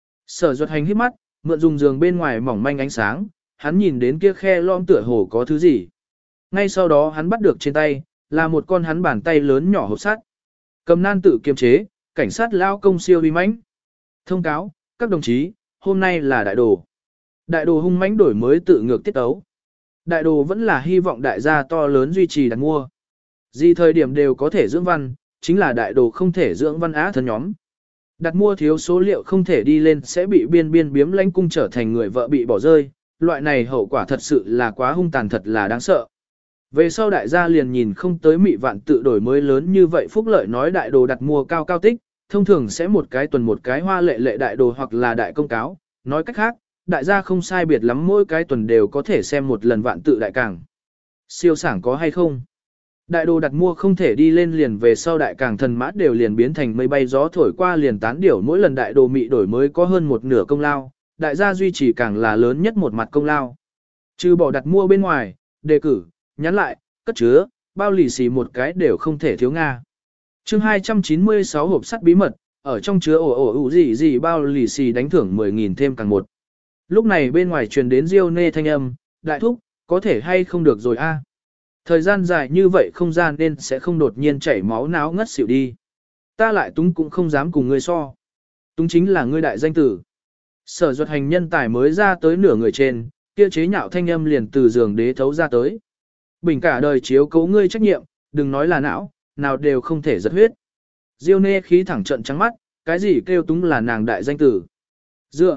Sở Duật Hành hít mắt, mượn dùng giường bên ngoài mỏng manh ánh sáng, hắn nhìn đến kia khe lõm tựa hồ có thứ gì. Ngay sau đó hắn bắt được trên tay, là một con hắn bàn tay lớn nhỏ hộp sắt. Cầm nan tự kiềm chế, cảnh sát lao công siêu uy mãnh. Thông cáo, các đồng chí, hôm nay là đại đồ. Đại đồ hung mãnh đổi mới tự ngược tiết tấu. Đại đồ vẫn là hy vọng đại gia to lớn duy trì đặt mua. Gì thời điểm đều có thể dưỡng văn, chính là đại đồ không thể dưỡng văn á thân nhóm. Đặt mua thiếu số liệu không thể đi lên sẽ bị biên biếm lãnh cung trở thành người vợ bị bỏ rơi. Loại này hậu quả thật sự là quá hung tàn, thật là đáng sợ. Về sau đại gia liền nhìn không tới mị vạn tự đổi mới lớn như vậy, phúc lợi nói đại đồ đặt mua cao tích, thông thường sẽ một cái tuần một cái hoa lệ đại đồ hoặc là đại công cáo, nói cách khác, đại gia không sai biệt lắm mỗi cái tuần đều có thể xem một lần vạn tự đại càng. Siêu sảng có hay không? Đại đồ đặt mua không thể đi lên liền về sau đại càng thần mã đều liền biến thành mây bay gió thổi qua liền tán điểu, mỗi lần đại đồ mị đổi mới có hơn một nửa công lao, đại gia duy trì càng là lớn nhất một mặt công lao. Trừ bỏ đặt mua bên ngoài, đề cử, nhắn lại, cất chứa, bao lì xì một cái đều không thể thiếu Nga. Chương 296 hộp sắt bí mật, ở trong chứa gì bao lì xì đánh thưởng 10.000 thêm càng một. Lúc này bên ngoài truyền đến Diêu Nê thanh âm, đại thúc, có thể hay không được rồi a? Thời gian dài như vậy không gian nên sẽ không đột nhiên chảy máu náo ngất xỉu đi. Ta lại túng cũng không dám cùng ngươi so. Túng chính là ngươi đại danh tử. Sở Duật Hành nhân tài mới ra tới nửa người trên, kia chế nhạo thanh âm liền từ giường đế thấu ra tới. Bình cả đời chiếu cố ngươi trách nhiệm, đừng nói là não, nào đều không thể giật huyết. Diêu Nê khí thẳng trận trắng mắt, cái gì kêu túng là nàng đại danh tử. Dựa.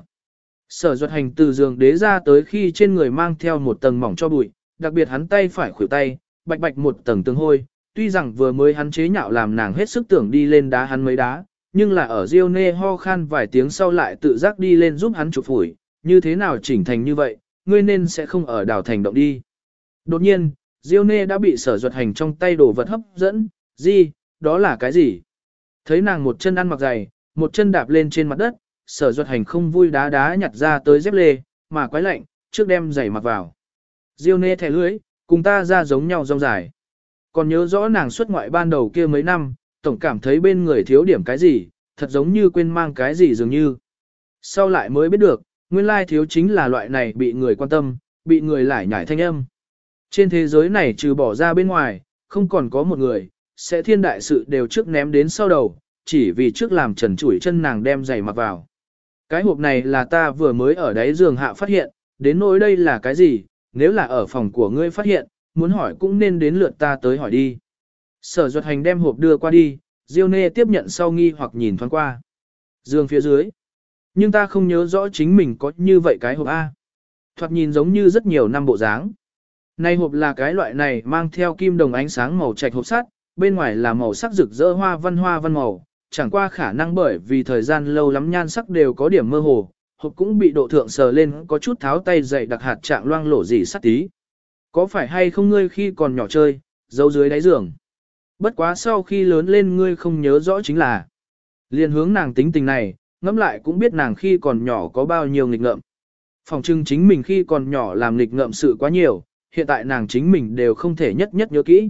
Sở Duật Hành từ giường đế ra tới khi trên người mang theo một tầng mỏng cho bụi, đặc biệt hắn tay phải khuỷu tay, bạch bạch một tầng tương hôi, tuy rằng vừa mới hắn chế nhạo làm nàng hết sức tưởng đi lên đá hắn mấy đá, nhưng là ở Diêu Nê ho khan vài tiếng sau lại tự giác đi lên giúp hắn chụp phủi, như thế nào chỉnh thành như vậy, ngươi nên sẽ không ở đảo thành động đi. Đột nhiên, Diêu Nê đã bị Sở Duật Hành trong tay đồ vật hấp dẫn, gì, đó là cái gì? Thấy nàng một chân ăn mặc giày, một chân đạp lên trên mặt đất, Sở Duật Hành không vui đá đá nhặt ra tới dép lê, mà quái lạnh, trước đem giày mặc vào. Diêu Nê thẻ lưới, cùng ta ra giống nhau rong dài. Còn nhớ rõ nàng xuất ngoại ban đầu kia mấy năm, tổng cảm thấy bên người thiếu điểm cái gì, thật giống như quên mang cái gì dường như. Sau lại mới biết được, Nguyên lai thiếu chính là loại này bị người quan tâm, bị người lải nhải thanh âm. Trên thế giới này trừ bỏ ra bên ngoài, không còn có một người, sẽ thiên đại sự đều trước ném đến sau đầu, chỉ vì trước làm trần trụi chân nàng đem giày mặc vào. Cái hộp này là ta vừa mới ở đáy giường hạ phát hiện, đến nỗi đây là cái gì, nếu là ở phòng của ngươi phát hiện, muốn hỏi cũng nên đến lượt ta tới hỏi đi. Sở Duật Hành đem hộp đưa qua đi, Diêu Nê tiếp nhận sau nghi hoặc nhìn thoáng qua. Giường phía dưới. Nhưng ta không nhớ rõ chính mình có như vậy cái hộp A. Thoạt nhìn giống như rất nhiều năm bộ dáng. Này hộp là cái loại này mang theo kim đồng ánh sáng màu trạch hộp sắt, bên ngoài là màu sắc rực rỡ hoa văn màu, chẳng qua khả năng bởi vì thời gian lâu lắm nhan sắc đều có điểm mơ hồ, hộp cũng bị độ thượng sờ lên có chút tháo tay dày đặc hạt trạng loang lổ gì sắt tí. Có phải hay không ngươi khi còn nhỏ chơi, giấu dưới đáy giường? Bất quá sau khi lớn lên ngươi không nhớ rõ chính là. Liên hướng nàng tính tình này, ngẫm lại cũng biết nàng khi còn nhỏ có bao nhiêu nghịch ngợm. Phòng trưng chính mình khi còn nhỏ làm nghịch ngợm sự quá nhiều, hiện tại nàng chính mình đều không thể nhất nhớ kỹ.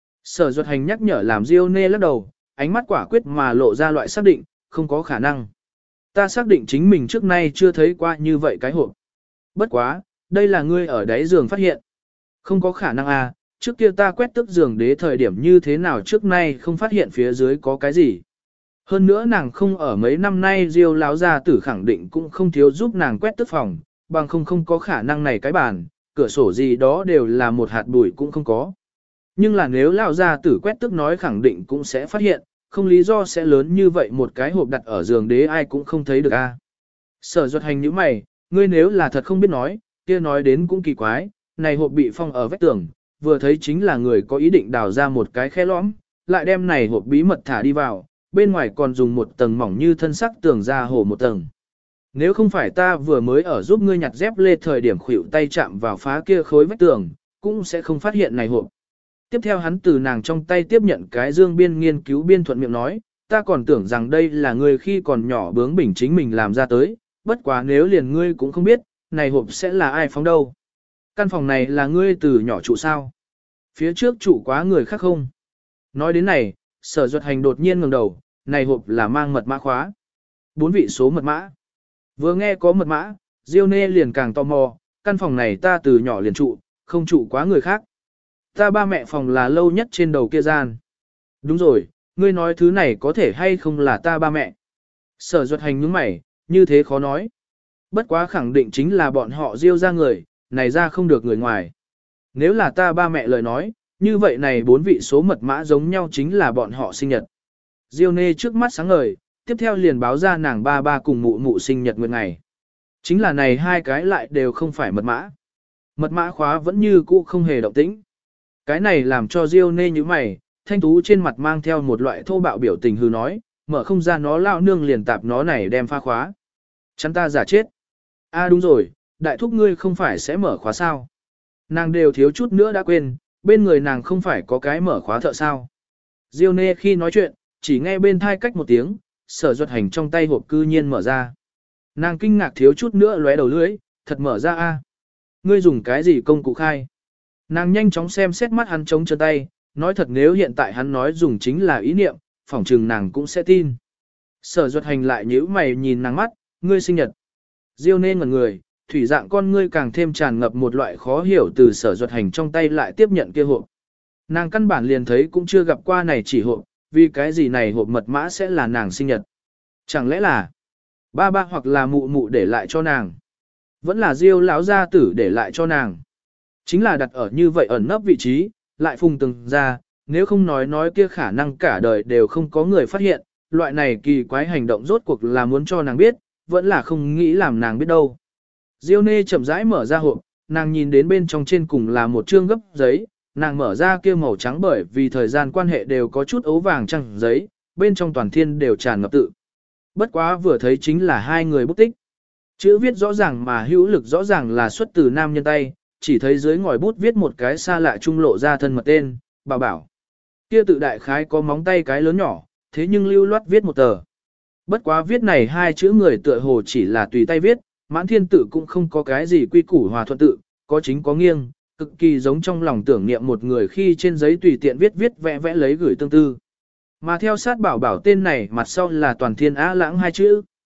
Sở Duật Hành nhắc nhở làm Diêu Nê lắc đầu, ánh mắt quả quyết mà lộ ra loại xác định, không có khả năng. Ta xác định chính mình trước nay chưa thấy qua như vậy cái hộp. Bất quá, đây là ngươi ở đáy giường phát hiện. Không có khả năng à, trước kia ta quét tức giường đế thời điểm như thế nào trước nay không phát hiện phía dưới có cái gì. Hơn nữa nàng không ở mấy năm nay Diêu láo gia tử khẳng định cũng không thiếu giúp nàng quét tức phòng, bằng không có khả năng này cái bàn, cửa sổ gì đó đều là một hạt bụi cũng không có. Nhưng là nếu lão gia tử quét tức nói khẳng định cũng sẽ phát hiện, không lý do sẽ lớn như vậy một cái hộp đặt ở giường đế ai cũng không thấy được a. Sở Duật Hành như mày, ngươi nếu là thật không biết nói, kia nói đến cũng kỳ quái, này hộp bị phong ở vách tường, vừa thấy chính là người có ý định đào ra một cái khe lõm, lại đem này hộp bí mật thả đi vào, bên ngoài còn dùng một tầng mỏng như thân sắc tường ra hổ một tầng. Nếu không phải ta vừa mới ở giúp ngươi nhặt dép lê thời điểm khuỷu tay chạm vào phá kia khối vách tường, cũng sẽ không phát hiện này hộp. Tiếp theo hắn từ nàng trong tay tiếp nhận cái dương biên nghiên cứu biên thuận miệng nói, ta còn tưởng rằng đây là ngươi khi còn nhỏ bướng bỉnh chính mình làm ra tới, bất quá nếu liền ngươi cũng không biết, này hộp sẽ là ai phóng đâu. Căn phòng này là ngươi từ nhỏ trụ sao? Phía trước trụ quá người khác không? Nói đến này, Sở Duật Hành đột nhiên ngẩng đầu, này hộp là mang mật mã khóa. 4 vị số mật mã. Vừa nghe có mật mã, Diêu Nê liền càng tò mò, căn phòng này ta từ nhỏ liền trụ, không trụ quá người khác. Ta ba mẹ phòng là lâu nhất trên đầu kia gian. Đúng rồi, ngươi nói thứ này có thể hay không là ta ba mẹ. Sở Duật Hành nhướng mày, như thế khó nói. Bất quá khẳng định chính là bọn họ Diêu ra người, này ra không được người ngoài. Nếu là ta ba mẹ lời nói, như vậy này 4 vị số mật mã giống nhau chính là bọn họ sinh nhật. Diêu Nê trước mắt sáng ngời, tiếp theo liền báo ra nàng ba ba cùng mụ mụ sinh nhật nguyệt ngày. Chính là này hai cái lại đều không phải mật mã. Mật mã khóa vẫn như cũ không hề động tĩnh. Cái này làm cho Diêu Nê như mày, thanh tú trên mặt mang theo một loại thô bạo biểu tình hư nói, mở không ra nó lao nương liền tạp nó này đem pha khóa. Chắn ta giả chết. Đúng rồi, đại thúc ngươi không phải sẽ mở khóa sao. Nàng đều thiếu chút nữa đã quên, bên người nàng không phải có cái mở khóa thợ sao. Diêu Nê khi nói chuyện, chỉ nghe bên thai cách một tiếng, Sở Duật Hành trong tay hộp cư nhiên mở ra. Nàng kinh ngạc thiếu chút nữa lóe đầu lưỡi, thật mở ra a. Ngươi dùng cái gì công cụ khai? Nàng nhanh chóng xem xét mắt hắn chống chân tay, nói thật nếu hiện tại hắn nói dùng chính là ý niệm, phỏng chừng nàng cũng sẽ tin. Sở Duật Hành lại nhíu mày nhìn nàng mắt, ngươi sinh nhật. Diêu Nê ngẩn người, thủy dạng con ngươi càng thêm tràn ngập một loại khó hiểu từ Sở Duật Hành trong tay lại tiếp nhận kia hộp. Nàng căn bản liền thấy cũng chưa gặp qua này chỉ hộp, vì cái gì này hộp mật mã sẽ là nàng sinh nhật. Chẳng lẽ là ba ba hoặc là mụ mụ để lại cho nàng, vẫn là Diêu lão gia tử để lại cho nàng. Chính là đặt ở như vậy ẩn nấp vị trí, lại phùng từng ra, nếu không nói kia khả năng cả đời đều không có người phát hiện, loại này kỳ quái hành động rốt cuộc là muốn cho nàng biết, vẫn là không nghĩ làm nàng biết đâu. Diêu Nê chậm rãi mở ra hộp, nàng nhìn đến bên trong trên cùng là một trương gấp giấy, nàng mở ra kia màu trắng bởi vì thời gian quan hệ đều có chút ấu vàng trăng giấy, bên trong toàn thiên đều tràn ngập tự. Bất quá vừa thấy chính là hai người bút tích. Chữ viết rõ ràng mà hữu lực rõ ràng là xuất từ nam nhân tay, chỉ thấy dưới ngòi bút viết một cái xa lạ trung lộ ra thân mật tên, Bảo Bảo. Kia tự đại khái có móng tay cái lớn nhỏ, thế nhưng lưu loát viết một tờ. Bất quá viết này hai chữ người tựa hồ chỉ là tùy tay viết, mãn thiên tự cũng không có cái gì quy củ hòa thuận tự, có chính có nghiêng, cực kỳ giống trong lòng tưởng niệm một người khi trên giấy tùy tiện viết vẽ vẽ lấy gửi tương tư. Mà theo sát Bảo Bảo tên này mặt sau là toàn thiên á lãng hai chữ.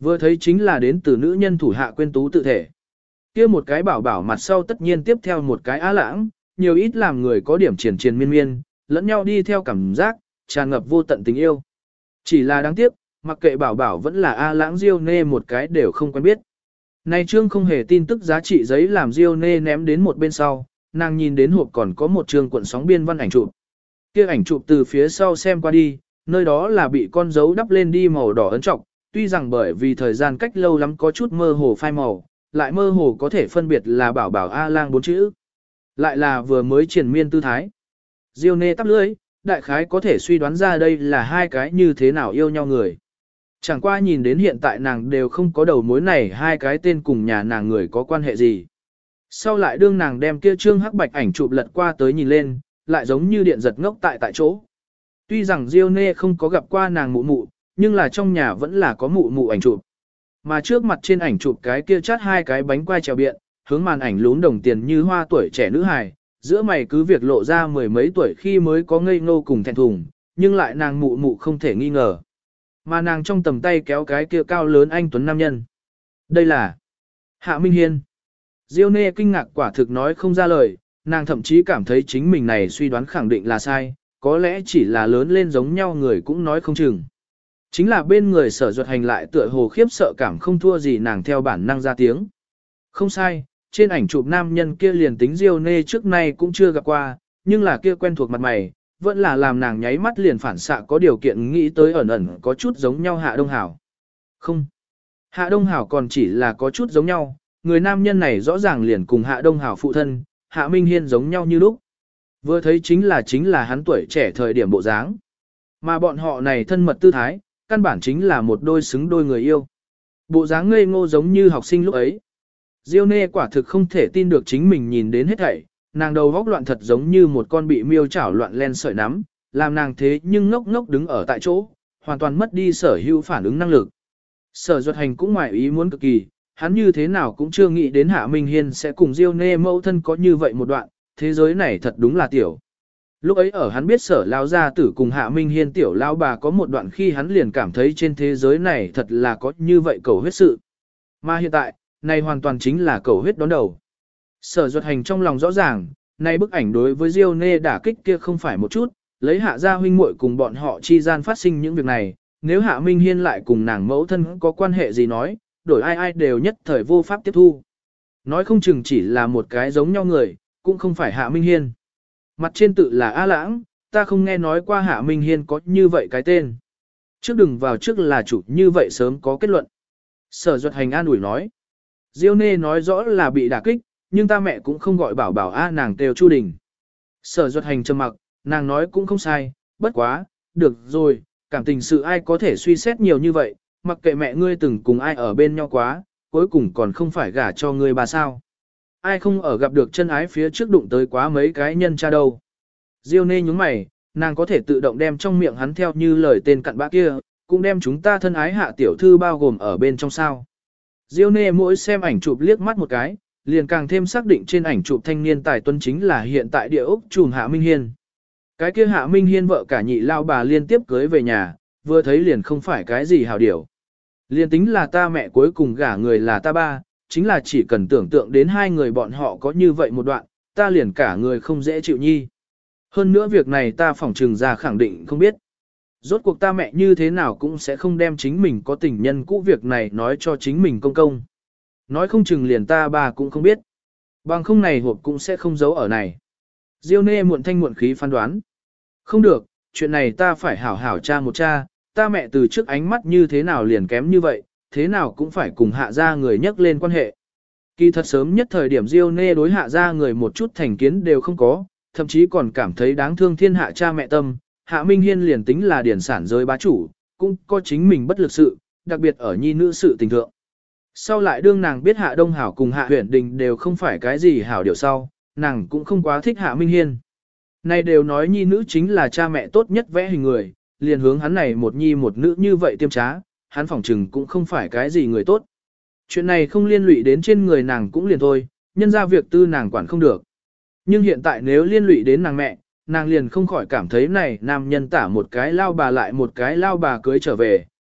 Vừa thấy chính là đến từ nữ nhân thủ hạ quên tú tự thể. Kia một cái bảo bảo mặt sau tất nhiên tiếp theo một cái á lãng, nhiều ít làm người có điểm triền triền miên miên, lẫn nhau đi theo cảm giác, tràn ngập vô tận tình yêu. Chỉ là đáng tiếc, mặc kệ bảo bảo vẫn là A lãng Diêu Nê một cái đều không quen biết. Này trương không hề tin tức giá trị giấy làm Diêu Nê ném đến một bên sau, nàng nhìn đến hộp còn có một trương cuộn sóng biên văn ảnh chụp. Kia ảnh chụp từ phía sau xem qua đi, nơi đó là bị con dấu đắp lên đi màu đỏ ấn trọng, tuy rằng bởi vì thời gian cách lâu lắm có chút mơ hồ phai màu, lại mơ hồ có thể phân biệt là bảo bảo A lang 4 chữ. Lại là vừa mới triển miên tư thái. Diêu Nê tắp lưỡi, đại khái có thể suy đoán ra đây là hai cái như thế nào yêu nhau người. Chẳng qua nhìn đến hiện tại nàng đều không có đầu mối này hai cái tên cùng nhà nàng người có quan hệ gì. Sau lại đương nàng đem kia trương hắc bạch ảnh chụp lật qua tới nhìn lên, lại giống như điện giật ngốc tại chỗ. Tuy rằng Diêu Nê không có gặp qua nàng mụ mụ, nhưng là trong nhà vẫn là có mụ mụ ảnh chụp. Mà trước mặt trên ảnh chụp cái kia chát hai cái bánh quai trèo biện, hướng màn ảnh lún đồng tiền như hoa tuổi trẻ nữ hài, giữa mày cứ việc lộ ra mười mấy tuổi khi mới có ngây ngô cùng thẹn thùng, nhưng lại nàng mụ mụ không thể nghi ngờ. Mà nàng trong tầm tay kéo cái kia cao lớn anh tuấn nam nhân. Đây là Hạ Minh Hiên. Diêu Nê kinh ngạc quả thực nói không ra lời, nàng thậm chí cảm thấy chính mình này suy đoán khẳng định là sai, có lẽ chỉ là lớn lên giống nhau người cũng nói không chừng. Chính là bên người Sở Duật Hành lại tựa hồ khiếp sợ cảm không thua gì nàng theo bản năng ra tiếng. Không sai, trên ảnh chụp nam nhân kia liền tính Diêu Nê trước nay cũng chưa gặp qua, nhưng là kia quen thuộc mặt mày, vẫn là làm nàng nháy mắt liền phản xạ có điều kiện nghĩ tới ẩn ẩn có chút giống nhau Hạ Đông Hảo. Không, Hạ Đông Hảo còn chỉ là có chút giống nhau, người nam nhân này rõ ràng liền cùng Hạ Đông Hảo phụ thân, Hạ Minh Hiên giống nhau như lúc. Vừa thấy chính là hắn tuổi trẻ thời điểm bộ dáng. Mà bọn họ này thân mật tư thái, căn bản chính là một đôi xứng đôi người yêu. Bộ dáng ngây ngô giống như học sinh lúc ấy. Diêu Nê quả thực không thể tin được chính mình nhìn đến hết thảy, nàng đầu góc loạn thật giống như một con bị miêu chảo loạn len sợi nắm, làm nàng thế nhưng ngốc ngốc đứng ở tại chỗ, hoàn toàn mất đi sở hữu phản ứng năng lực. Sở Duật Hành cũng ngoài ý muốn cực kỳ, hắn như thế nào cũng chưa nghĩ đến Hạ Minh Hiên sẽ cùng Diêu Nê mẫu thân có như vậy một đoạn, thế giới này thật đúng là tiểu. Lúc ấy ở hắn biết Sở lão gia tử cùng Hạ Minh Hiên tiểu lão bà có một đoạn khi hắn liền cảm thấy trên thế giới này thật là có như vậy cầu huyết sự. Mà hiện tại, này hoàn toàn chính là cầu huyết đón đầu. Sở Duật Hành trong lòng rõ ràng, này bức ảnh đối với Diêu Nê đả kích kia không phải một chút, lấy Hạ gia huynh muội cùng bọn họ chi gian phát sinh những việc này, nếu Hạ Minh Hiên lại cùng nàng mẫu thân có quan hệ gì nói, đổi ai ai đều nhất thời vô pháp tiếp thu. Nói không chừng chỉ là một cái giống nhau người, cũng không phải Hạ Minh Hiên. Mặt trên tự là A Lãng, ta không nghe nói qua Hạ Minh Hiên có như vậy cái tên. Trước đừng vào trước là chủ như vậy sớm có kết luận. Sở Duật Hành an ủi nói. Diêu Nê nói rõ là bị đả kích, nhưng ta mẹ cũng không gọi bảo bảo A nàng kêu Chu Đình. Sở Duật Hành trầm mặc, nàng nói cũng không sai, bất quá, được rồi, cảm tình sự ai có thể suy xét nhiều như vậy, mặc kệ mẹ ngươi từng cùng ai ở bên nhau quá, cuối cùng còn không phải gả cho ngươi bà sao. Ai không ở gặp được chân ái phía trước đụng tới quá mấy cái nhân cha đâu. Diêu Nê nhúng mày, nàng có thể tự động đem trong miệng hắn theo như lời tên cặn bã kia, cũng đem chúng ta thân ái Hạ tiểu thư bao gồm ở bên trong sao. Diêu Nê mỗi xem ảnh chụp liếc mắt một cái, liền càng thêm xác định trên ảnh chụp thanh niên tài tuấn chính là hiện tại địa ốc trùm Hạ Minh Hiên. Cái kia Hạ Minh Hiên vợ cả nhị lao bà liên tiếp cưới về nhà, vừa thấy liền không phải cái gì hảo điểu. Liên tính là ta mẹ cuối cùng gả người là ta ba, chính là chỉ cần tưởng tượng đến hai người bọn họ có như vậy một đoạn, ta liền cả người không dễ chịu nhi. Hơn nữa việc này ta phỏng trừng ra khẳng định không biết. Rốt cuộc ta mẹ như thế nào cũng sẽ không đem chính mình có tình nhân cũ việc này nói cho chính mình công công. Nói không chừng liền ta bà cũng không biết. Bằng không này hộp cũng sẽ không giấu ở này. Diêu Nê muộn thanh muộn khí phán đoán. Không được, chuyện này ta phải hảo hảo tra một tra, ta mẹ từ trước ánh mắt như thế nào liền kém như vậy, thế nào cũng phải cùng Hạ gia người nhắc lên quan hệ. Kỳ thật sớm nhất thời điểm Diêu Nê đối Hạ gia người một chút thành kiến đều không có, thậm chí còn cảm thấy đáng thương thiên hạ cha mẹ tâm. Hạ Minh Hiên liền tính là điển sản giới bá chủ, cũng có chính mình bất lực sự, đặc biệt ở nhi nữ sự tình thượng. Sau lại đương nàng biết Hạ Đông Hảo cùng Hạ Huyền Đình đều không phải cái gì hảo điều sau, nàng cũng không quá thích Hạ Minh Hiên. Này đều nói nhi nữ chính là cha mẹ tốt nhất vẽ hình người, liền hướng hắn này một nhi một nữ như vậy tiêm trá, hắn phỏng trừng cũng không phải cái gì người tốt. Chuyện này không liên lụy đến trên người nàng cũng liền thôi, nhân ra việc tư nàng quản không được. Nhưng hiện tại nếu liên lụy đến nàng mẹ, nàng liền không khỏi cảm thấy này nam nhân tả một cái lao bà lại một cái lao bà cưới trở về,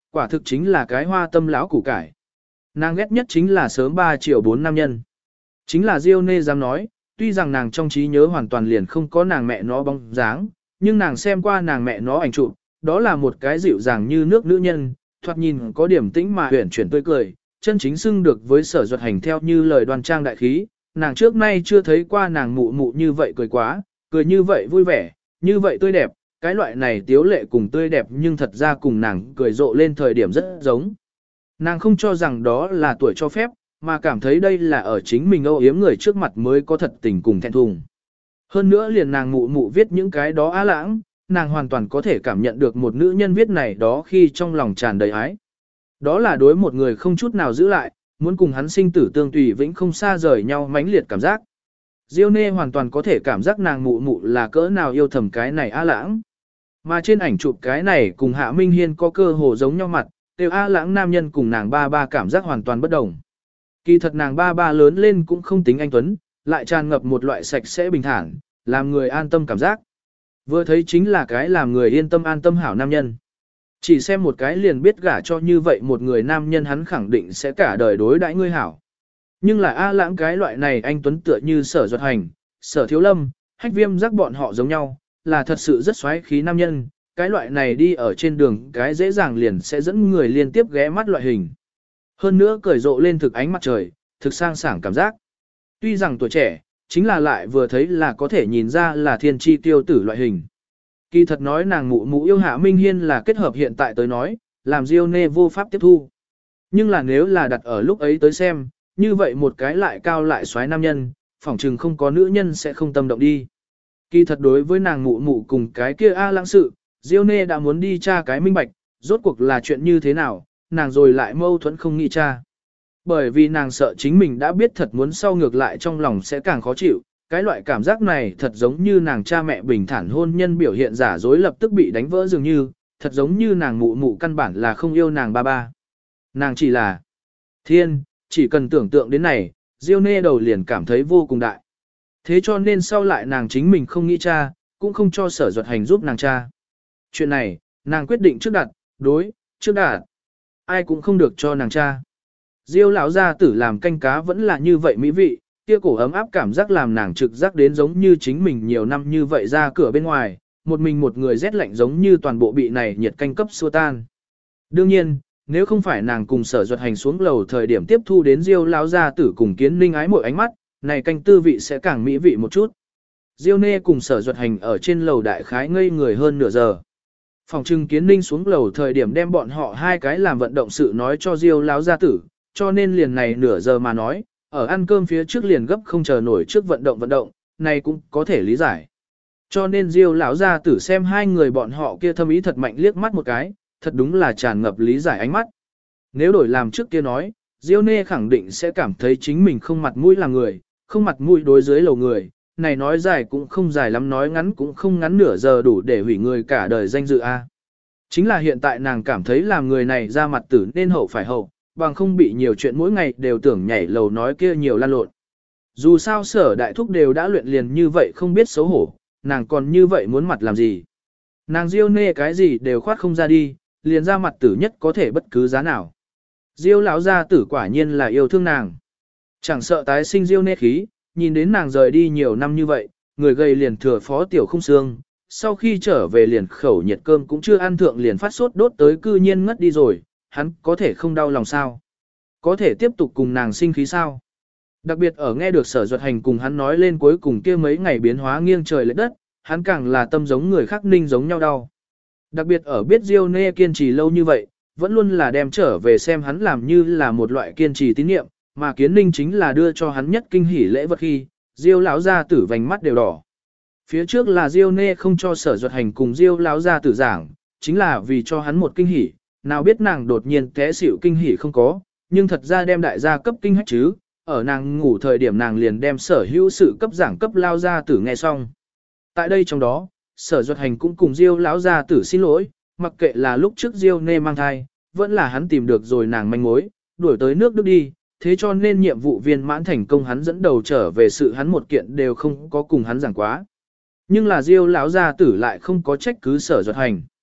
quả thực chính là cái hoa tâm lão củ cải. Nàng ghét nhất chính là sớm 3 triệu 4 nam nhân. Chính là Diêu Nê dám nói, tuy rằng nàng trong trí nhớ hoàn toàn liền không có nàng mẹ nó bóng dáng, nhưng nàng xem qua nàng mẹ nó ảnh chụp, đó là một cái dịu dàng như nước nữ nhân, thoạt nhìn có điểm tĩnh mà huyền chuyển tươi cười, chân chính xưng được với Sở Duật Hành theo như lời đoan trang đại khí, nàng trước nay chưa thấy qua nàng mụ mụ như vậy cười quá, cười như vậy vui vẻ, như vậy tươi đẹp, cái loại này tiếu lệ cùng tươi đẹp nhưng thật ra cùng nàng cười rộ lên thời điểm rất giống. Nàng không cho rằng đó là tuổi cho phép, mà cảm thấy đây là ở chính mình âu yếm người trước mặt mới có thật tình cùng thẹn thùng. Hơn nữa liền nàng mụ mụ viết những cái đó á lãng, nàng hoàn toàn có thể cảm nhận được một nữ nhân viết này đó khi trong lòng tràn đầy ái. Đó là đối một người không chút nào giữ lại, muốn cùng hắn sinh tử tương tùy vĩnh không xa rời nhau mãnh liệt cảm giác. Diêu Nê hoàn toàn có thể cảm giác nàng mụ mụ là cỡ nào yêu thầm cái này á lãng. Mà trên ảnh chụp cái này cùng Hạ Minh Hiên có cơ hồ giống nhau mặt, đều á lãng nam nhân cùng nàng ba ba cảm giác hoàn toàn bất đồng. Kỳ thật nàng ba ba lớn lên cũng không tính anh tuấn, lại tràn ngập một loại sạch sẽ bình thản, làm người an tâm cảm giác. Vừa thấy chính là cái làm người yên tâm an tâm hảo nam nhân. Chỉ xem một cái liền biết gả cho như vậy một người nam nhân hắn khẳng định sẽ cả đời đối đãi ngươi hảo. Nhưng là A lãng cái loại này anh tuấn tựa như Sở Duật Hành, Sở Thiếu Lâm, Hách Viêm giác bọn họ giống nhau, là thật sự rất xoáy khí nam nhân, cái loại này đi ở trên đường cái dễ dàng liền sẽ dẫn người liên tiếp ghé mắt loại hình. Hơn nữa cởi rộ lên thực ánh mặt trời, thực sang sảng cảm giác. Tuy rằng tuổi trẻ, chính là lại vừa thấy là có thể nhìn ra là thiên chi tiêu tử loại hình. Kỳ thật nói nàng mụ mụ yêu Hạ Minh Hiên là kết hợp hiện tại tới nói, làm Diêu Nê vô pháp tiếp thu. Nhưng là nếu là đặt ở lúc ấy tới xem, như vậy một cái lại cao lại xoáy nam nhân, phỏng chừng không có nữ nhân sẽ không tâm động đi. Kỳ thật đối với nàng mụ mụ cùng cái kia A lãng sự, Diêu Nê đã muốn đi tra cái minh bạch, rốt cuộc là chuyện như thế nào, nàng rồi lại mâu thuẫn không nghĩ tra. Bởi vì nàng sợ chính mình đã biết thật muốn sau ngược lại trong lòng sẽ càng khó chịu, cái loại cảm giác này thật giống như nàng cha mẹ bình thản hôn nhân biểu hiện giả dối lập tức bị đánh vỡ dường như, thật giống như nàng mụ mụ căn bản là không yêu nàng ba ba. Nàng chỉ là thiên, chỉ cần tưởng tượng đến này, Diêu Nê đầu liền cảm thấy vô cùng đại. Thế cho nên sau lại nàng chính mình không nghĩ cha, cũng không cho Sở Duật Hành giúp nàng cha. Chuyện này, nàng quyết định trước đặt, trước đặt. Ai cũng không được cho nàng cha. Diêu lão gia tử làm canh cá vẫn là như vậy mỹ vị, kia cổ ấm áp cảm giác làm nàng trực giác đến giống như chính mình nhiều năm như vậy ra cửa bên ngoài, một mình một người rét lạnh giống như toàn bộ bị này nhiệt canh cấp xua tan. Đương nhiên, nếu không phải nàng cùng Sở Duật Hành xuống lầu thời điểm tiếp thu đến Diêu lão gia tử cùng Kiến Ninh ái mỗi ánh mắt, này canh tư vị sẽ càng mỹ vị một chút. Diêu Nê cùng Sở Duật Hành ở trên lầu đại khái ngây người hơn nửa giờ. Phòng trưng Kiến Ninh xuống lầu thời điểm đem bọn họ hai cái làm vận động sự nói cho Diêu lão gia tử, cho nên liền này nửa giờ mà nói, ở ăn cơm phía trước liền gấp không chờ nổi trước vận động, này cũng có thể lý giải. Cho nên Diêu lão gia tử xem hai người bọn họ kia thâm ý thật mạnh liếc mắt một cái, thật đúng là tràn ngập lý giải ánh mắt. Nếu đổi làm trước kia nói, Diêu Nê khẳng định sẽ cảm thấy chính mình không mặt mũi là người, không mặt mũi đối dưới lầu người, này nói dài cũng không dài lắm nói ngắn cũng không ngắn nửa giờ đủ để hủy người cả đời danh dự a. Chính là hiện tại nàng cảm thấy làm người này ra mặt tử nên hậu phải hậu, bằng không bị nhiều chuyện mỗi ngày đều tưởng nhảy lầu nói kia nhiều lan lộn. Dù sao Sở đại thúc đều đã luyện liền như vậy không biết xấu hổ, nàng còn như vậy muốn mặt làm gì. Nàng Diêu Nê cái gì đều khoát không ra đi, liền ra mặt tử nhất có thể bất cứ giá nào. Diêu lão gia tử quả nhiên là yêu thương nàng. Chẳng sợ tái sinh Diêu Nê khí, nhìn đến nàng rời đi nhiều năm như vậy, người gầy liền thừa phó tiểu không xương, sau khi trở về liền khẩu nhiệt cơm cũng chưa ăn thượng liền phát sốt đốt tới cư nhiên ngất đi rồi, hắn có thể không đau lòng sao? Có thể tiếp tục cùng nàng sinh khí sao? Đặc biệt ở nghe được Sở Duật Hành cùng hắn nói lên cuối cùng kia mấy ngày biến hóa nghiêng trời lệch đất, hắn càng là tâm giống người khác ninh giống nhau đau. Đặc biệt ở biết Diêu Nê kiên trì lâu như vậy, vẫn luôn là đem trở về xem hắn làm như là một loại kiên trì tín niệm, mà Kiến Ninh chính là đưa cho hắn nhất kinh hỉ lễ vật khi, Diêu lão gia tử vành mắt đều đỏ. Phía trước là Diêu Nê không cho Sở Duật Hành cùng Diêu lão gia tử giảng, chính là vì cho hắn một kinh hỉ, nào biết nàng đột nhiên té xỉu kinh hỉ không có, nhưng thật ra đem đại gia cấp kinh hách chứ, ở nàng ngủ thời điểm nàng liền đem sở hữu sự cấp giảng cấp lao gia tử nghe xong. Tại đây trong đó, Sở Duật Hành cũng cùng Diêu lão gia tử xin lỗi, mặc kệ là lúc trước Diêu Nê mang thai, vẫn là hắn tìm được rồi nàng manh mối, đuổi tới nước Đức đi, thế cho nên nhiệm vụ viên mãn thành công hắn dẫn đầu trở về sự hắn một kiện đều không có cùng hắn giảng quá. Nhưng là Diêu lão gia tử lại không có trách cứ Sở Duật Hành.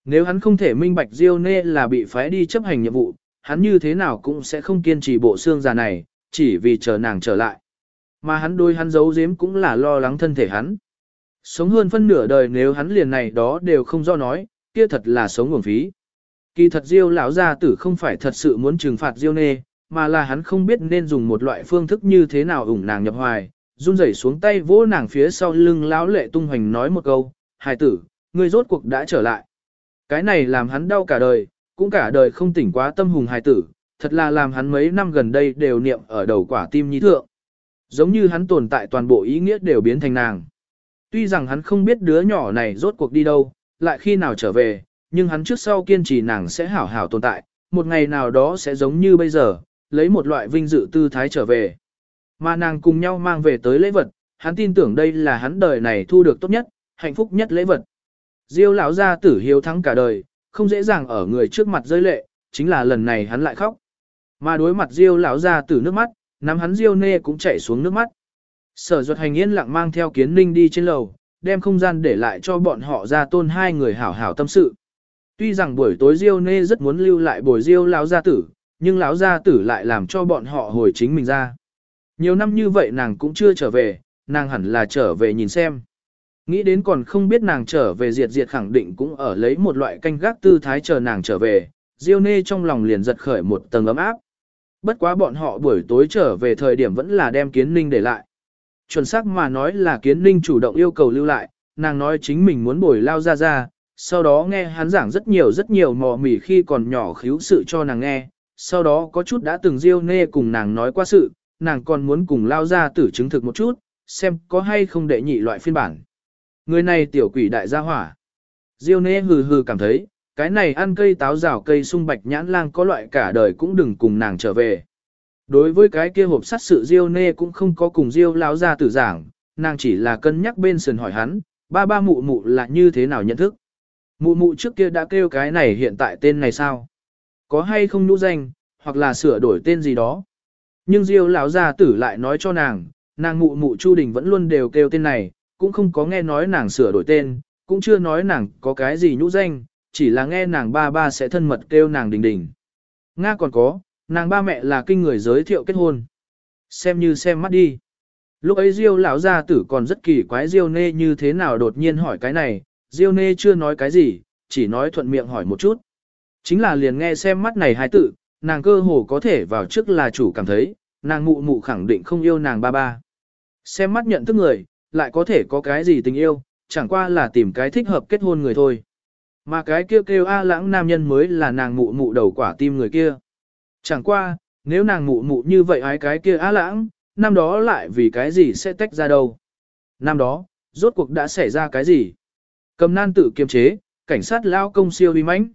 Nếu hắn không thể minh bạch Diêu Nê là bị phái đi chấp hành nhiệm vụ, hắn như thế nào cũng sẽ không kiên trì bộ xương già này, chỉ vì chờ nàng trở lại. Mà hắn đối hắn giấu giếm cũng là lo lắng thân thể hắn. Sống hơn phân nửa đời nếu hắn liền này đó đều không do nói, kia thật là sống uổng phí. Kỳ thật Diêu lão gia tử không phải thật sự muốn trừng phạt Diêu Nê, mà là hắn không biết nên dùng một loại phương thức như thế nào ủng nàng nhập hoài, run rẩy xuống tay vỗ nàng phía sau lưng lão lệ tung hoành nói một câu, hài tử, ngươi rốt cuộc đã trở lại. Cái này làm hắn đau cả đời, cũng cả đời không tỉnh quá tâm hùng hài tử, thật là làm hắn mấy năm gần đây đều niệm ở đầu quả tim nhi thượng. Giống như hắn tồn tại toàn bộ ý nghĩa đều biến thành nàng. Tuy rằng hắn không biết đứa nhỏ này rốt cuộc đi đâu, lại khi nào trở về, nhưng hắn trước sau kiên trì nàng sẽ hảo hảo tồn tại, một ngày nào đó sẽ giống như bây giờ, lấy một loại vinh dự tư thái trở về. Mà nàng cùng nhau mang về tới lễ vật, hắn tin tưởng đây là hắn đời này thu được tốt nhất, hạnh phúc nhất lễ vật. Diêu lão gia tử hiếu thắng cả đời, không dễ dàng ở người trước mặt rơi lệ, chính là lần này hắn lại khóc. Mà đối mặt Diêu lão gia tử nước mắt, nắm hắn Diêu Nê cũng chảy xuống nước mắt. Sở Duật Hành yên lặng mang theo Kiến Ninh đi trên lầu, đem không gian để lại cho bọn họ ra tôn hai người hảo hảo tâm sự. Tuy rằng buổi tối Diêu Nê rất muốn lưu lại bồi Diêu lão gia tử, nhưng lão gia tử lại làm cho bọn họ hồi chính mình ra. Nhiều năm như vậy nàng cũng chưa trở về, nàng hẳn là trở về nhìn xem. Nghĩ đến còn không biết nàng trở về Diệt khẳng định cũng ở lấy một loại canh gác tư thái chờ nàng trở về, Diêu Nê trong lòng liền giật khởi một tầng ấm áp. Bất quá bọn họ buổi tối trở về thời điểm vẫn là đem Kiến Ninh để lại. Chuẩn xác mà nói là Kiến Ninh chủ động yêu cầu lưu lại, nàng nói chính mình muốn bồi lao ra, sau đó nghe hắn giảng rất nhiều mò mỉ khi còn nhỏ khíu sự cho nàng nghe, sau đó có chút đã từng Diêu Nê cùng nàng nói qua sự, nàng còn muốn cùng lao ra tử chứng thực một chút, xem có hay không đệ nhị loại phiên bản. Người này tiểu quỷ đại gia hỏa. Diêu Nê hừ hừ cảm thấy, cái này ăn cây táo rào cây sung bạch nhãn lang có loại cả đời cũng đừng cùng nàng trở về. Đối với cái kia hộp sắt sự Diêu Nê cũng không có cùng Diêu lão gia tử giảng, nàng chỉ là cân nhắc bên sườn hỏi hắn, ba mụ mụ là như thế nào nhận thức. Mụ mụ trước kia đã kêu cái này hiện tại tên này sao? Có hay không nhũ danh, hoặc là sửa đổi tên gì đó. Nhưng Diêu lão gia tử lại nói cho nàng, nàng mụ mụ Chu Đình vẫn luôn đều kêu tên này, cũng không có nghe nói nàng sửa đổi tên, cũng chưa nói nàng có cái gì nhũ danh, chỉ là nghe nàng ba sẽ thân mật kêu nàng Đình Đình. Nga còn có, nàng ba mẹ là kinh người giới thiệu kết hôn. Xem như xem mắt đi. Lúc ấy Diêu lão gia tử còn rất kỳ quái Diêu Nê như thế nào đột nhiên hỏi cái này, Diêu Nê chưa nói cái gì, chỉ nói thuận miệng hỏi một chút. Chính là liền nghe xem mắt này hai tự, nàng cơ hồ có thể vào trước là chủ cảm thấy, nàng mụ mụ khẳng định không yêu nàng ba. Xem mắt nhận thức người, lại có thể có cái gì tình yêu, chẳng qua là tìm cái thích hợp kết hôn người thôi. Mà cái kêu A Lãng nam nhân mới là nàng mụ mụ đầu quả tim người kia. Chẳng qua, nếu nàng mụ mụ như vậy ái cái kia A Lãng, năm đó lại vì cái gì sẽ tách ra đâu. Năm đó, rốt cuộc đã xảy ra cái gì? Cầm nan tự kiềm chế, cảnh sát lao công siêu uy mãnh.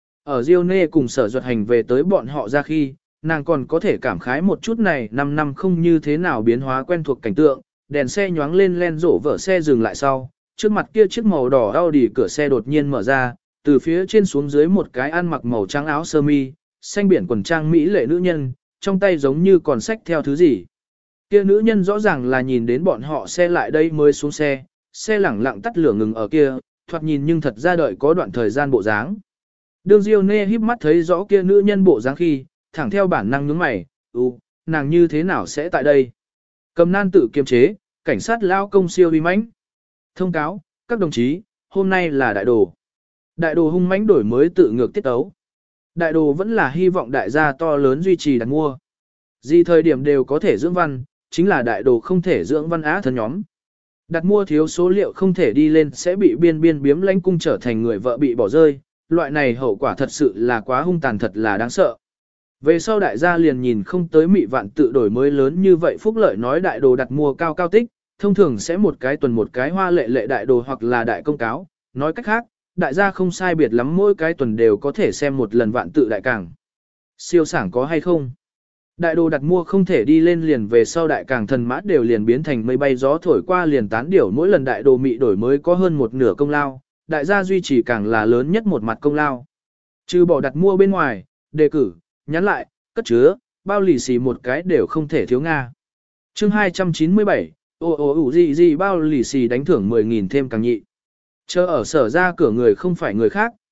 Ở Diêu Nê cùng Sở Duật Hành về tới bọn họ ra khi, nàng còn có thể cảm khái một chút này 5 năm không như thế nào biến hóa quen thuộc cảnh tượng, đèn xe nhoáng lên len rổ vở xe dừng lại sau, trước mặt kia chiếc màu đỏ Audi cửa xe đột nhiên mở ra, từ phía trên xuống dưới một cái ăn mặc màu trắng áo sơ mi, xanh biển quần trang mỹ lệ nữ nhân, trong tay giống như còn xách theo thứ gì. Kia nữ nhân rõ ràng là nhìn đến bọn họ xe lại đây mới xuống xe, xe lẳng lặng tắt lửa ngừng ở kia, thoạt nhìn nhưng thật ra đợi có đoạn thời gian bộ dáng. Đương Diêu Nê híp mắt thấy rõ kia nữ nhân bộ dáng khi, thẳng theo bản năng nhướng mày, nàng như thế nào sẽ tại đây? Cầm nan tự kiềm chế, cảnh sát lao công siêu uy mãnh. Thông cáo, các đồng chí, hôm nay là đại đồ. Đại đồ hung mãnh đổi mới tự ngược tiết ấu. Đại đồ vẫn là hy vọng đại gia to lớn duy trì đặt mua. Gì thời điểm đều có thể dưỡng văn, chính là đại đồ không thể dưỡng văn á thân nhóm. Đặt mua thiếu số liệu không thể đi lên sẽ bị biên biếm lãnh cung trở thành người vợ bị bỏ rơi. Loại này hậu quả thật sự là quá hung tàn thật là đáng sợ. Về sau đại gia liền nhìn không tới mị vạn tự đổi mới lớn như vậy phúc lợi nói đại đồ đặt mua cao cao tích, thông thường sẽ một cái tuần một cái hoa lệ lệ đại đồ hoặc là đại công cáo, nói cách khác, đại gia không sai biệt lắm mỗi cái tuần đều có thể xem một lần vạn tự đại càng. Siêu sảng có hay không? Đại đồ đặt mua không thể đi lên liền về sau đại càng thần mã đều liền biến thành mây bay gió thổi qua liền tán điểu mỗi lần đại đồ mị đổi mới có hơn một nửa công lao, đại gia duy trì càng là lớn nhất một mặt công lao. Trừ bỏ đặt mua bên ngoài, đề cử, nhắn lại, cất chứa, bao lì xì một cái đều không thể thiếu Nga. Chương 297, gì bao lì xì đánh thưởng 10.000 thêm càng nhị. Chờ ở sở ra cửa người không phải người khác,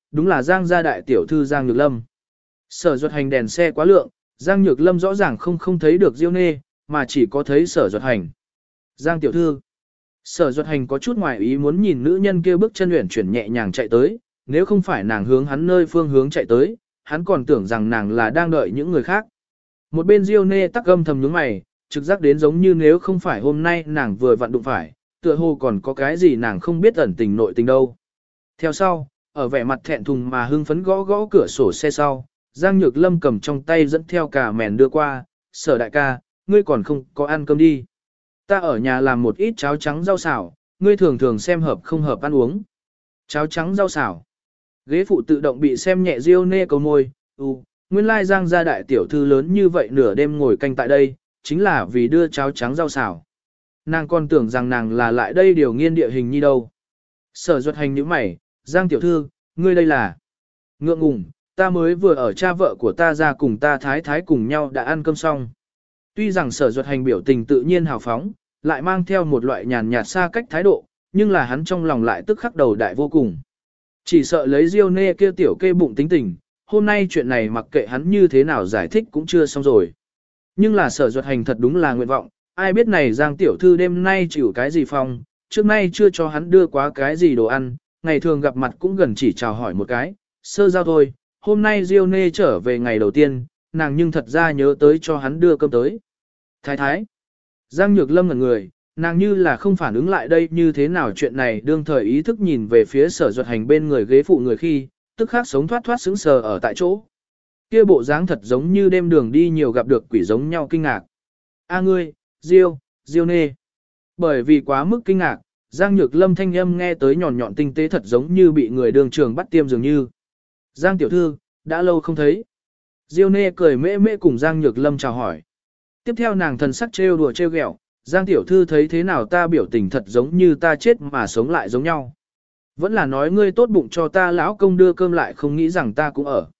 đúng là Giang gia đại tiểu thư Giang Nhược Lâm. Sở Duật Hành đèn xe quá lượng, Giang Nhược Lâm rõ ràng không thấy được Diêu Nê, mà chỉ có thấy Sở Duật Hành. Giang tiểu thư. Sở Duật Hành có chút ngoài ý muốn nhìn nữ nhân kia bước chân uyển chuyển nhẹ nhàng chạy tới, nếu không phải nàng hướng hắn nơi phương hướng chạy tới, hắn còn tưởng rằng nàng là đang đợi những người khác. Một bên Diêu Nê tắc âm thầm nhướng mày, trực giác đến giống như nếu không phải hôm nay nàng vừa vặn đụng phải, tựa hồ còn có cái gì nàng không biết ẩn tình nội tình đâu. Theo sau, ở vẻ mặt thẹn thùng mà hưng phấn gõ gõ cửa sổ xe sau, Giang Nhược Lâm cầm trong tay dẫn theo cả mèn đưa qua, Sở đại ca, ngươi còn không có ăn cơm đi. Ta ở nhà làm một ít cháo trắng rau xào, ngươi thường thường xem hợp không hợp ăn uống. Cháo trắng rau xào. Ghế phụ tự động bị xem nhẹ Diêu Nê cầu môi, nguyên lai Giang gia đại tiểu thư lớn như vậy nửa đêm ngồi canh tại đây, chính là vì đưa cháo trắng rau xào. Nàng còn tưởng rằng nàng là lại đây điều nghiên địa hình như đâu. Sở Duật Hành nhíu mày, Giang tiểu thư, ngươi đây là ngượng ngùng, ta mới vừa ở cha vợ của ta ra cùng ta thái thái cùng nhau đã ăn cơm xong. Tuy rằng Sở Duật Hành biểu tình tự nhiên hào phóng, lại mang theo một loại nhàn nhạt xa cách thái độ, nhưng là hắn trong lòng lại tức khắc đầu đại vô cùng. Chỉ sợ lấy Diêu Nê kia tiểu kê bụng tính tình, hôm nay chuyện này mặc kệ hắn như thế nào giải thích cũng chưa xong rồi. Nhưng là Sở Duật Hành thật đúng là nguyện vọng, ai biết này Giang tiểu thư đêm nay chịu cái gì phong, trước nay chưa cho hắn đưa quá cái gì đồ ăn, ngày thường gặp mặt cũng gần chỉ chào hỏi một cái, sơ giao thôi, hôm nay Diêu Nê trở về ngày đầu tiên, nàng nhưng thật ra nhớ tới cho hắn đưa cơm tới. Thái thái, Giang Nhược Lâm ngẩn người, nàng như là không phản ứng lại đây như thế nào chuyện này đương thời ý thức nhìn về phía Sở Duật Hành bên người ghế phụ người khi, tức khắc sống thoát thoát sững sờ ở tại chỗ. Kia bộ dáng thật giống như đêm đường đi nhiều gặp được quỷ giống nhau kinh ngạc. A ngươi, Diêu Nê. Bởi vì quá mức kinh ngạc, Giang Nhược Lâm thanh âm nghe tới nhọn nhọn tinh tế thật giống như bị người đường trường bắt tiêm dường như. Giang tiểu thư, đã lâu không thấy. Diêu Nê cười mễ mễ cùng Giang Nhược Lâm chào hỏi. Tiếp theo nàng thần sắc trêu đùa trêu ghẹo, Giang tiểu thư thấy thế nào ta biểu tình thật giống như ta chết mà sống lại giống nhau. Vẫn là nói ngươi tốt bụng cho ta lão công đưa cơm lại không nghĩ rằng ta cũng ở.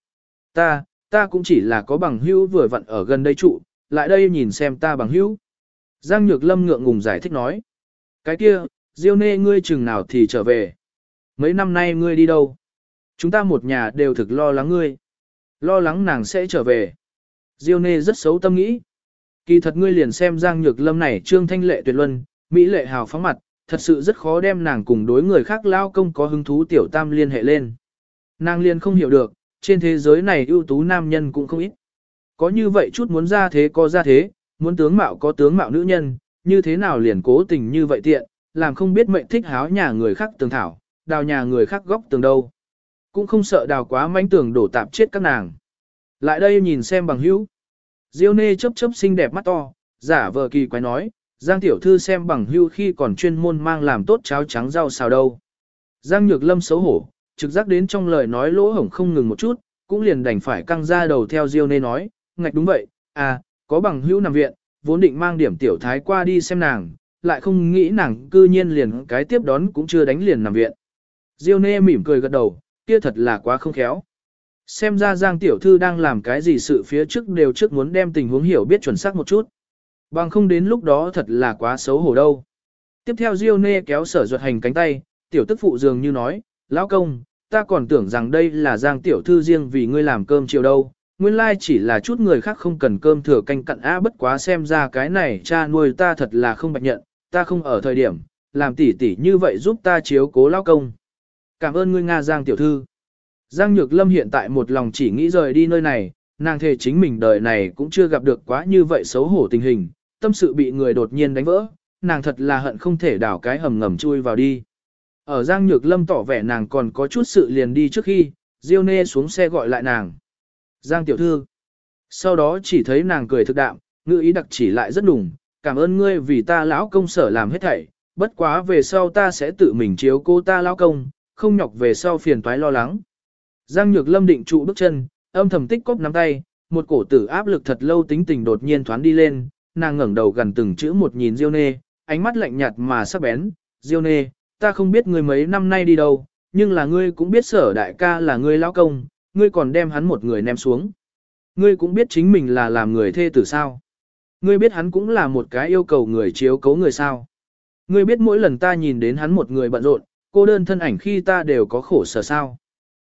Ta cũng chỉ là có bằng hữu vừa vặn ở gần đây trụ, lại đây nhìn xem ta bằng hữu. Giang Nhược Lâm ngượng ngùng giải thích nói. Cái kia, Diêu Nê ngươi chừng nào thì trở về. Mấy năm nay ngươi đi đâu? Chúng ta một nhà đều thực lo lắng ngươi. Lo lắng nàng sẽ trở về. Diêu Nê rất xấu tâm nghĩ. Kỳ thật ngươi liền xem Giang Nhược Lâm này trương thanh lệ tuyệt luân, mỹ lệ hào phóng mặt, thật sự rất khó đem nàng cùng đối người khác lao công có hứng thú tiểu tam liên hệ lên. Nàng liền không hiểu được, trên thế giới này ưu tú nam nhân cũng không ít. Có như vậy chút muốn ra thế có ra thế, muốn tướng mạo có tướng mạo nữ nhân, như thế nào liền cố tình như vậy tiện, làm không biết mệnh thích háo nhà người khác tường thảo, đào nhà người khác góc tường đâu. Cũng không sợ đào quá mánh tường đổ tạp chết các nàng. Lại đây nhìn xem bằng hữu. Diêu Nê chớp chớp xinh đẹp mắt to, giả vờ kỳ quái nói, Giang tiểu thư xem bằng hữu khi còn chuyên môn mang làm tốt cháo trắng rau xào đâu. Giang Nhược Lâm xấu hổ, trực giác đến trong lời nói lỗ hổng không ngừng một chút, cũng liền đành phải căng ra đầu theo Diêu Nê nói, ngạch đúng vậy, có bằng hữu nằm viện, vốn định mang điểm tiểu thái qua đi xem nàng, lại không nghĩ nàng cư nhiên liền cái tiếp đón cũng chưa đánh liền nằm viện. Diêu Nê mỉm cười gật đầu, kia thật là quá không khéo. Xem ra Giang tiểu thư đang làm cái gì sự phía trước đều trước muốn đem tình huống hiểu biết chuẩn xác một chút. Bằng không đến lúc đó thật là quá xấu hổ đâu. Tiếp theo Diêu Nê kéo Sở Duật Hành cánh tay, tiểu tức phụ dường như nói, lão công, ta còn tưởng rằng đây là Giang tiểu thư riêng vì ngươi làm cơm chiều đâu. Nguyên lai chỉ là chút người khác không cần cơm thừa canh cặn bất quá xem ra cái này cha nuôi ta thật là không bạch nhận, ta không ở thời điểm, làm tỉ tỉ như vậy giúp ta chiếu cố lão công. Cảm ơn ngươi Nga Giang tiểu thư. Giang Nhược Lâm hiện tại một lòng chỉ nghĩ rời đi nơi này, nàng thề chính mình đời này cũng chưa gặp được quá như vậy xấu hổ tình hình, tâm sự bị người đột nhiên đánh vỡ, nàng thật là hận không thể đào cái hầm ngầm chui vào đi. Ở Giang Nhược Lâm tỏ vẻ nàng còn có chút sự liền đi trước khi, Diêu Nê xuống xe gọi lại nàng. Giang tiểu thư. Sau đó chỉ thấy nàng cười thực đạm, ngữ ý đặc chỉ lại rất đùng, cảm ơn ngươi vì ta lão công sở làm hết thảy, bất quá về sau ta sẽ tự mình chiếu cô ta lão công, không nhọc về sau phiền toái lo lắng. Giang Nhược Lâm định trụ bước chân, âm thầm tích cóp nắm tay, một cổ tử áp lực thật lâu tính tình đột nhiên thoáng đi lên, nàng ngẩng đầu gần từng chữ một nhìn Diêu Nê, ánh mắt lạnh nhạt mà sắc bén, Diêu Nê, ta không biết ngươi mấy năm nay đi đâu, nhưng là ngươi cũng biết Sở đại ca là ngươi lão công, ngươi còn đem hắn một người ném xuống. Ngươi cũng biết chính mình là làm người thê tử sao. Ngươi biết hắn cũng là một cái yêu cầu người chiếu cố người sao. Ngươi biết mỗi lần ta nhìn đến hắn một người bận rộn, cô đơn thân ảnh khi ta đều có khổ sở sao.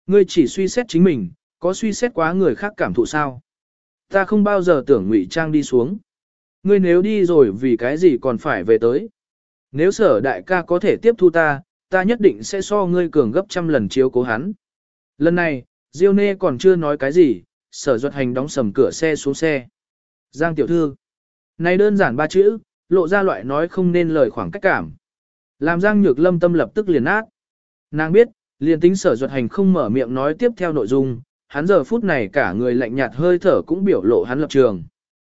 Ngươi chỉ suy xét chính mình, có suy xét quá người khác cảm thụ sao? Ta không bao giờ tưởng ngụy trang đi xuống. Ngươi nếu đi rồi vì cái gì còn phải về tới? Nếu Sở đại ca có thể tiếp thu ta, ta nhất định sẽ so ngươi cường gấp trăm lần chiếu cố hắn. Lần này, Diêu Nê còn chưa nói cái gì, Sở Duật Hành đóng sầm cửa xe xuống xe. Giang tiểu thư. Này đơn giản ba chữ, lộ ra loại nói không nên lời khoảng cách cảm. Làm Giang Nhược Lâm tâm lập tức liền nát. Nàng biết, liền tính Sở Duật Hành không mở miệng nói tiếp theo nội dung, hắn giờ phút này cả người lạnh nhạt hơi thở cũng biểu lộ hắn lập trường.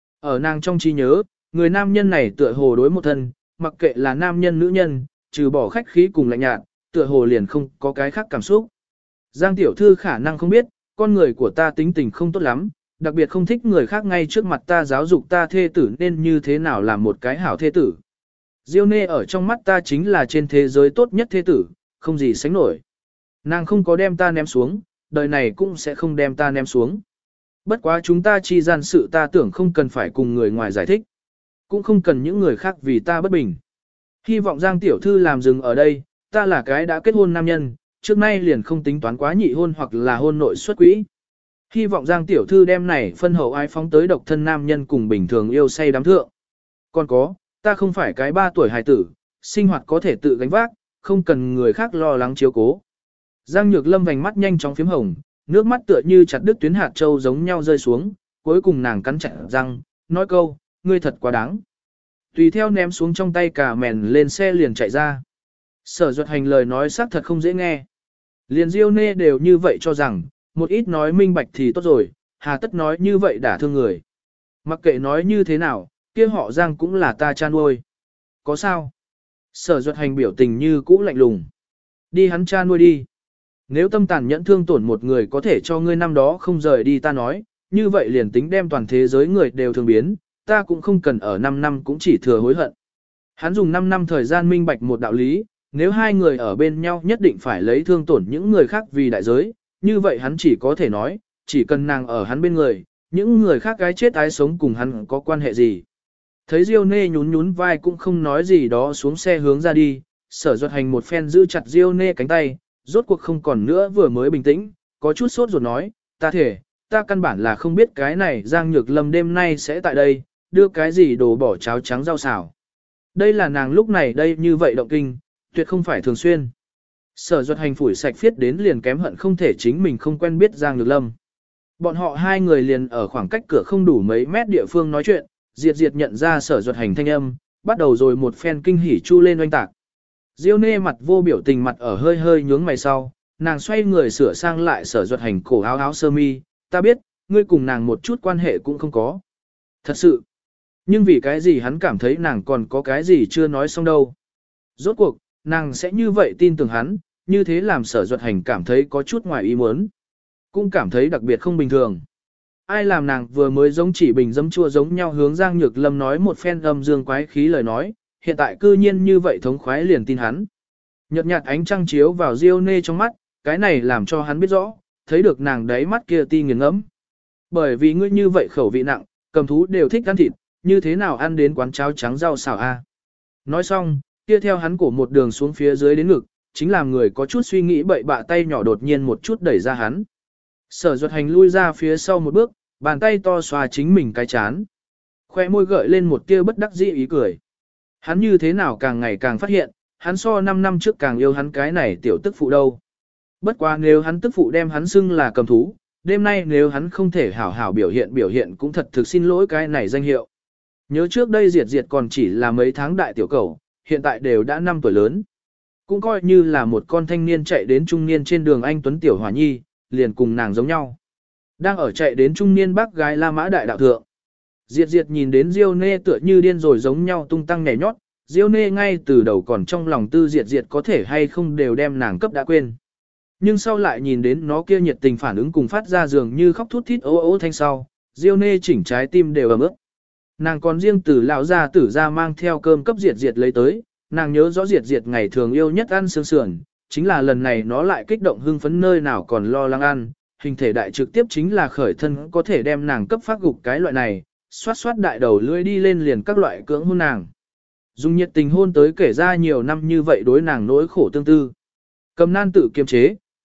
Ở nàng trong trí nhớ, người nam nhân này tựa hồ đối một thân, mặc kệ là nam nhân nữ nhân, trừ bỏ khách khí cùng lạnh nhạt, tựa hồ liền không có cái khác cảm xúc. Giang tiểu thư khả năng không biết, con người của ta tính tình không tốt lắm, đặc biệt không thích người khác ngay trước mặt ta giáo dục ta thê tử nên như thế nào làm một cái hảo thê tử. Diêu Nê ở trong mắt ta chính là trên thế giới tốt nhất thê tử, không gì sánh nổi. Nàng không có đem ta ném xuống, đời này cũng sẽ không đem ta ném xuống. Bất quá chúng ta chi gian sự ta tưởng không cần phải cùng người ngoài giải thích. Cũng không cần những người khác vì ta bất bình. Hy vọng Giang tiểu thư làm dừng ở đây, ta là cái đã kết hôn nam nhân, trước nay liền không tính toán quá nhị hôn hoặc là hôn nội xuất quỹ. Hy vọng Giang tiểu thư đem này phân hậu ái phóng tới độc thân nam nhân cùng bình thường yêu say đắm thượng. Còn có, ta không phải cái 3 tuổi hài tử, sinh hoạt có thể tự gánh vác, không cần người khác lo lắng chiếu cố. Giang Nhược Lâm vành mắt nhanh chóng phím hồng, nước mắt tựa như chặt đứt tuyến hạt châu giống nhau rơi xuống, cuối cùng nàng cắn chặt răng, nói câu, ngươi thật quá đáng. Tùy theo ném xuống trong tay cả mèn lên xe liền chạy ra. Sở Duật Hành lời nói xác thật không dễ nghe. Liền Diêu Nê đều như vậy cho rằng, một ít nói minh bạch thì tốt rồi, hà tất nói như vậy đả thương người. Mặc kệ nói như thế nào, kia họ Giang cũng là ta cha nuôi. Có sao? Sở Duật Hành biểu tình như cũ lạnh lùng. Đi hắn cha nuôi đi. Nếu tâm tàn nhẫn thương tổn một người có thể cho ngươi năm đó không rời đi ta nói, như vậy liền tính đem toàn thế giới người đều thường biến, ta cũng không cần ở 5 năm cũng chỉ thừa hối hận. Hắn dùng 5 năm thời gian minh bạch một đạo lý, nếu hai người ở bên nhau nhất định phải lấy thương tổn những người khác vì đại giới, như vậy hắn chỉ có thể nói, chỉ cần nàng ở hắn bên người, những người khác cái chết ái sống cùng hắn có quan hệ gì. Thấy Diêu Nê nhún nhún vai cũng không nói gì đó xuống xe hướng ra đi, Sở Duật Hành một phen giữ chặt Diêu Nê cánh tay, rốt cuộc không còn nữa vừa mới bình tĩnh, có chút sốt ruột nói, ta thể, ta căn bản là không biết cái này Giang Nhược Lâm đêm nay sẽ tại đây, đưa cái gì đồ bỏ cháo trắng rau xào. Đây là nàng lúc này đây như vậy động kinh, tuyệt không phải thường xuyên. Sở Duật Hành phủi sạch phiết đến liền kém hận không thể chính mình không quen biết Giang Nhược Lâm. Bọn họ hai người liền ở khoảng cách cửa không đủ mấy mét địa phương nói chuyện, Diệt Diệt nhận ra Sở Duật Hành thanh âm, bắt đầu rồi một phen kinh hỉ chu lên oanh tạc. Diêu Nê mặt vô biểu tình mặt ở hơi hơi nhướng mày sau, nàng xoay người sửa sang lại Sở Duật Hành cổ áo áo sơ mi, ta biết, ngươi cùng nàng một chút quan hệ cũng không có. Thật sự, nhưng vì cái gì hắn cảm thấy nàng còn có cái gì chưa nói xong đâu. Rốt cuộc, nàng sẽ như vậy tin tưởng hắn, như thế làm Sở Duật Hành cảm thấy có chút ngoài ý muốn. Cũng cảm thấy đặc biệt không bình thường. Ai làm nàng vừa mới giống chỉ bình dấm chua giống nhau hướng Giang Nhược Lâm nói một phen âm dương quái khí lời nói, hiện tại cư nhiên như vậy thống khoái liền tin hắn. Nhợt nhạt ánh trăng chiếu vào Diêu Nê trong mắt, cái này làm cho hắn biết rõ, thấy được nàng đáy mắt kia ti nghiền ngẫm. Bởi vì ngươi như vậy khẩu vị nặng, cầm thú đều thích ăn thịt, như thế nào ăn đến quán cháo trắng rau xào a? Nói xong, kia theo hắn cổ một đường xuống phía dưới đến ngực, chính làm người có chút suy nghĩ bậy bạ tay nhỏ đột nhiên một chút đẩy ra hắn. Sở Duật Hành lui ra phía sau một bước, bàn tay to xoa chính mình cái chán. Khoe môi gợi lên một tia bất đắc dĩ ý cười. Hắn như thế nào càng ngày càng phát hiện, hắn so 5 năm trước càng yêu hắn cái này tiểu tức phụ đâu. Bất quá nếu hắn tức phụ đem hắn xưng là cầm thú, đêm nay nếu hắn không thể hảo hảo biểu hiện cũng thật thực xin lỗi cái này danh hiệu. Nhớ trước đây Diệt Diệt còn chỉ là mấy tháng đại tiểu cầu, hiện tại đều đã 5 tuổi lớn. Cũng coi như là một con thanh niên chạy đến trung niên trên đường anh Tuấn Tiểu Hòa Nhi, liền cùng nàng giống nhau. Đang ở chạy đến trung niên bác gái La Mã Đại Đạo Thượng. Diệt Diệt nhìn đến Diêu Nê tựa như điên rồi giống nhau tung tăng nhảy nhót, Diêu Nê ngay từ đầu còn trong lòng tư Diệt Diệt có thể hay không đều đem nàng cấp đã quên. Nhưng sau lại nhìn đến nó kia nhiệt tình phản ứng cùng phát ra dường như khóc thút thít ố ố thanh sau, Diêu Nê chỉnh trái tim đều ấm ức. Nàng còn riêng từ lão gia tử ra mang theo cơm cấp Diệt Diệt lấy tới, nàng nhớ rõ Diệt Diệt ngày thường yêu nhất ăn xương sườn, chính là lần này nó lại kích động hưng phấn nơi nào còn lo lắng ăn, hình thể đại trực tiếp chính là khởi thân có thể đem nàng cấp phát gục cái loại này, xoát xoát đại đầu lưỡi đi lên liền các loại cưỡng hôn nàng. Dùng nhiệt tình hôn tới kể ra nhiều năm như vậy đối nàng nỗi khổ tương tư. Cầm nan tự kiềm chế,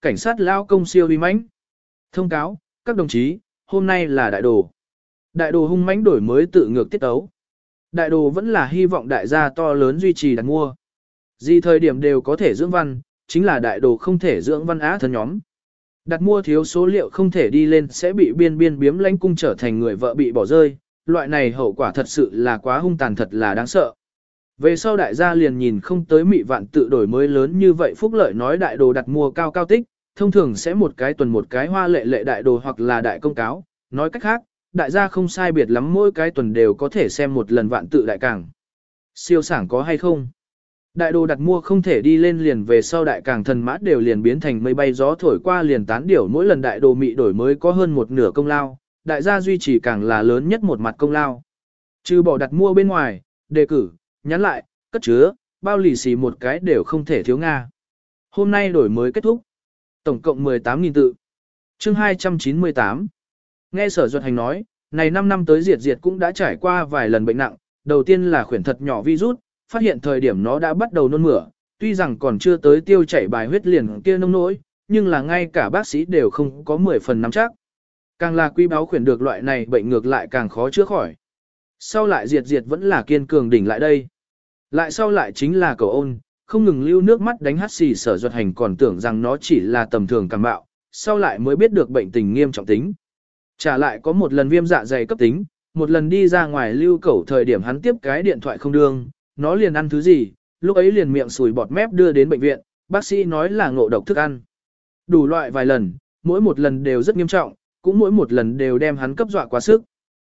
cảnh sát lao công siêu uy mãnh. Thông cáo, các đồng chí, hôm nay là đại đồ. Đại đồ hung mãnh đổi mới tự ngược tiết tấu. Đại đồ vẫn là hy vọng đại gia to lớn duy trì đặt mua. Gì thời điểm đều có thể dưỡng văn, chính là đại đồ không thể dưỡng văn á thân nhóm. Đặt mua thiếu số liệu không thể đi lên sẽ bị biên biếm lãnh cung trở thành người vợ bị bỏ rơi, loại này hậu quả thật sự là quá hung tàn thật là đáng sợ. Về sau đại gia liền nhìn không tới mị vạn tự đổi mới lớn như vậy phúc lợi nói đại đồ đặt mua cao cao tích, thông thường sẽ một cái tuần một cái hoa lệ đại đồ hoặc là đại công cáo, nói cách khác, đại gia không sai biệt lắm mỗi cái tuần đều có thể xem một lần vạn tự đại cảng. Siêu sảng có hay không? Đại đồ đặt mua không thể đi lên liền về sau đại cảng thần mã đều liền biến thành mây bay gió thổi qua liền tán điểu mỗi lần đại đồ mị đổi mới có hơn một nửa công lao, đại gia duy trì càng là lớn nhất một mặt công lao. Trừ bỏ đặt mua bên ngoài, đề cử, nhắn lại, cất chứa, bao lì xì một cái đều không thể thiếu Nga. Hôm nay đổi mới kết thúc. Tổng cộng 18.000 tự. Chương 298. Nghe Sở Duật Hành nói, này 5 năm tới Diệt cũng đã trải qua vài lần bệnh nặng, đầu tiên là khuyển thật nhỏ virus, phát hiện thời điểm nó đã bắt đầu nôn mửa, tuy rằng còn chưa tới tiêu chảy bài huyết liền kia nông nỗi, nhưng là ngay cả bác sĩ đều không có 10 phần nắm chắc. Càng là quý báo khuyển được loại này bệnh ngược lại càng khó chữa khỏi. Sau lại Diệt vẫn là kiên cường đỉnh lại đây. Lại sau lại chính là cầu ôn, không ngừng lưu nước mắt đánh hắt xì Sở Duật Hành còn tưởng rằng nó chỉ là tầm thường cảm bạo, sau lại mới biết được bệnh tình nghiêm trọng tính. Trả lại có một lần viêm dạ dày cấp tính, một lần đi ra ngoài lưu cẩu thời điểm hắn tiếp cái điện thoại không đương, nó liền ăn thứ gì, lúc ấy liền miệng sùi bọt mép đưa đến bệnh viện, bác sĩ nói là ngộ độc thức ăn. Đủ loại vài lần, mỗi một lần đều rất nghiêm trọng, cũng mỗi một lần đều đem hắn cấp dọa quá sức.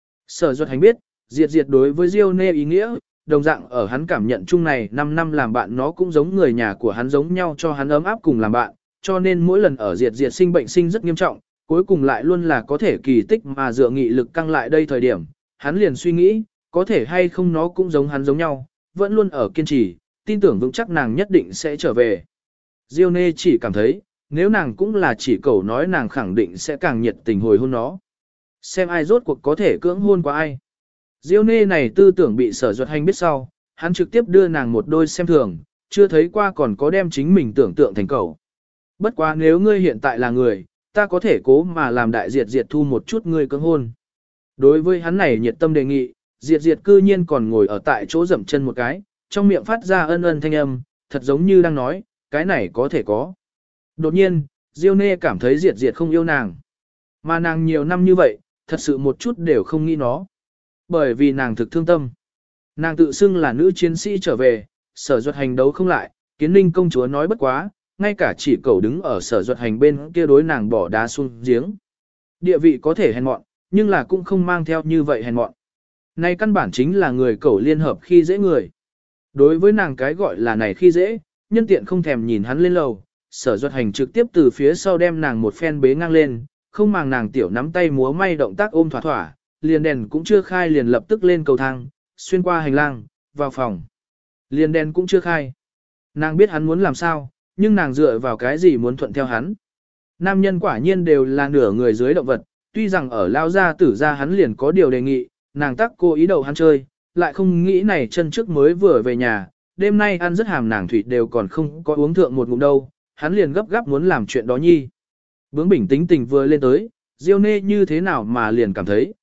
Sở Duật Hành biết, Diệt đối với Diêu Nê ý nghĩa, đồng dạng ở hắn cảm nhận chung này 5 năm làm bạn nó cũng giống người nhà của hắn giống nhau cho hắn ấm áp cùng làm bạn, cho nên mỗi lần ở Diệt sinh bệnh sinh rất nghiêm trọng, cuối cùng lại luôn là có thể kỳ tích mà dựa nghị lực căng lại đây thời điểm, hắn liền suy nghĩ, có thể hay không nó cũng giống hắn giống nhau, vẫn luôn ở kiên trì, tin tưởng vững chắc nàng nhất định sẽ trở về. Diêu Nê chỉ cảm thấy, nếu nàng cũng là chỉ cầu nói nàng khẳng định sẽ càng nhiệt tình hồi hôn nó. Xem ai rốt cuộc có thể cưỡng hôn qua ai. Diêu Nê này tư tưởng bị Sở Duật Hành biết sau, hắn trực tiếp đưa nàng một đôi xem thường, chưa thấy qua còn có đem chính mình tưởng tượng thành cầu. Bất quá nếu ngươi hiện tại là người, ta có thể cố mà làm đại Diệt thu một chút ngươi cưỡng hôn. Đối với hắn này nhiệt tâm đề nghị, Diệt cư nhiên còn ngồi ở tại chỗ dậm chân một cái, trong miệng phát ra ân ân thanh âm, thật giống như đang nói, cái này có thể có. Đột nhiên, Diêu Nê cảm thấy Diệt không yêu nàng. Mà nàng nhiều năm như vậy, thật sự một chút đều không nghĩ nó. Bởi vì nàng thực thương tâm. Nàng tự xưng là nữ chiến sĩ trở về, Sở Duật Hành đấu không lại, Kiến Ninh công chúa nói bất quá, ngay cả chỉ cầu đứng ở Sở Duật Hành bên kia đối nàng bỏ đá xuống giếng. Địa vị có thể hèn mọn, nhưng là cũng không mang theo như vậy hèn mọn. Này căn bản chính là người cẩu liên hợp khi dễ người. Đối với nàng cái gọi là này khi dễ, nhân tiện không thèm nhìn hắn lên lầu, Sở Duật Hành trực tiếp từ phía sau đem nàng một phen bế ngang lên, không màng nàng tiểu nắm tay múa may động tác ôm thỏa thỏa, liền đèn cũng chưa khai liền lập tức lên cầu thang, xuyên qua hành lang, vào phòng. Liền đèn cũng chưa khai. Nàng biết hắn muốn làm sao, nhưng nàng dựa vào cái gì muốn thuận theo hắn. Nam nhân quả nhiên đều là nửa người dưới động vật, tuy rằng ở lao gia tử gia hắn liền có điều đề nghị, nàng tắc cô ý đầu hắn chơi, lại không nghĩ này chân trước mới vừa về nhà, đêm nay ăn rất hàm nàng thủy đều còn không có uống thượng một ngụm đâu, hắn liền gấp gáp muốn làm chuyện đó nhi. Bướng bỉnh tính tình vừa lên tới, Diêu Nê như thế nào mà liền cảm thấy,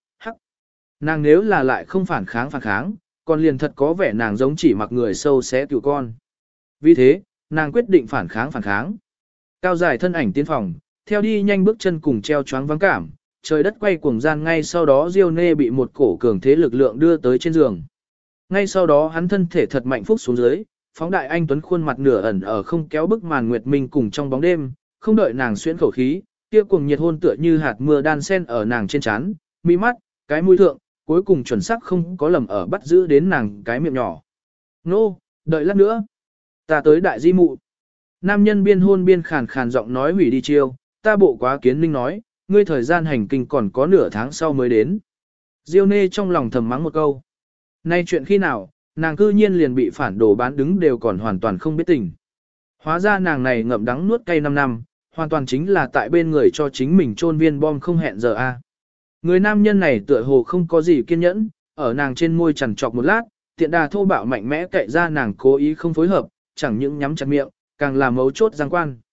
nàng nếu là lại không phản kháng, còn liền thật có vẻ nàng giống chỉ mặc người sâu xé cừu con. Vì thế, nàng quyết định phản kháng. Cao dài thân ảnh tiến phòng, theo đi nhanh bước chân cùng treo choáng vắng cảm, trời đất quay cuồng gian ngay sau đó Diêu Nê bị một cổ cường thế lực lượng đưa tới trên giường. Ngay sau đó hắn thân thể thật mạnh phúc xuống dưới, phóng đại anh tuấn khuôn mặt nửa ẩn ở không kéo bức màn nguyệt minh cùng trong bóng đêm, không đợi nàng xuyễn khẩu khí, kia cuồng nhiệt hôn tựa như hạt mưa đan sen ở nàng trên trán, mi mắt, cái mũi thượng, cuối cùng chuẩn xác không có lầm ở bắt giữ đến nàng cái miệng nhỏ. Nô, đợi lát nữa. Ta tới đại di mụ. Nam nhân biên hôn biên khàn khàn giọng nói hủy đi chiêu, ta bộ quá Kiến Ninh nói, ngươi thời gian hành kinh còn có nửa tháng sau mới đến. Diêu Nê trong lòng thầm mắng một câu. Nay chuyện khi nào, nàng cư nhiên liền bị phản đồ bán đứng đều còn hoàn toàn không biết tình. Hóa ra nàng này ngậm đắng nuốt cay 5 năm, hoàn toàn chính là tại bên người cho chính mình chôn viên bom không hẹn giờ a. Người nam nhân này tựa hồ không có gì kiên nhẫn, ở nàng trên môi chằn trọc một lát, tiện đà thô bạo mạnh mẽ cậy ra nàng cố ý không phối hợp, chẳng những nhắm chặt miệng, càng làm mấu chốt giang quan.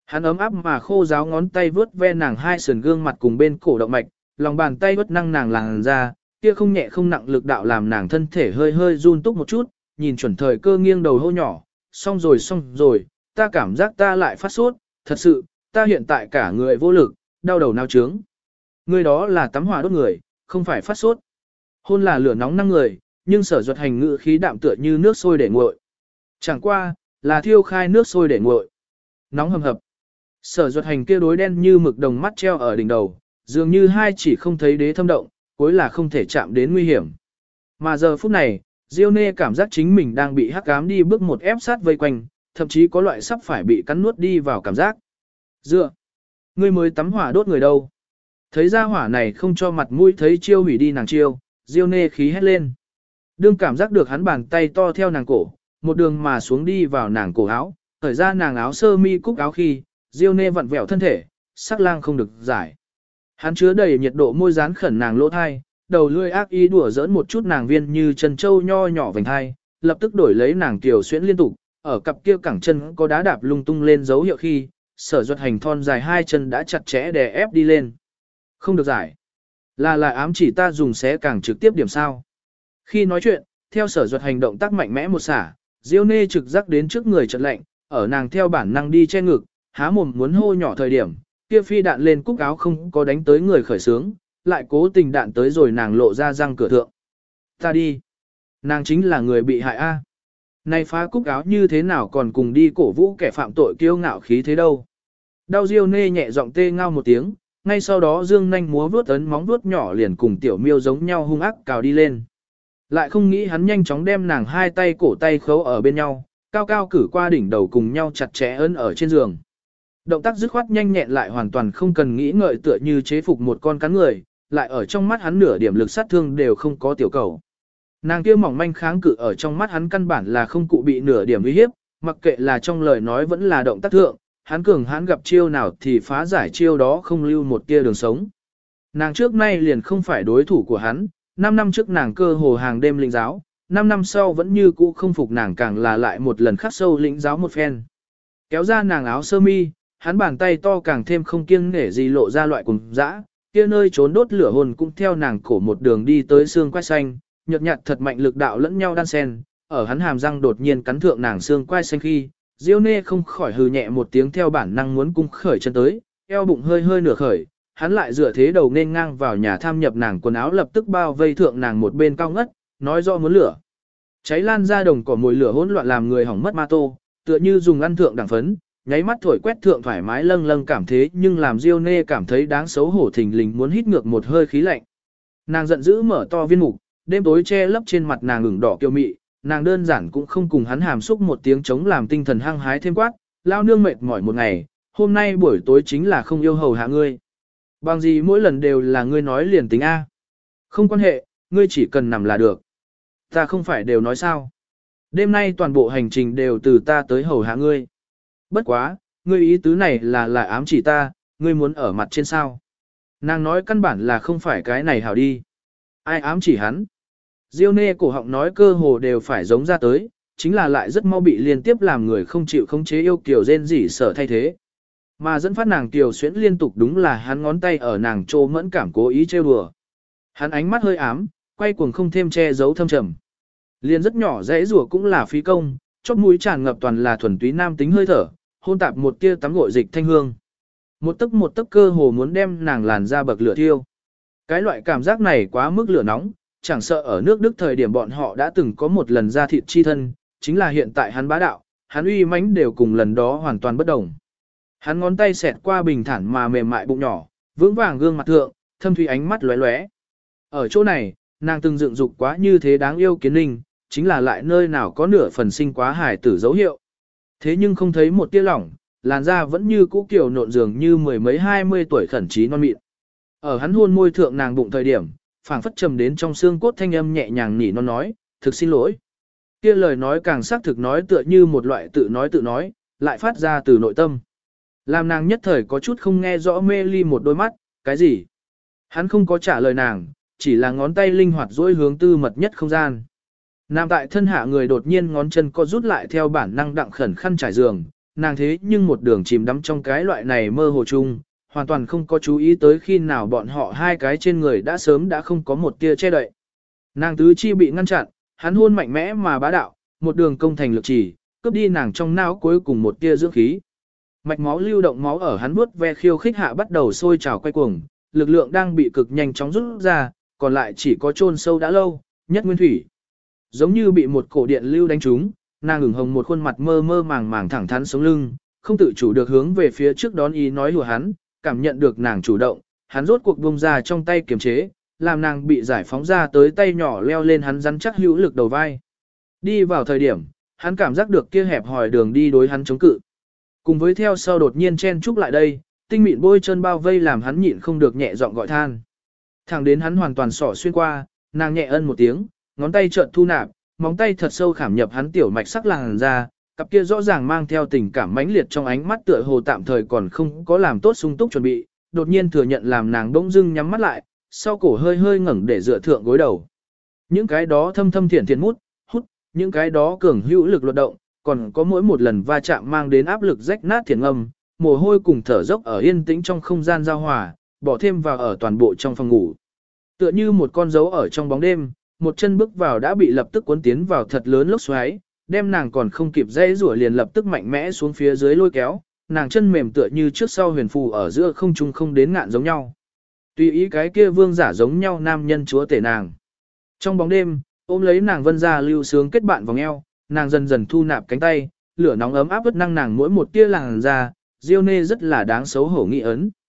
Hắn ấm áp mà khô ráo ngón tay vướt ve nàng hai sườn gương mặt cùng bên cổ động mạch, lòng bàn tay vớt năng nàng làn ra, kia không nhẹ không nặng lực đạo làm nàng thân thể hơi hơi run túc một chút, nhìn chuẩn thời cơ nghiêng đầu hô nhỏ, xong rồi, ta cảm giác ta lại phát sốt, thật sự, ta hiện tại cả người vô lực, đau đầu nao trướng. Người đó là tắm hỏa đốt người, không phải phát sốt. Hôn là lửa nóng năng người, nhưng Sở Duật Hành ngữ khí đạm tựa như nước sôi để nguội. Chẳng qua, là thiêu khai nước sôi để nguội. Nóng hầm hập. Sở Duật Hành kia đối đen như mực đồng mắt treo ở đỉnh đầu, dường như hai chỉ không thấy đế thâm động, cuối là không thể chạm đến nguy hiểm. Mà giờ phút này, Diêu Nê cảm giác chính mình đang bị hắc ám đi bước một ép sát vây quanh, thậm chí có loại sắp phải bị cắn nuốt đi vào cảm giác. Dựa, ngươi mới tắm hỏa đốt người đâu? Thấy ra hỏa này không cho mặt mũi thấy chiêu hủy đi nàng chiêu, Diêu Nê khí hét lên. Đương cảm giác được hắn bàn tay to theo nàng cổ, một đường mà xuống đi vào nàng cổ áo, thời ra nàng áo sơ mi cúc áo khi, Diêu Nê vặn vẹo thân thể, sắc lang không được giải. Hắn chứa đầy nhiệt độ môi dán khẩn nàng lỗ thai, đầu lươi ác ý đùa giỡn một chút nàng viên như chân châu nho nhỏ vành thai, lập tức đổi lấy nàng tiểu xuyễn liên tục, ở cặp kia cẳng chân có đá đạp lung tung lên dấu hiệu khi, Sở Duật Hành thon dài hai chân đã chặt chẽ đè ép đi lên. Không được giải. Là ám chỉ ta dùng xé càng trực tiếp điểm sao. Khi nói chuyện, theo Sở Duật Hành động tác mạnh mẽ một xả, Diêu Nê trực giác đến trước người chợt lạnh, ở nàng theo bản năng đi che ngực, há mồm muốn hô nhỏ thời điểm, kia phi đạn lên cúc áo không có đánh tới người khởi sướng, lại cố tình đạn tới rồi nàng lộ ra răng cửa thượng. Ta đi. Nàng chính là người bị hại a. Này phá cúc áo như thế nào còn cùng đi cổ vũ kẻ phạm tội kiêu ngạo khí thế đâu. Đau Diêu Nê nhẹ giọng tê ngao một tiếng, ngay sau đó dương nhanh múa vuốt ấn móng vuốt nhỏ liền cùng tiểu miêu giống nhau hung ác cào đi lên. Lại không nghĩ hắn nhanh chóng đem nàng hai tay cổ tay khấu ở bên nhau, cao cao cử qua đỉnh đầu cùng nhau chặt chẽ ấn ở trên giường. Động tác dứt khoát nhanh nhẹn lại hoàn toàn không cần nghĩ ngợi tựa như chế phục một con cắn người, lại ở trong mắt hắn nửa điểm lực sát thương đều không có tiểu cầu. Nàng kia mỏng manh kháng cự ở trong mắt hắn căn bản là không cụ bị nửa điểm uy hiếp, mặc kệ là trong lời nói vẫn là động tác thượng, hắn cường hắn gặp chiêu nào thì phá giải chiêu đó không lưu một tia đường sống. Nàng trước nay liền không phải đối thủ của hắn, 5 năm trước nàng cơ hồ hàng đêm lĩnh giáo, 5 năm sau vẫn như cũ không phục nàng càng là lại một lần khắc sâu lĩnh giáo một phen. Kéo ra nàng áo sơ mi, hắn bàn tay to càng thêm không kiêng nể gì lộ ra loại cùng dã, kia nơi trốn đốt lửa hồn cũng theo nàng cổ một đường đi tới xương quai xanh, nhợt nhạt thật mạnh lực đạo lẫn nhau đan xen, ở hắn hàm răng đột nhiên cắn thượng nàng xương quai xanh khi, Diêu Nê không khỏi hừ nhẹ một tiếng theo bản năng muốn cung khởi chân tới, eo bụng hơi hơi nửa khởi, hắn lại dựa thế đầu nên ngang vào nhà tham nhập nàng quần áo lập tức bao vây thượng nàng một bên cao ngất, nói rõ muốn lửa. Cháy lan ra đồng cỏ mùi lửa hỗn loạn làm người hỏng mất ma tô, tựa như dùng ăn thượng đẳng phấn, nháy mắt thổi quét thượng thoải mái lâng lâng cảm thế nhưng làm Diêu Nê cảm thấy đáng xấu hổ thình lình muốn hít ngược một hơi khí lạnh. Nàng giận dữ mở to viên mục, đêm tối che lấp trên mặt nàng ửng đỏ kiêu mị, nàng đơn giản cũng không cùng hắn hàm xúc một tiếng chống làm tinh thần hăng hái thêm quát, lao nương mệt mỏi một ngày, hôm nay buổi tối chính là không yêu hầu hạ ngươi. Bằng gì mỗi lần đều là ngươi nói liền tính A. Không quan hệ, ngươi chỉ cần nằm là được. Ta không phải đều nói sao. Đêm nay toàn bộ hành trình đều từ ta tới hầu hạ ngươi. Bất quá, ngươi ý tứ này là ám chỉ ta, ngươi muốn ở mặt trên sao. Nàng nói căn bản là không phải cái này hảo đi. Ai ám chỉ hắn? Diêu Nê cổ họng nói cơ hồ đều phải giống ra tới, chính là lại rất mau bị liên tiếp làm người không chịu khống chế yêu kiều rên rỉ sở thay thế. Mà dẫn phát nàng kiều xuyễn liên tục đúng là hắn ngón tay ở nàng trô mẫn cảm cố ý trêu đùa. Hắn ánh mắt hơi ám, quay cuồng không thêm che giấu thâm trầm. Liên rất nhỏ dãy rủa cũng là phí công, chóp mũi tràn ngập toàn là thuần túy nam tính hơi thở, hôn tạp một tia tắm gội dịch thanh hương. Một tấc cơ hồ muốn đem nàng làn ra bậc lửa thiêu. Cái loại cảm giác này quá mức lửa nóng, chẳng sợ ở nước Đức thời điểm bọn họ đã từng có một lần ra thịt chi thân, chính là hiện tại hắn bá đạo, hắn uy mãnh đều cùng lần đó hoàn toàn bất đồng. Hắn ngón tay xẹt qua bình thản mà mềm mại bụng nhỏ, vững vàng gương mặt thượng, thâm thủy ánh mắt lóe lóe. Ở chỗ này, nàng từng dựng dục quá như thế đáng yêu kiến linh, chính là lại nơi nào có nửa phần sinh quá hài tử dấu hiệu. Thế nhưng không thấy một tia lỏng, làn da vẫn như cũ kiểu nộn dường như mười mấy 20 tuổi khẩn trí non mịn. Ở hắn hôn môi thượng nàng bụng thời điểm, phảng phất trầm đến trong xương cốt thanh âm nhẹ nhàng nỉ non nói, thực xin lỗi. Kia lời nói càng xác thực nói tựa như một loại tự nói, lại phát ra từ nội tâm. Làm nàng nhất thời có chút không nghe rõ mê ly một đôi mắt, cái gì? Hắn không có trả lời nàng, chỉ là ngón tay linh hoạt dỗi hướng tư mật nhất không gian. Nam tại thân hạ người đột nhiên ngón chân co rút lại theo bản năng đặng khẩn khăn trải giường, nàng thế nhưng một đường chìm đắm trong cái loại này mơ hồ chung, hoàn toàn không có chú ý tới khi nào bọn họ hai cái trên người đã sớm đã không có một tia che đậy. Nàng tứ chi bị ngăn chặn, hắn hôn mạnh mẽ mà bá đạo, một đường công thành lực chỉ, cướp đi nàng trong não cuối cùng một tia dưỡng khí. Mạch máu lưu động máu ở hắn vuốt ve khiêu khích hạ bắt đầu sôi trào quay cuồng, lực lượng đang bị cực nhanh chóng rút ra, còn lại chỉ có chôn sâu đã lâu, nhất nguyên thủy. Giống như bị một cổ điện lưu đánh trúng, nàng ửng hồng một khuôn mặt mơ mơ màng màng thẳng thắn sống lưng, không tự chủ được hướng về phía trước đón ý nói hùa hắn, cảm nhận được nàng chủ động, hắn rốt cuộc buông ra trong tay kiềm chế, làm nàng bị giải phóng ra tới tay nhỏ leo lên hắn rắn chắc hữu lực đầu vai. Đi vào thời điểm, hắn cảm giác được kia hẹp hòi đường đi đối hắn chống cự. Cùng với theo sau đột nhiên chen chúc lại đây, tinh mịn bôi chân bao vây làm hắn nhịn không được nhẹ giọng gọi than. Thẳng đến hắn hoàn toàn xỏ xuyên qua, nàng nhẹ ân một tiếng, ngón tay chợt thu nạp, móng tay thật sâu khảm nhập hắn tiểu mạch sắc làn ra, cặp kia rõ ràng mang theo tình cảm mãnh liệt trong ánh mắt tựa hồ tạm thời còn không có làm tốt sung túc chuẩn bị, đột nhiên thừa nhận làm nàng bỗng dưng nhắm mắt lại, sau cổ hơi hơi ngẩng để dựa thượng gối đầu. Những cái đó thâm thâm thiển thiển hút, những cái đó cường hữu lực luật động, còn có mỗi một lần va chạm mang đến áp lực rách nát thiển âm, mồ hôi cùng thở dốc ở yên tĩnh trong không gian giao hòa, bỏ thêm vào ở toàn bộ trong phòng ngủ. Tựa như một con dấu ở trong bóng đêm, một chân bước vào đã bị lập tức cuốn tiến vào thật lớn lốc xoáy, đem nàng còn không kịp dây rủa liền lập tức mạnh mẽ xuống phía dưới lôi kéo, nàng chân mềm tựa như trước sau huyền phù ở giữa không trung không đến ngạn giống nhau. Tùy ý cái kia vương giả giống nhau nam nhân chúa tể nàng. Trong bóng đêm, ôm lấy nàng vân ra lưu sướng kết bạn vòng eo, nàng dần dần thu nạp cánh tay, lửa nóng ấm áp vất năng nàng mỗi một tia làn ra, Diêu Nê rất là đáng xấu hổ nghi ấn.